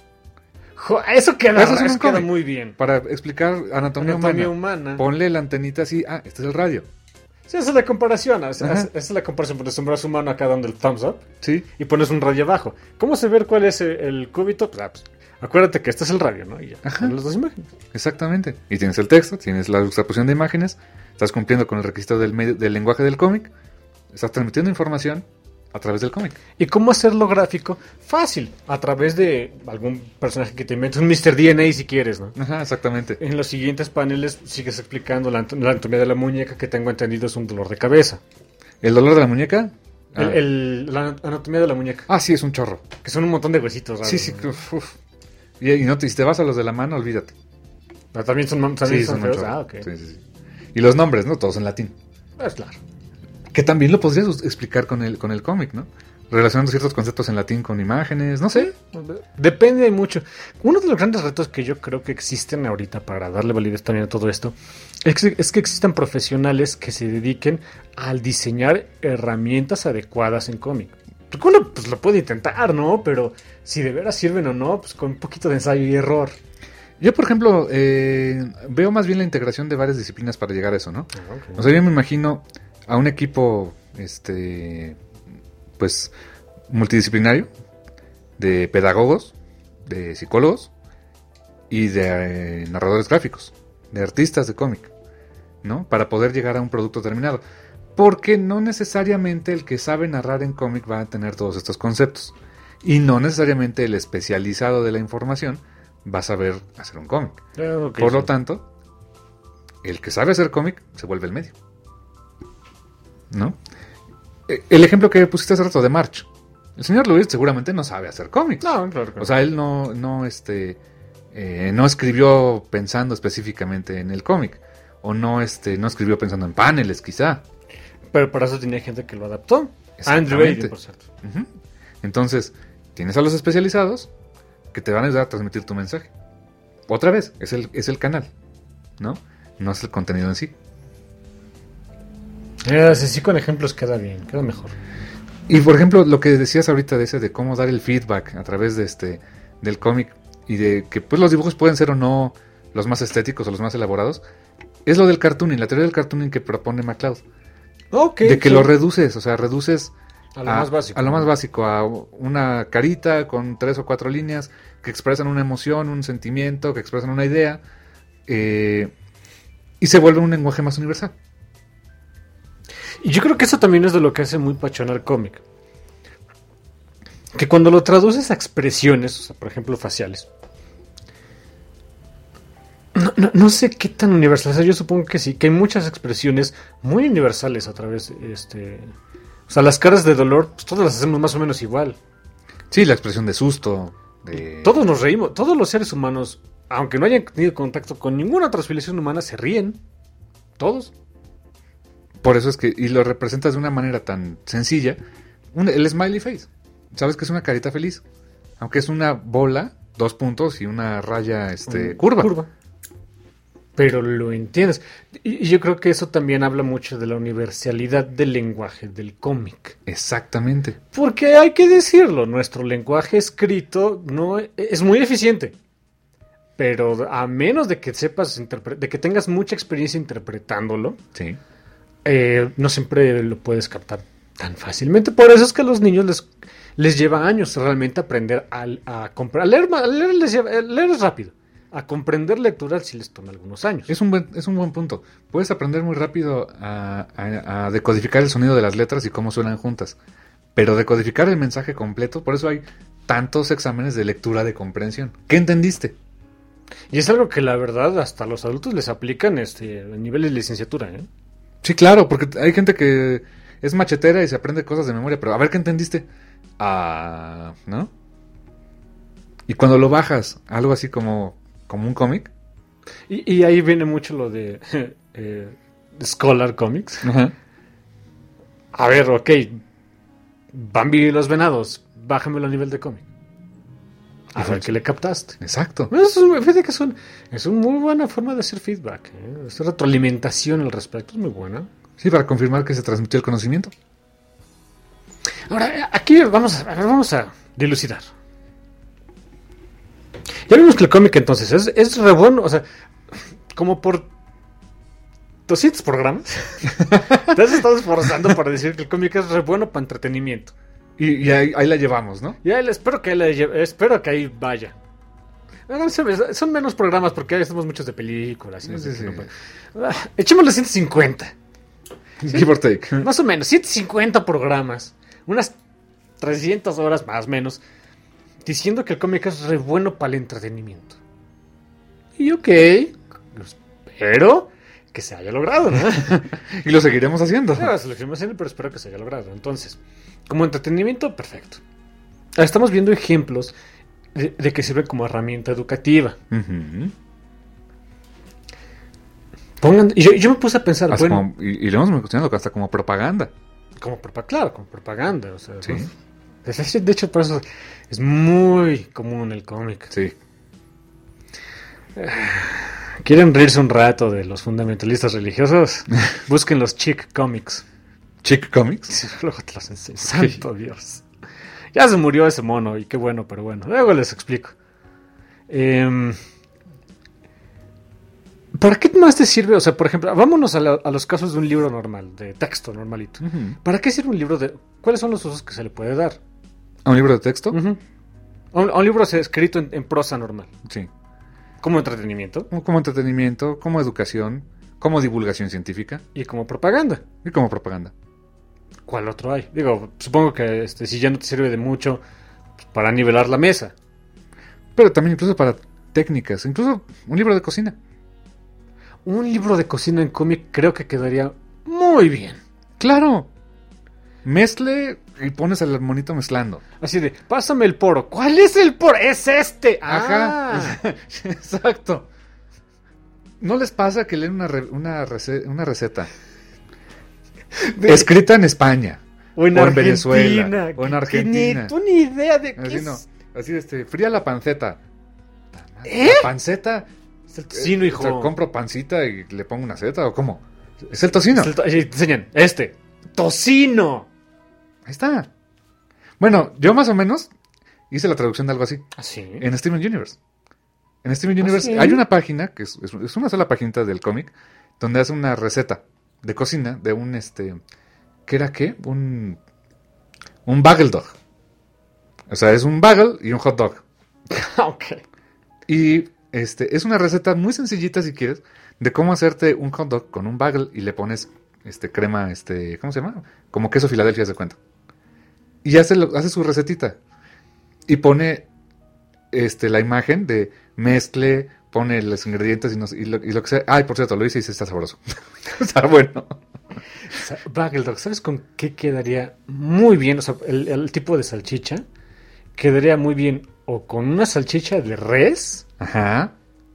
Jo, eso queda, eso, eso queda muy bien. Para explicar anatomía, anatomía humana, humana. Ponle la antenita así. Ah, este es el radio. Sí, esa es la comparación. O sea, esa es la comparación. Pones un brazo humano acá dando el thumbs up. Sí. Y pones un radio abajo. ¿Cómo se ve cuál es el, el cúbito? Pues, ah, pues, acuérdate que este es el radio, ¿no? Y ya. Ajá. Las dos imágenes. Exactamente. Y tienes el texto, tienes la juxtaposición de imágenes. Estás cumpliendo con el requisito del, medio, del lenguaje del cómic. Estás transmitiendo información a través del cómic. ¿Y cómo hacerlo gráfico? Fácil, a través de algún personaje que te inventes, un mister D N A si quieres, ¿no? Ajá, exactamente. En los siguientes paneles sigues explicando la, la anatomía de la muñeca, que tengo entendido es un dolor de cabeza. ¿El dolor de la muñeca? El, Ah. el- la anatomía de la muñeca, Ah, sí, es un chorro. que son un montón de huesitos raros. Sí, sí. ¿no? Uf, uf. Y, y no te, si te vas a los de la mano, olvídate. Pero también son, también Sí, son son un feos. chorro. Ah, ok. Sí, sí, sí. Y los nombres, ¿no? Todos en latín. Pues claro. Que también lo podrías us- explicar con el, con el cómic, ¿no? Relacionando ciertos conceptos en latín con imágenes, no sé. Depende de mucho. Uno de los grandes retos que yo creo que existen ahorita para darle validez también a todo esto es que, es que existan profesionales que se dediquen al diseñar herramientas adecuadas en cómic. Porque uno pues lo puede intentar, ¿no? Pero si de veras sirven o no, pues con un poquito de ensayo y error. Yo, por ejemplo, eh, veo más bien la integración de varias disciplinas para llegar a eso, ¿no? O sea, yo me imagino a un equipo, este, pues, multidisciplinario, de pedagogos, de psicólogos y de eh, narradores gráficos, de artistas de cómic, ¿no? Para poder llegar a un producto terminado. Porque no necesariamente el que sabe narrar en cómic va a tener todos estos conceptos. Y no necesariamente el especializado de la información va a saber hacer un cómic. Ah, ok, Por sí. lo tanto, el que sabe hacer cómic se vuelve el medio, ¿no? Eh, El ejemplo que pusiste hace rato de March. El señor Luis seguramente no sabe hacer cómics. No, claro, claro. O sea, él no, no, este, eh, no escribió pensando específicamente en el cómic. O no, este, no escribió pensando en paneles, quizá. Pero para eso tenía gente que lo adaptó. Exactamente. Andrew Aiden, por cierto. Ujú. Entonces, tienes a los especializados que te van a ayudar a transmitir tu mensaje. Otra vez, es el, es el canal, ¿no? No es el contenido en sí. Eh, sí, sí, con ejemplos queda bien, queda mejor. Y por ejemplo, lo que decías ahorita de ese de cómo dar el feedback a través de este del cómic y de que pues los dibujos pueden ser o no los más estéticos o los más elaborados, es lo del cartooning, la teoría del cartooning que propone MacLeod. Ok. De que sí. lo reduces, o sea, reduces A lo más básico. a lo más básico, a una carita con tres o cuatro líneas que expresan una emoción, un sentimiento, que expresan una idea, eh, y se vuelve un lenguaje más universal. Y yo creo que eso también es de lo que hace muy pachón al cómic. Que cuando lo traduces a expresiones, o sea, por ejemplo, faciales. No, no, no sé qué tan universal. O sea, yo supongo que sí, que hay muchas expresiones muy universales a través de este. O sea, las caras de dolor, pues todas las hacemos más o menos igual. Sí, la expresión de susto, de... Todos nos reímos, todos los seres humanos, aunque no hayan tenido contacto con ninguna otra civilización humana, se ríen. Todos. Por eso es que, y lo representas de una manera tan sencilla, un- el smiley face. Sabes que es una carita feliz, aunque es una bola, dos puntos y una raya este, Mm, curva. curva. Pero lo entiendes. Y, y yo creo que eso también habla mucho de la universalidad del lenguaje del cómic. Exactamente. Porque hay que decirlo, nuestro lenguaje escrito no e- es muy eficiente. Pero a menos de que sepas, interpre- de que tengas mucha experiencia interpretándolo, Sí. eh, no siempre lo puedes captar tan fácilmente. Por eso es que a los niños les, les lleva años realmente aprender a, a comprar. A leer, ma- a leer, les lleva- a leer es rápido. A comprender lectura sí les toma algunos años. Es un buen, es un buen punto. Puedes aprender muy rápido a, a- a decodificar el sonido de las letras y cómo suenan juntas. Pero decodificar el mensaje completo, por eso hay tantos exámenes de lectura de comprensión. ¿Qué entendiste? Y es algo que la verdad hasta los adultos les aplican este, a nivel de licenciatura, ¿eh? Sí, claro, porque hay gente que es machetera y se aprende cosas de memoria, pero a ver qué entendiste. Ah, ¿no? Y cuando lo bajas, algo así como, como un cómic. Y, y ahí viene mucho lo de eh, Scholar Comics. Ajá. A ver, ok. Bambi y los venados, bájamelo a nivel de cómic. A ver qué le captaste. Exacto. Eso es, fíjate que es, un, es una muy buena forma de hacer feedback. ¿eh? Hacer retroalimentación al respecto es muy buena. Sí, para confirmar que se transmitió el conocimiento. Ahora, aquí vamos a, vamos a dilucidar. Ya vimos que el cómic entonces es, es re bueno, o sea, como por doscientos programas te has estado esforzando para decir que el cómic es re bueno para entretenimiento. Y, y ahí, ahí la llevamos, ¿no? Ya espero que, le lleve- espero que ahí vaya. No, son son menos programas porque ya estamos muchos de películas. y no sé Sí, qué, sí. no puede- Ah, echémosle ciento cincuenta. Give or take. Más o menos, ciento cincuenta programas. Unas trescientas horas más o menos. Diciendo que el cómic es re bueno para el entretenimiento. Y ok, espero que se haya logrado, ¿no? Y lo seguiremos haciendo. No, se lo seguimos haciendo, pero espero que se haya logrado. Entonces, como entretenimiento, perfecto. Ahora estamos viendo ejemplos de, de que sirve como herramienta educativa. Ujú. Pongan, y yo, yo me puse a pensar, Hasta bueno, como- y, y lo hemos mencionado hasta como propaganda. como propa- claro, como propaganda. O sea, Sí. ¿no? De de hecho, por eso es muy común el cómic. Sí. ¿Quieren reírse un rato de los fundamentalistas religiosos? Busquen los chick comics. Chick Comics. Sí, luego te los enseño. Santo Dios. Ya se murió ese mono y qué bueno, pero bueno. Luego les explico. Em, ¿Para qué más te sirve? O sea, por ejemplo, vámonos a, la- a los casos de un libro normal, de texto normalito. Ujú. ¿Para qué sirve un libro de...? ¿Cuáles son los usos que se le puede dar? ¿A un libro de texto? Ujú. A un, a un libro escrito en, en prosa normal. Sí. Como entretenimiento Como, como entretenimiento, como educación, como divulgación científica y como propaganda. y como propaganda. ¿Cuál otro hay? Digo, supongo que este, si ya no te sirve de mucho, pues, para nivelar la mesa. Pero también incluso para técnicas, incluso un libro de cocina. Un libro de cocina en cómic creo que quedaría muy bien. ¡Claro! Mezcle y pones al monito mezclando. Así de, pásame el poro. ¿Cuál es el poro? ¡Es este! Ajá. Ah. Exacto. ¿No les pasa que leen una, re- una, rece- una receta De- escrita en España? O en, o en Argentina, Venezuela, o en que- Argentina. Que ni tú ni idea de qué Así es. no, así este, fría la panceta. ¿Eh? ¿La panceta? Es el tocino, Eh, hijo. o sea, ¿compro pancita y le pongo una seta o cómo? Es el tocino. Es el to- ahí te enseñan, este. ¡Tocino! Ahí está. Bueno, yo más o menos hice la traducción de algo así. Así. En Steven Universe. En Steven Universe ¿sí? hay una página, que es, es- es una sola paginita del cómic, donde hace una receta de cocina de un, este, ¿qué era qué? Un, un bagel dog. O sea, es un bagel y un hot dog. Ok. Y este, es una receta muy sencillita, si quieres, de cómo hacerte un hot dog con un bagel y le pones este, crema, este, ¿cómo se llama? Como queso Filadelfia, se cuenta. Y hace, lo- hace su recetita. Y pone este, la imagen de mezcle, pone los ingredientes y, no sé- y lo, y lo que sea. Ay, por cierto, lo hice y sí está sabroso. Está bueno. Sa- Bagel Dog, ¿sabes con qué quedaría muy bien? O sea, el, el tipo de salchicha quedaría muy bien o con una salchicha de res Ajá.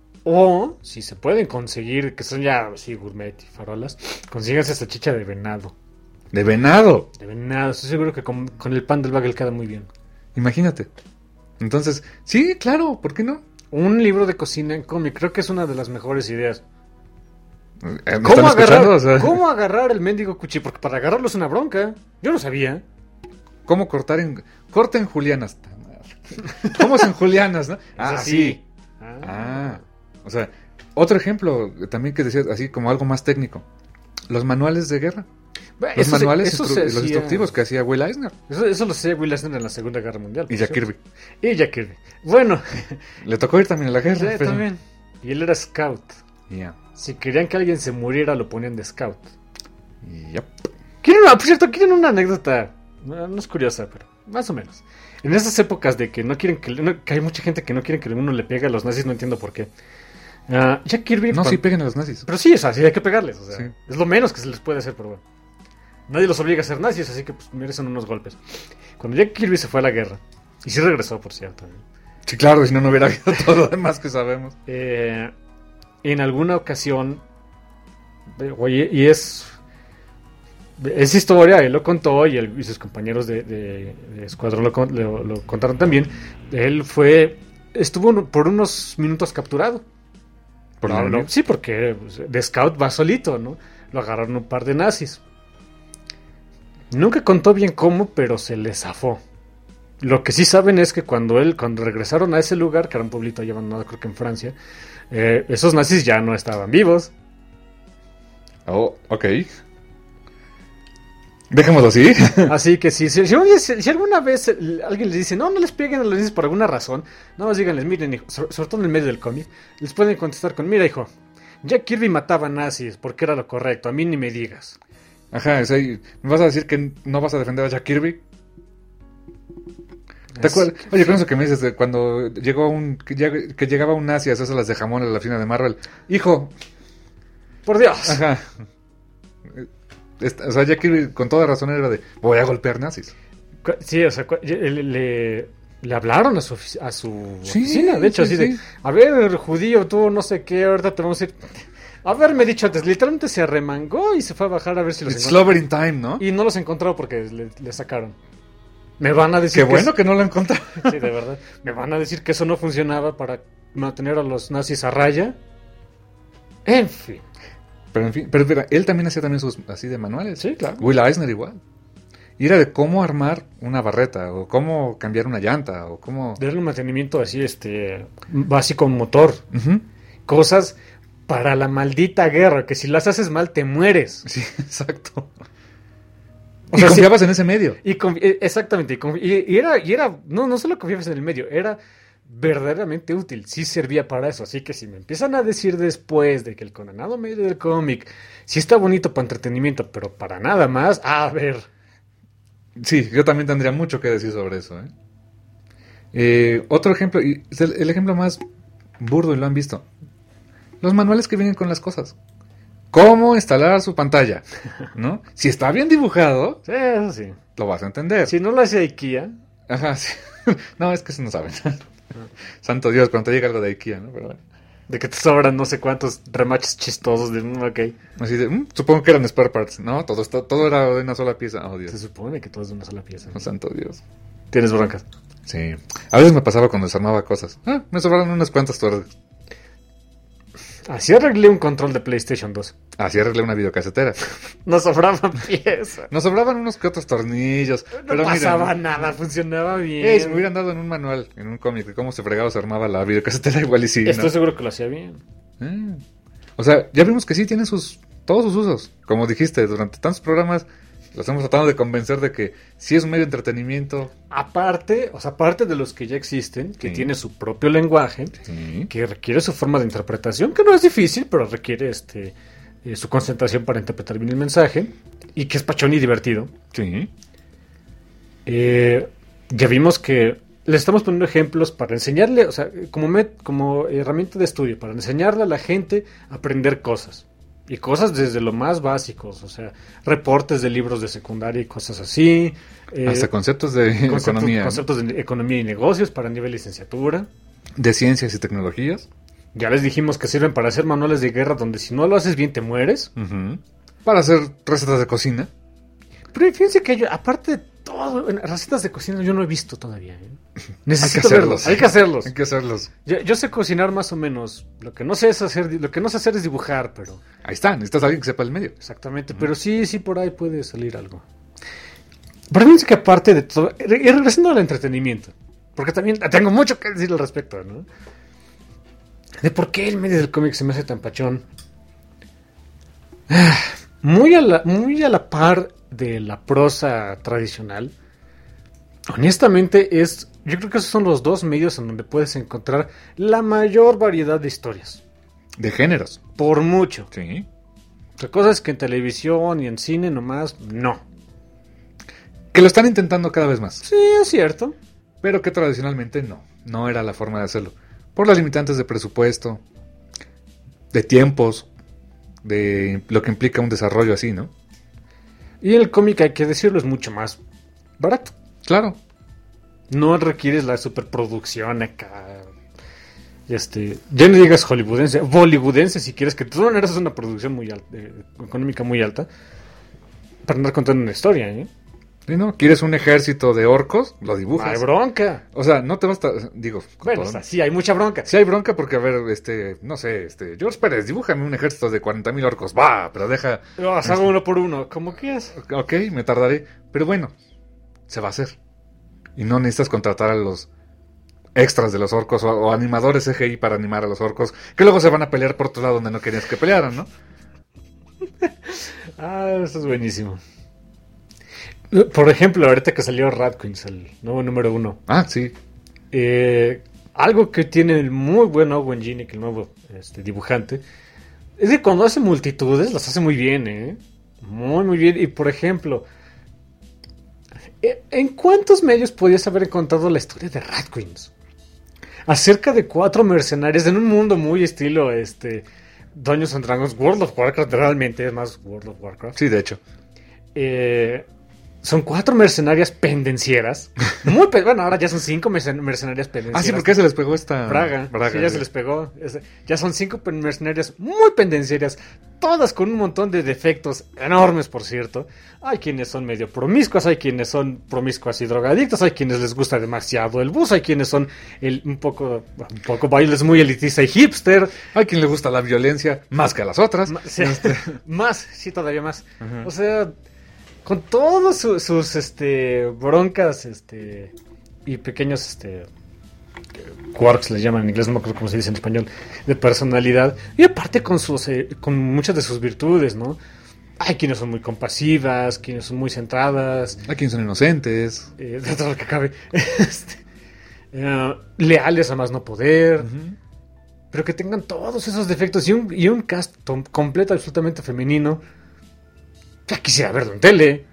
o, si se pueden conseguir, que son ya así gourmet y farolas, consíganse salchicha de venado. De venado. De venado, estoy seguro que con, con el pan del bagel queda muy bien. Imagínate. Entonces, sí, claro, ¿por qué no? Un libro de cocina en cómic, creo que es una de las mejores ideas. Eh, ¿Me ¿Cómo están agarrar, escuchando? O sea, ¿Cómo agarrar el mendigo cuchillo? Porque para agarrarlo es una bronca. Yo no sabía. ¿Cómo cortar en... Corta en julianas. ¿Cómo es en julianas, no? Ah, Es así. sí. Ah. Ah, o sea, otro ejemplo también que decías, así como algo más técnico. Los manuales de guerra. Bueno, Los eso se- manuales, eso instru- se los hacía- instructivos que hacía Will Eisner Eso, eso lo hacía Will Eisner en la Segunda Guerra Mundial. y por Jack cierto. Kirby. Y Jack Kirby. Bueno, Le tocó ir también a la guerra. sí, pero- también. Y él era scout. Ya. Si querían que alguien se muriera, lo ponían de scout. Yep. ¿Quieren una, por cierto, ¿quieren una anécdota No, no es curiosa, pero más o menos. En esas épocas de que no quieren que, no, que hay mucha gente que no quiere que uno le pegue a los nazis, no entiendo por qué. Uh, Jack Kirby... No, cuando... sí peguen a los nazis. Pero sí, o sea, sí hay que pegarles. O sea, Sí. es lo menos que se les puede hacer, pero bueno. Nadie los obliga a ser nazis, así que pues, merecen unos golpes. Cuando Jack Kirby se fue a la guerra, y sí regresó, por cierto, ¿no? Sí, claro, si no, no hubiera habido todo lo demás que sabemos. Eh, en alguna ocasión, eh, oye, y es... Es historia, él lo contó y, él, y sus compañeros de, de, de escuadrón lo, lo, lo contaron también. Él fue, estuvo por unos minutos capturado. ¿Por no, la no, Unión? sí, porque pues, de scout va solito, ¿no? Lo agarraron un par de nazis. Nunca contó bien cómo, pero se le zafó. Lo que sí saben es que cuando él, cuando regresaron a ese lugar, que era un pueblito allá abandonado, creo que en Francia, eh, esos nazis ya no estaban vivos. Oh, ok. Dejémoslo así. Así que si, si, si, si alguna vez alguien les dice, no, no les peguen a los nazis por alguna razón, nada más díganles, miren, hijo, sobre, sobre todo en el medio del cómic, les pueden contestar con, mira, hijo, Jack Kirby mataba nazis porque era lo correcto, a mí ni me digas. Ajá, o sea, ¿me vas a decir que no vas a defender a Jack Kirby? ¿Te acuerdas? Oye, con eso que me dices de cuando llegó un que, lleg- que llegaba un nazi a hacerse las de jamón en la oficina de Marvel. Hijo, Por Dios. ajá. Esta- o sea, Jack Kirby con toda razón era de voy a golpear nazis. Cu- Sí, o sea, cu- le, le, le hablaron a su, ofici- a su Sí, oficina, de hecho, sí, así sí. de, a ver, judío, tú no sé qué, ahorita te vamos a ir... Haberme dicho antes, literalmente se arremangó y se fue a bajar a ver si los It's encontraba. Slover in Time, ¿no? Y no los encontró porque le, le sacaron. Me van a decir Qué que bueno es- que no lo encontré. Sí, de verdad. Me van a decir que eso no funcionaba para mantener a los nazis a raya. En fin. Pero en fin, pero mira, él también hacía también sus así de manuales. Sí, claro. Will Eisner igual. Y era de cómo armar una barreta, o cómo cambiar una llanta, o cómo... Darle un mantenimiento así, este, básico, motor. Ujú. Cosas para la maldita guerra, que si las haces mal te mueres. Sí, exacto. O y sea, confiabas en ese medio. Y confi- eh, exactamente. Y, confi- y- y era, y era, no, no solo confiabas en el medio, era verdaderamente útil. Sí servía para eso. Así que si me empiezan a decir después de que el condenado medio del cómic sí está bonito para entretenimiento, pero para nada más, a ver. Sí, yo también tendría mucho que decir sobre eso. ¿eh? Eh, otro ejemplo, y es el, el ejemplo más burdo y lo han visto. Los manuales que vienen con las cosas. Cómo instalar su pantalla, ¿no? Si está bien dibujado, Sí, eso sí. lo vas a entender. Si no lo hace IKEA, Ajá, sí. No, es que eso no saben. Santo Dios, cuando te llega algo de IKEA, ¿no? Pero bueno. de que te sobran no sé cuántos remaches chistosos de mm, ok. Así de, mm, supongo que eran spare parts. No, todo, está, todo era de una sola pieza. Oh, Se Dios. supone que todo es de una sola pieza. Oh, santo Dios. Tienes broncas. Sí. A veces me pasaba cuando desarmaba cosas. Ah, me sobraron unas cuantas tuercas. Así arreglé un control de PlayStation dos. Así arreglé una videocasetera. No sobraban piezas. Nos sobraban unos que otros tornillos. No pero pasaba miren, nada, funcionaba bien. ey, si me hubieran dado en un manual, en un cómic, de cómo se fregaba se armaba la videocasetera igual y sí. Estoy ¿no? seguro que lo hacía bien. Ah. O sea, ya vimos que sí tiene sus todos sus usos. Como dijiste, durante tantos programas los hemos tratado de convencer de que sí es un medio de entretenimiento. Aparte, o sea, aparte de los que ya existen, que Sí. tiene su propio lenguaje, Sí. que requiere su forma de interpretación, que no es difícil, pero requiere este eh, su concentración para interpretar bien el mensaje, y que es pachón y divertido. Sí. Eh, ya vimos que le estamos poniendo ejemplos para enseñarle, o sea, como, met- como herramienta de estudio, para enseñarle a la gente a aprender cosas. Y cosas desde lo más básicos, o sea, reportes de libros de secundaria y cosas así. eh, Hasta conceptos de conceptos, economía. ¿no? conceptos de economía y negocios para nivel licenciatura. De ciencias y tecnologías. Ya les dijimos que sirven para hacer manuales de guerra donde si no lo haces bien te mueres. Ujú. Para hacer recetas de cocina. Pero fíjense que yo, aparte de todo, en recetas de cocina yo no he visto todavía. ¿eh? Necesito Hay que hacerlos. verlos. Hay que hacerlos. Hay que hacerlos. Yo, yo sé cocinar más o menos. Lo que no sé es hacer, lo que no sé hacer es dibujar, pero Ahí está, necesitas a alguien que sepa el medio. exactamente. Pero sí, sí por ahí puede salir algo. Pero fíjense que aparte de todo, y regresando al entretenimiento, porque también tengo mucho que decir al respecto, ¿no? De por qué el medio del cómic se me hace tan pachón. Ah, Muy a la, muy a la par de la prosa tradicional. Honestamente, es, yo creo que esos son los dos medios en donde puedes encontrar la mayor variedad de historias. De géneros. Por mucho. Sí. O sea, cosas que en televisión y en cine nomás, no. Que lo están intentando cada vez más. Sí, es cierto. Pero que tradicionalmente no. No era la forma de hacerlo. Por las limitantes de presupuesto, de tiempos, de lo que implica un desarrollo así, ¿no? Y el cómic, hay que decirlo, es mucho más barato. Claro. No requieres la superproducción acá. Este, ya no digas hollywoodense, bollywoodense si quieres, que de todas maneras es una producción muy alta, eh, económica muy alta, para andar contando una historia, ¿eh? ¿Sí, no? ¿Quieres un ejército de orcos? Lo dibujas. Hay bronca. O sea, no te basta, digo, con Bueno, todo, o sea, ¿no? sí, hay mucha bronca. Sí hay bronca porque, a ver, este, no sé, este, George Pérez, dibújame un ejército de cuarenta mil orcos. Va, pero deja... O sea, uno por uno, como quieras. Ok, me tardaré. Pero bueno, se va a hacer. Y no necesitas contratar a los extras de los orcos o, o animadores C G I para animar a los orcos, que luego se van a pelear por otro lado donde no querías que pelearan, ¿no? Ah, eso es buenísimo. Por ejemplo, ahorita que salió Rat Queens, el nuevo número uno. Ah, sí. Eh, algo que tiene el muy buen Owen Ginick, el nuevo este, dibujante, es que cuando hace multitudes, las hace muy bien, ¿eh? Muy, muy bien. Y por ejemplo, ¿en cuántos medios podías haber encontrado la historia de Rat Queens? Acerca de cuatro mercenarios en un mundo muy estilo este, Dungeons and Dragons, World of Warcraft, realmente es más World of Warcraft. Sí, de hecho. Eh, son cuatro mercenarias pendencieras. Muy pe- bueno, ahora ya son cinco mercen- mercenarias pendencieras. Ah, sí, ¿por qué se les pegó esta... Braga, Braga, sí, ya sí. se les pegó. Es- ya son cinco pen- mercenarias muy pendencieras, todas con un montón de defectos enormes, por cierto. Hay quienes son medio promiscuas, hay quienes son promiscuas y drogadictos, hay quienes les gusta demasiado el bus, hay quienes son el, un poco un poco bailes muy elitista y hipster. Hay quien le gusta la violencia más que a las otras. Ma- sí, Este, más, sí, todavía más. Ajá. O sea, con todos su- sus este, broncas este, y pequeños este, quirks, les llaman en inglés, no me acuerdo cómo se dice en español, de personalidad. Y aparte con, sus, eh, con muchas de sus virtudes, ¿no? Hay quienes son muy compasivas, quienes son muy centradas, hay quienes son inocentes. eh, de todo lo que cabe. Este, eh, leales a más no poder. Ujú. Pero que tengan todos esos defectos y un, y un cast tom- completo, absolutamente femenino. Ya quisiera verlo en tele.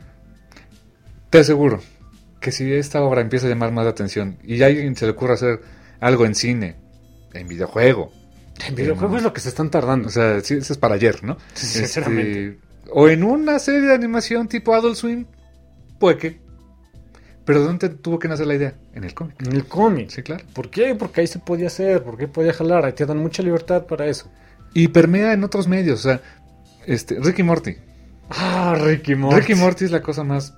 Te aseguro que si esta obra empieza a llamar más la atención y a alguien se le ocurre hacer algo en cine, en videojuego, En videojuegos es lo que se están tardando. o sea, sí, eso es para ayer, ¿no? Sí, sinceramente. Este, o en una serie de animación tipo Adult Swim, puede que. Pero ¿dónde tuvo que nacer la idea? En el cómic. En el cómic. Sí, claro. ¿Por qué? Porque ahí se podía hacer, porque podía jalar, ahí te dan mucha libertad para eso. Y permea en otros medios, o sea, este, Ricky Morty. Ah, Ricky Morty. Ricky Morty es la cosa más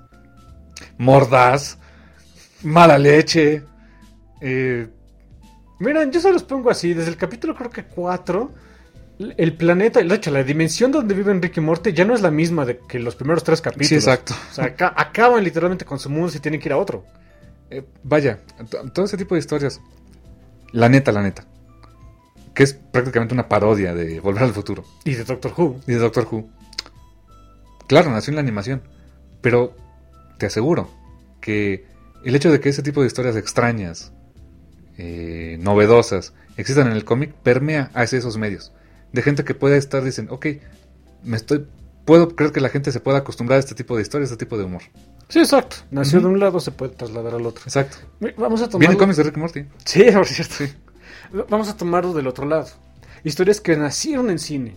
mordaz, mala leche. Eh, Miren, yo se los pongo así, desde el capítulo creo que cuatro, el planeta, de hecho, la dimensión donde viven Ricky y Morty ya no es la misma de que los primeros tres capítulos. Sí, exacto. O sea, acá- acaban literalmente con su mundo y tienen que ir a otro. eh, vaya, t- todo ese tipo de historias, la neta, la neta, que es prácticamente una parodia de Volver al Futuro Y de Doctor Who. y de Doctor Who. Claro, nació en la animación, pero te aseguro que el hecho de que ese tipo de historias extrañas, eh, novedosas, existan en el cómic, permea hacia esos medios. De gente que puede estar, dicen, ok, me estoy, puedo creer que la gente se pueda acostumbrar a este tipo de historias, a este tipo de humor. Sí, exacto. Nació Ujú. de un lado, se puede trasladar al otro. Exacto. Vamos a tomar. Vienen cómics de Rick y Morty. Sí, por cierto. Vamos a tomarlo del otro lado. Historias que nacieron en cine.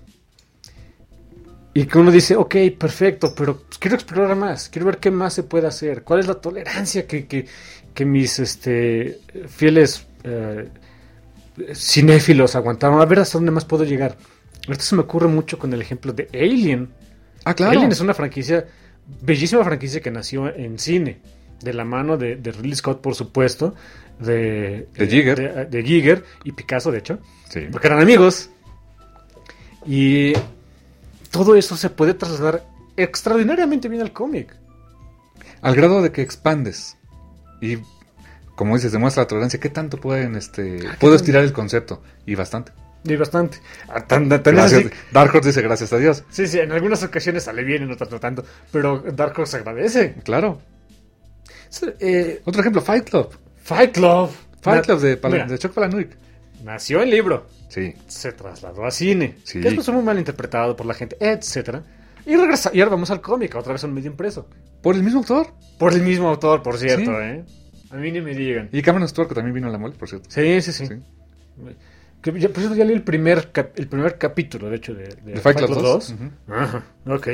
Y que uno dice, ok, perfecto, pero pues, quiero explorar más. Quiero ver qué más se puede hacer. ¿Cuál es la tolerancia que, que, que mis este, fieles eh, cinéfilos aguantaron? A ver hasta dónde más puedo llegar. Esto se me ocurre mucho con el ejemplo de Alien. Ah, claro. Alien es una franquicia, bellísima franquicia que nació en cine, de la mano de, de Ridley Scott, por supuesto, de, De Giger. de, de Giger y Picasso, de hecho, Sí. porque eran amigos. Y todo eso se puede trasladar extraordinariamente bien al cómic. Al grado de que expandes. Y, como dices, demuestra la tolerancia. ¿Qué tanto pueden, este, Ah, ¿qué puedo tanto? estirar el concepto? Y bastante. Y bastante. Ah, tan- tan- tan es Gracias. así- Dark Horse dice gracias a Dios. Sí, sí, en algunas ocasiones sale bien, en otras no tanto. Pero Dark Horse agradece. Claro. Sí, eh, Otro ejemplo, Fight Club. Fight Club. Fight Na- Club de, Pala- Mira, de Chuck Palahniuk. nació en libro. Sí. Se trasladó a cine, Sí. que después fue muy mal interpretado por la gente, etcétera. Y regresa, y ahora vamos al cómic, otra vez un medio impreso. Por el mismo autor. Por el mismo autor, por cierto, Sí. ¿eh? A mí ni me digan. Y Cameron Stewart, que también vino a la mole, por cierto. Sí, sí, sí. Sí. Que ya, por cierto, ya leí el primer, cap- el primer capítulo, de hecho, de, de ¿De Fight Club dos? Ujú. Ajá, ok.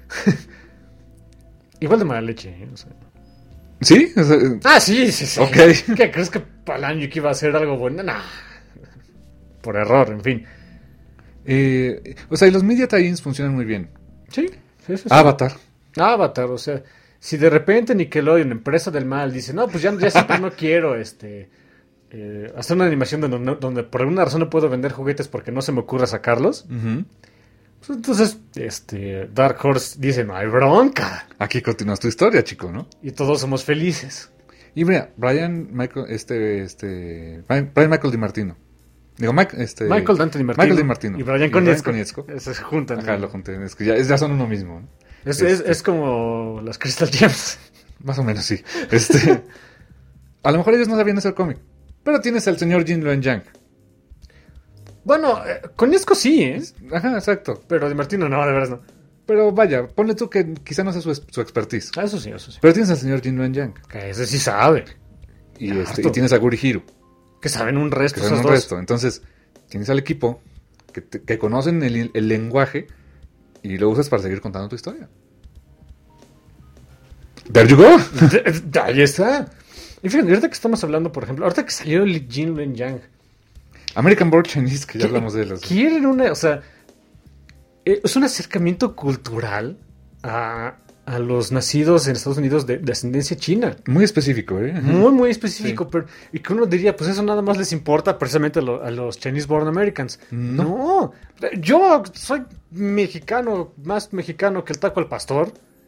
Igual de mala leche, ¿eh? O sea. ¿Sí? O sea, Ah, sí, sí, sí. Ok. ¿Qué crees que Polanyi que iba a hacer algo bueno? Nah. Por error, en fin. eh, o sea, y los media tie-ins funcionan muy bien. Sí, sí, sí. sí. Avatar. Avatar, o sea, si de repente Nickelodeon, empresa del mal, dice, no, pues ya, ya sé que no quiero este eh, hacer una animación donde, no- donde por alguna razón no puedo vender juguetes porque no se me ocurra sacarlos, Ujú. pues entonces este Dark Horse dice, no hay bronca, Aquí continúas tu historia, chico, ¿no? y todos somos felices. Y mira, Brian Michael, este, este, Brian Michael DiMartino. Digo, Mike, este, Michael Dante DiMartino, Michael DiMartino. y Brian Konietzko, Konietzko. se juntan. Ajá, lo junté. Es que ya, ya son uno mismo, ¿no? Es, es, Este, es como las Crystal Gems. Más o menos, sí. Este, a lo mejor ellos no sabían hacer cómic. Pero tienes al señor Jin Luen Yang. Bueno, eh, Konietzko sí, ¿eh? Ajá, exacto. Pero DiMartino no, de veras no. Pero vaya, ponle tú que quizá no sea su, su expertise. Ah, eso sí, eso sí. Pero tienes al señor Jin Luen Yang. Que ese sí sabe. Y, Harto. este, y tienes a Guri Hiro, Que saben un resto que esos son un dos. resto. Entonces, tienes al equipo que, te- que conocen el, el lenguaje y lo usas para seguir contando tu historia. There you go. Ahí está. Y fíjate, ahorita que estamos hablando, por ejemplo, ahorita que salió el Jin Luen Yang, American Board Chinese, que ya hablamos de los... quieren una, o sea, eh, es un acercamiento cultural a, a los nacidos en Estados Unidos de, de ascendencia china. Muy específico, ¿eh? Muy, muy específico, Sí. pero y que uno diría, pues eso nada más les importa precisamente a, lo- a los Chinese Born Americans. No. No, yo soy mexicano, más mexicano que el taco al pastor.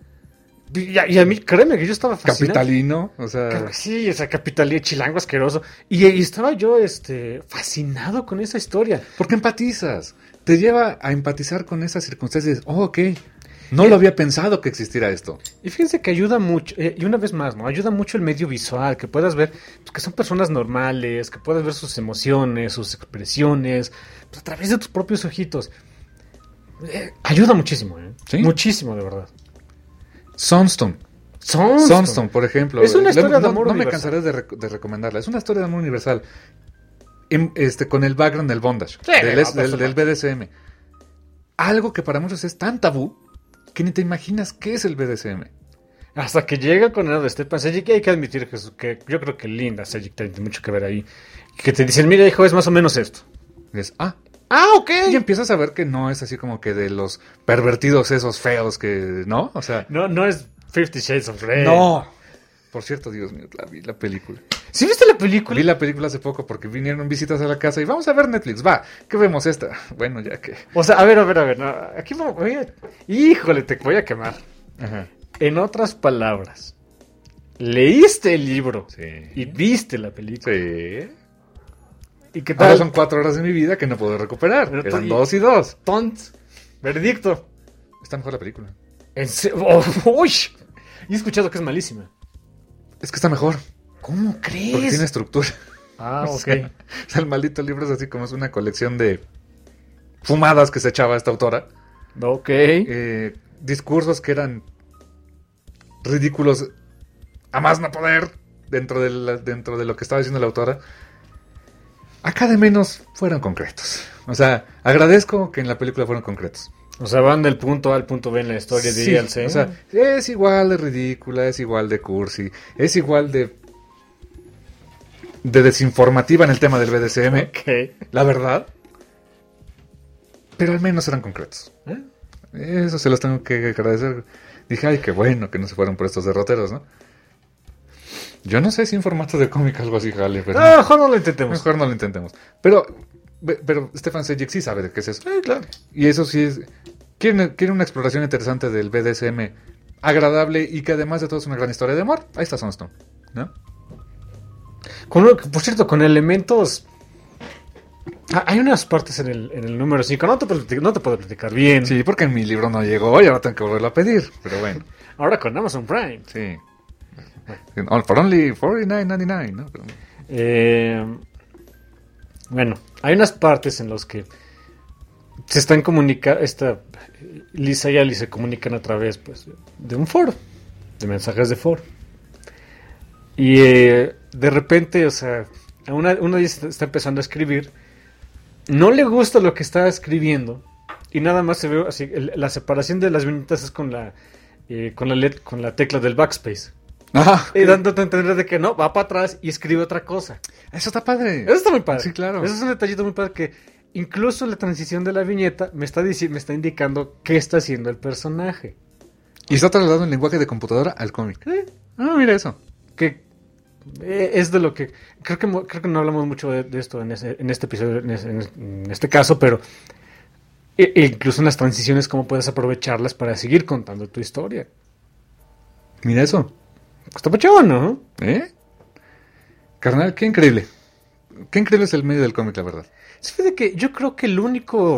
Y a, y a mí, créeme que yo estaba fascinado. Capitalino, o sea... Claro que sí, esa capitalía chilango asqueroso. Y, y estaba yo este, fascinado con esa historia. Porque empatizas. Te lleva a empatizar con esas circunstancias. Oh, ok. No lo había pensado que existiera esto. Y fíjense que ayuda mucho, eh, y una vez más, ¿no? Ayuda mucho el medio visual, que puedas ver pues, que son personas normales, que puedas ver sus emociones, sus expresiones, pues, a través de tus propios ojitos. Eh, ayuda muchísimo, ¿eh? Sí. Muchísimo, de verdad. Sunstone. Sunstone. Sunstone, por ejemplo. Es una historia no, de amor No me universal. cansaré de, rec- de recomendarla. Es una historia de amor universal. En- este, con el background del bondage. Sí, del, no, es- pues, del, del B D S M. Algo que para muchos es tan tabú que ni te imaginas qué es el B D S M. Hasta que llega con el de Stepan Sejic, y hay que admitir que, su- que yo creo que Linda Sejic tiene mucho que ver ahí. Que te dicen, mira, hijo, es más o menos esto. Y es, ah, Ah, ok. y empiezas a ver que no es así como que de los pervertidos esos feos que, ¿no? O sea, No, no es Fifty Shades of Grey. no. Por cierto, Dios mío, la vi la película. ¿Sí viste la película? Vi la película hace poco porque vinieron visitas a la casa y vamos a ver Netflix. Va, ¿qué vemos esta? Bueno, ya que... O sea, a ver, a ver, a ver. no, aquí vamos, voy a- híjole, te voy a quemar. Ajá. En otras palabras, leíste el libro Sí. y viste la película. Sí. ¿Y qué Ahora tal? son cuatro horas de mi vida que no puedo recuperar. Pero Eran tú- dos y dos. Tont. Veredicto. Está mejor la película. En se- oh, uy. Y he escuchado que es malísima. Es que está mejor. ¿Cómo Porque crees? tiene estructura. Ah, O ok. sea, o sea, el maldito libro es así como es una colección de fumadas que se echaba esta autora. Ok. Eh, discursos que eran ridículos a más no poder dentro de, la- dentro de lo que estaba diciendo la autora. Acá de menos fueron concretos. O sea, agradezco que en la película fueron concretos. O sea, van del punto A al punto B en la historia, Sí, diría el C. o sea, es igual de ridícula, es igual de cursi, es igual de de desinformativa en el tema del B D S M, ok. la verdad. Pero al menos eran concretos. ¿Eh? Eso se los tengo que agradecer. Dije, ay, qué bueno que no se fueron por estos derroteros, ¿no? Yo no sé si en formato de cómic algo así jale, pero Ah, mejor no lo intentemos. mejor no lo intentemos. Pero, ve- pero Stefan Sejic sí sabe de qué es eso. Sí, claro. Y eso sí es... Quieren, quieren una exploración interesante del B D S M agradable y que además de todo es una gran historia de amor. Ahí está Sunstone, ¿no? Con uno- por cierto, con elementos... Ah, hay unas partes en el, en el número cinco, no te, puedo platicar- no te puedo platicar bien. Sí, porque en mi libro no llegó y ahora tengo que volverlo a pedir. Pero bueno, Ahora con Amazon Prime. sí. Oh, for only cuarenta y nueve noventa y nueve, ¿no? Pero- Eh, bueno, hay unas partes en las que se están comunicando, esta Lisa y Ali se comunican a través, pues, de un foro, de mensajes de foro. Y eh, de repente, o sea, una, uno dice, está empezando a escribir, no le gusta lo que está escribiendo, y nada más se ve así, el- la separación de las viñetas es con la, eh, con la, led- con la tecla del backspace. Ah, Y dándote a entender de que no, va para atrás y escribe otra cosa. eso está padre. Eso está muy padre. Sí, claro. Eso es un detallito muy padre que incluso la transición de la viñeta me está, dici- me está indicando qué está haciendo el personaje. Y está trasladado en lenguaje de computadora al cómic. ¿Eh? Ah, mira eso. Que eh, es de lo que... Creo que, mo- creo que no hablamos mucho de, de esto en, ese, en este episodio, en, ese- en este caso, pero e- e incluso en las transiciones, cómo puedes aprovecharlas para seguir contando tu historia. Mira eso. Está pachón, ¿no? ¿Eh? Carnal, qué increíble. Qué increíble es el medio del cómic, la verdad. Es de que yo creo que el único...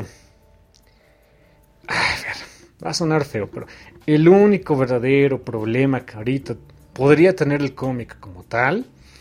A ver, va a sonar feo, pero el único verdadero problema que ahorita podría tener el cómic como tal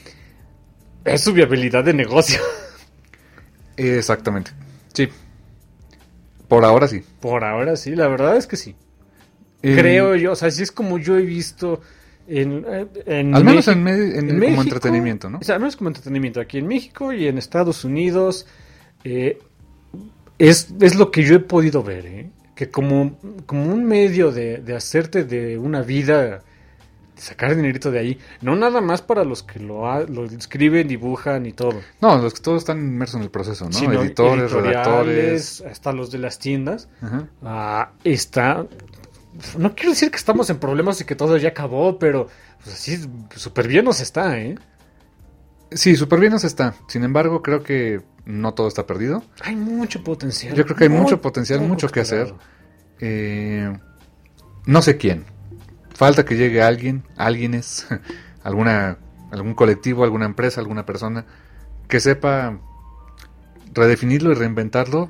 es su viabilidad de negocio. Exactamente. Sí. Por ahora sí. Por ahora sí, la verdad es que sí. Eh, Creo yo, o sea, si es como yo he visto en, eh, en Al menos México- en, medi- en- en como México, entretenimiento, ¿no? O sea, al menos como entretenimiento. Aquí en México y en Estados Unidos eh, es, es lo que yo he podido ver, ¿eh? Que como, como un medio de, de hacerte de una vida, de sacar dinerito de ahí, no nada más para los que lo, ha- lo escriben, dibujan y todo. No, los que todos están inmersos en el proceso, ¿no? Sino Editores, editoriales, redactores. hasta los de las tiendas. Ajá. Ah, está. No quiero decir que estamos en problemas y que todo ya acabó, pero pues así súper bien nos está, ¿eh? Sí, súper bien nos está. Sin embargo, creo que no todo está perdido. Hay mucho potencial. Yo creo que hay Muy mucho potencial, poco mucho que hacer. explorado. Eh, no sé quién. Falta que llegue alguien, alguienes, alguna, algún colectivo, alguna empresa, alguna persona que sepa redefinirlo y reinventarlo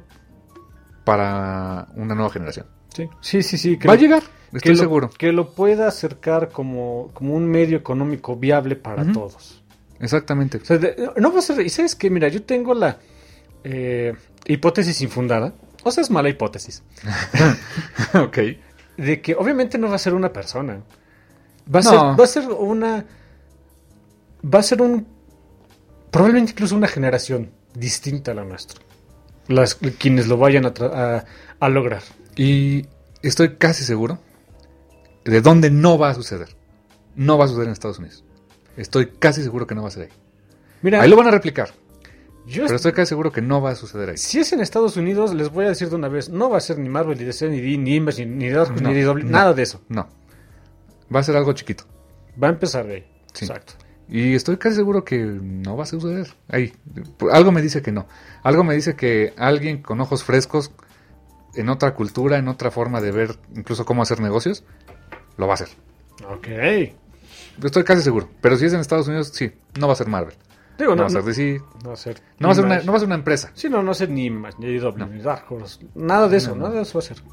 para una nueva generación. Sí, sí, sí. sí que Va a lo- llegar, que estoy lo- seguro. Que lo pueda acercar como, como un medio económico viable para Ujú. todos. Exactamente. O sea, de- no va a ser. ¿Y sabes qué? Mira, yo tengo la eh, hipótesis infundada. O sea, es mala hipótesis. Ok. De que obviamente no va a ser una persona. Va a, No. ser, va a ser una. Va a ser un. Probablemente incluso una generación distinta a la nuestra. Las, quienes lo vayan a, tra- a, a lograr. Y estoy casi seguro de dónde no va a suceder. No va a suceder en Estados Unidos. Estoy casi seguro que no va a ser ahí. Mira, Ahí lo van a replicar, yo pero estoy casi seguro que no va a suceder ahí. si es en Estados Unidos, les voy a decir de una vez: no va a ser ni Marvel, ni D C, ni D- ni Image, ni, ni Dark Horse, No, ni D W, no. nada de eso. No. Va a ser algo chiquito. Va a empezar de ahí. Sí. Exacto. Y estoy casi seguro que no va a suceder ahí. Algo me dice que no. Algo me dice que alguien con ojos frescos, en otra cultura, en otra forma de ver incluso cómo hacer negocios, lo va a hacer. Ok. Estoy casi seguro. Pero si es en Estados Unidos, sí, no va a ser Marvel. Digo, No, no, va a ser no, D C. no va a ser. No va a ser una, Image. no va a ser una empresa. Sí, no, no va a ser ni Image, ni D W, ni Dark Horse. Nada de eso, No, no. nada de eso va a ser.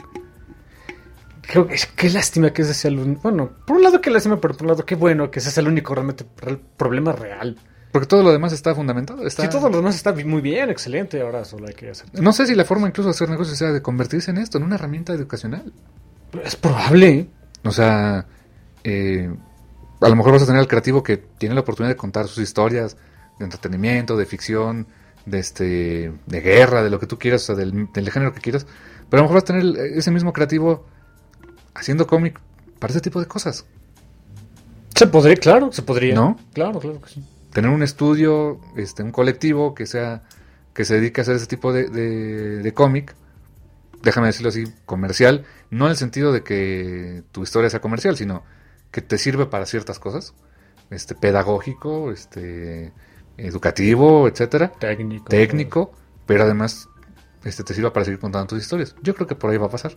Creo que qué lástima que ese sea el único. Bueno, por un lado qué lástima, pero por un lado qué bueno que ese sea el único realmente real- problema real. Porque todo lo demás está fundamentado. Está... Si todo lo demás está bi- muy bien, excelente, ahora solo hay que hacer. No sé si la forma incluso de hacer negocios sea de convertirse en esto, en una herramienta educacional. Es probable, ¿eh? O sea, eh, a lo mejor vas a tener al creativo que tiene la oportunidad de contar sus historias de entretenimiento, de ficción, de este, de guerra, de lo que tú quieras, o sea, del, del género que quieras. Pero a lo mejor vas a tener ese mismo creativo haciendo cómic para ese tipo de cosas. Se podría, claro, se podría. ¿No? Claro, claro que sí. Tener un estudio, este, un colectivo que sea, que se dedique a hacer ese tipo de, de, de cómic, déjame decirlo así, comercial, no en el sentido de que tu historia sea comercial, sino que te sirve para ciertas cosas, este, pedagógico, este, educativo, etcétera, Técnico. técnico, pero además, este, te sirva para seguir contando tus historias. Yo creo que por ahí va a pasar.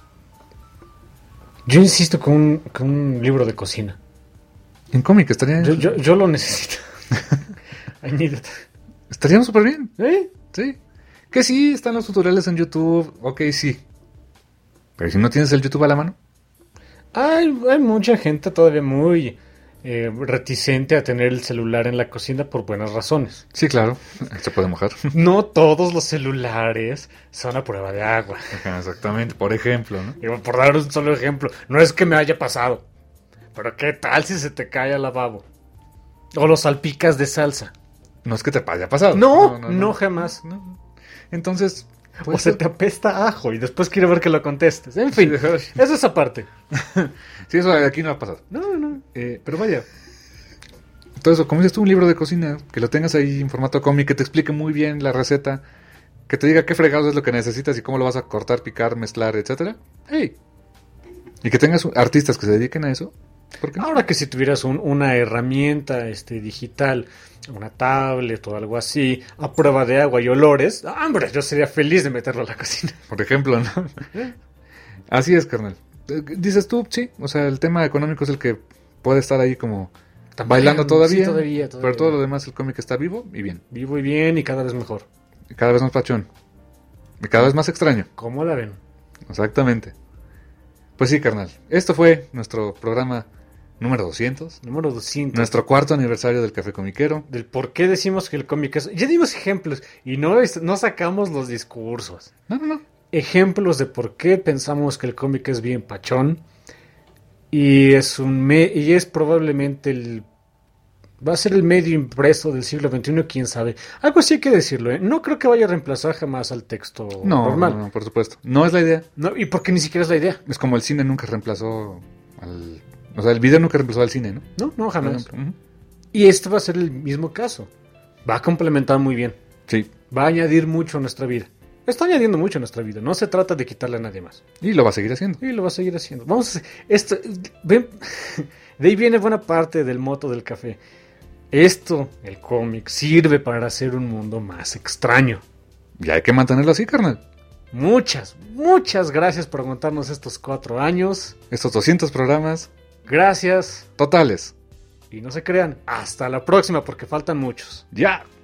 Yo insisto con un, con un libro de cocina. En cómic estaría, Yo, yo, yo lo necesito. I need it. estaríamos súper bien. ¿Eh? Sí. Que sí, están los tutoriales en YouTube. Ok, sí. Pero si no tienes el YouTube a la mano. Hay, hay mucha gente todavía muy eh, reticente a tener el celular en la cocina por buenas razones. Sí, claro, se puede mojar. No todos los celulares son a prueba de agua. Ajá, exactamente, por ejemplo, ¿no? Y por dar un solo ejemplo, no es que me haya pasado, pero ¿qué tal si se te cae al lavabo? O lo salpicas de salsa. No es que te haya pasado. No, no, jamás. No. Entonces, O pues, se te apesta ajo y después quiero ver que lo contestes. En fin, eso es aparte. sí, eso aquí no ha pasado. No, no. Eh, pero vaya. Todo eso, como dices tú, un libro de cocina, que lo tengas ahí en formato cómic, que te explique muy bien la receta, que te diga qué fregados es lo que necesitas y cómo lo vas a cortar, picar, mezclar, etcétera. Hey. Y que tengas artistas que se dediquen a eso. ¿Por qué no? Ahora que si tuvieras un- una herramienta este, digital, una tablet o algo así, a prueba de agua y olores, ¡ah, hombre, yo sería feliz de meterlo a la cocina. Por ejemplo, ¿no? Así es, carnal. Eh, Dices tú, sí. O sea, el tema económico es el que puede estar ahí como bailando todavía. Sí, todavía, todavía. Pero todo lo demás, el cómic está vivo y bien. Vivo y bien y cada vez mejor. Y cada vez más pachón. Y cada vez más extraño. ¿Cómo la ven? Exactamente. Pues sí, carnal. Esto fue nuestro programa número doscientos. Número doscientos. Nuestro cuarto aniversario del Café Comiquero. Del por qué decimos que el cómic es... Ya dimos ejemplos y no, es- no sacamos los discursos. No, no, no. Ejemplos de por qué pensamos que el cómic es bien pachón. Y es un me- y es probablemente el... Va a ser el medio impreso del siglo veintiuno, quién sabe. Algo sí hay que decirlo, ¿eh? No creo que vaya a reemplazar jamás al texto No, normal. no, no, por supuesto. No es la idea. No, y porque ni siquiera es la idea. Es como el cine nunca reemplazó al... O sea, el video nunca reemplazó al cine, ¿no? No, no, Por jamás. ejemplo. Ujú. Y este va a ser el mismo caso. Va a complementar muy bien. Sí. Va a añadir mucho a nuestra vida. Está añadiendo mucho a nuestra vida. No se trata de quitarle a nadie más. Y lo va a seguir haciendo. Y lo va a seguir haciendo. Vamos a hacer esto. Ven, de ahí viene buena parte del moto del café. Esto, el cómic, sirve para hacer un mundo más extraño. Y hay que mantenerlo así, carnal. Muchas, muchas gracias por aguantarnos estos cuatro años. Estos doscientos programas Gracias. totales. Y no se crean, hasta la próxima porque faltan muchos. Ya.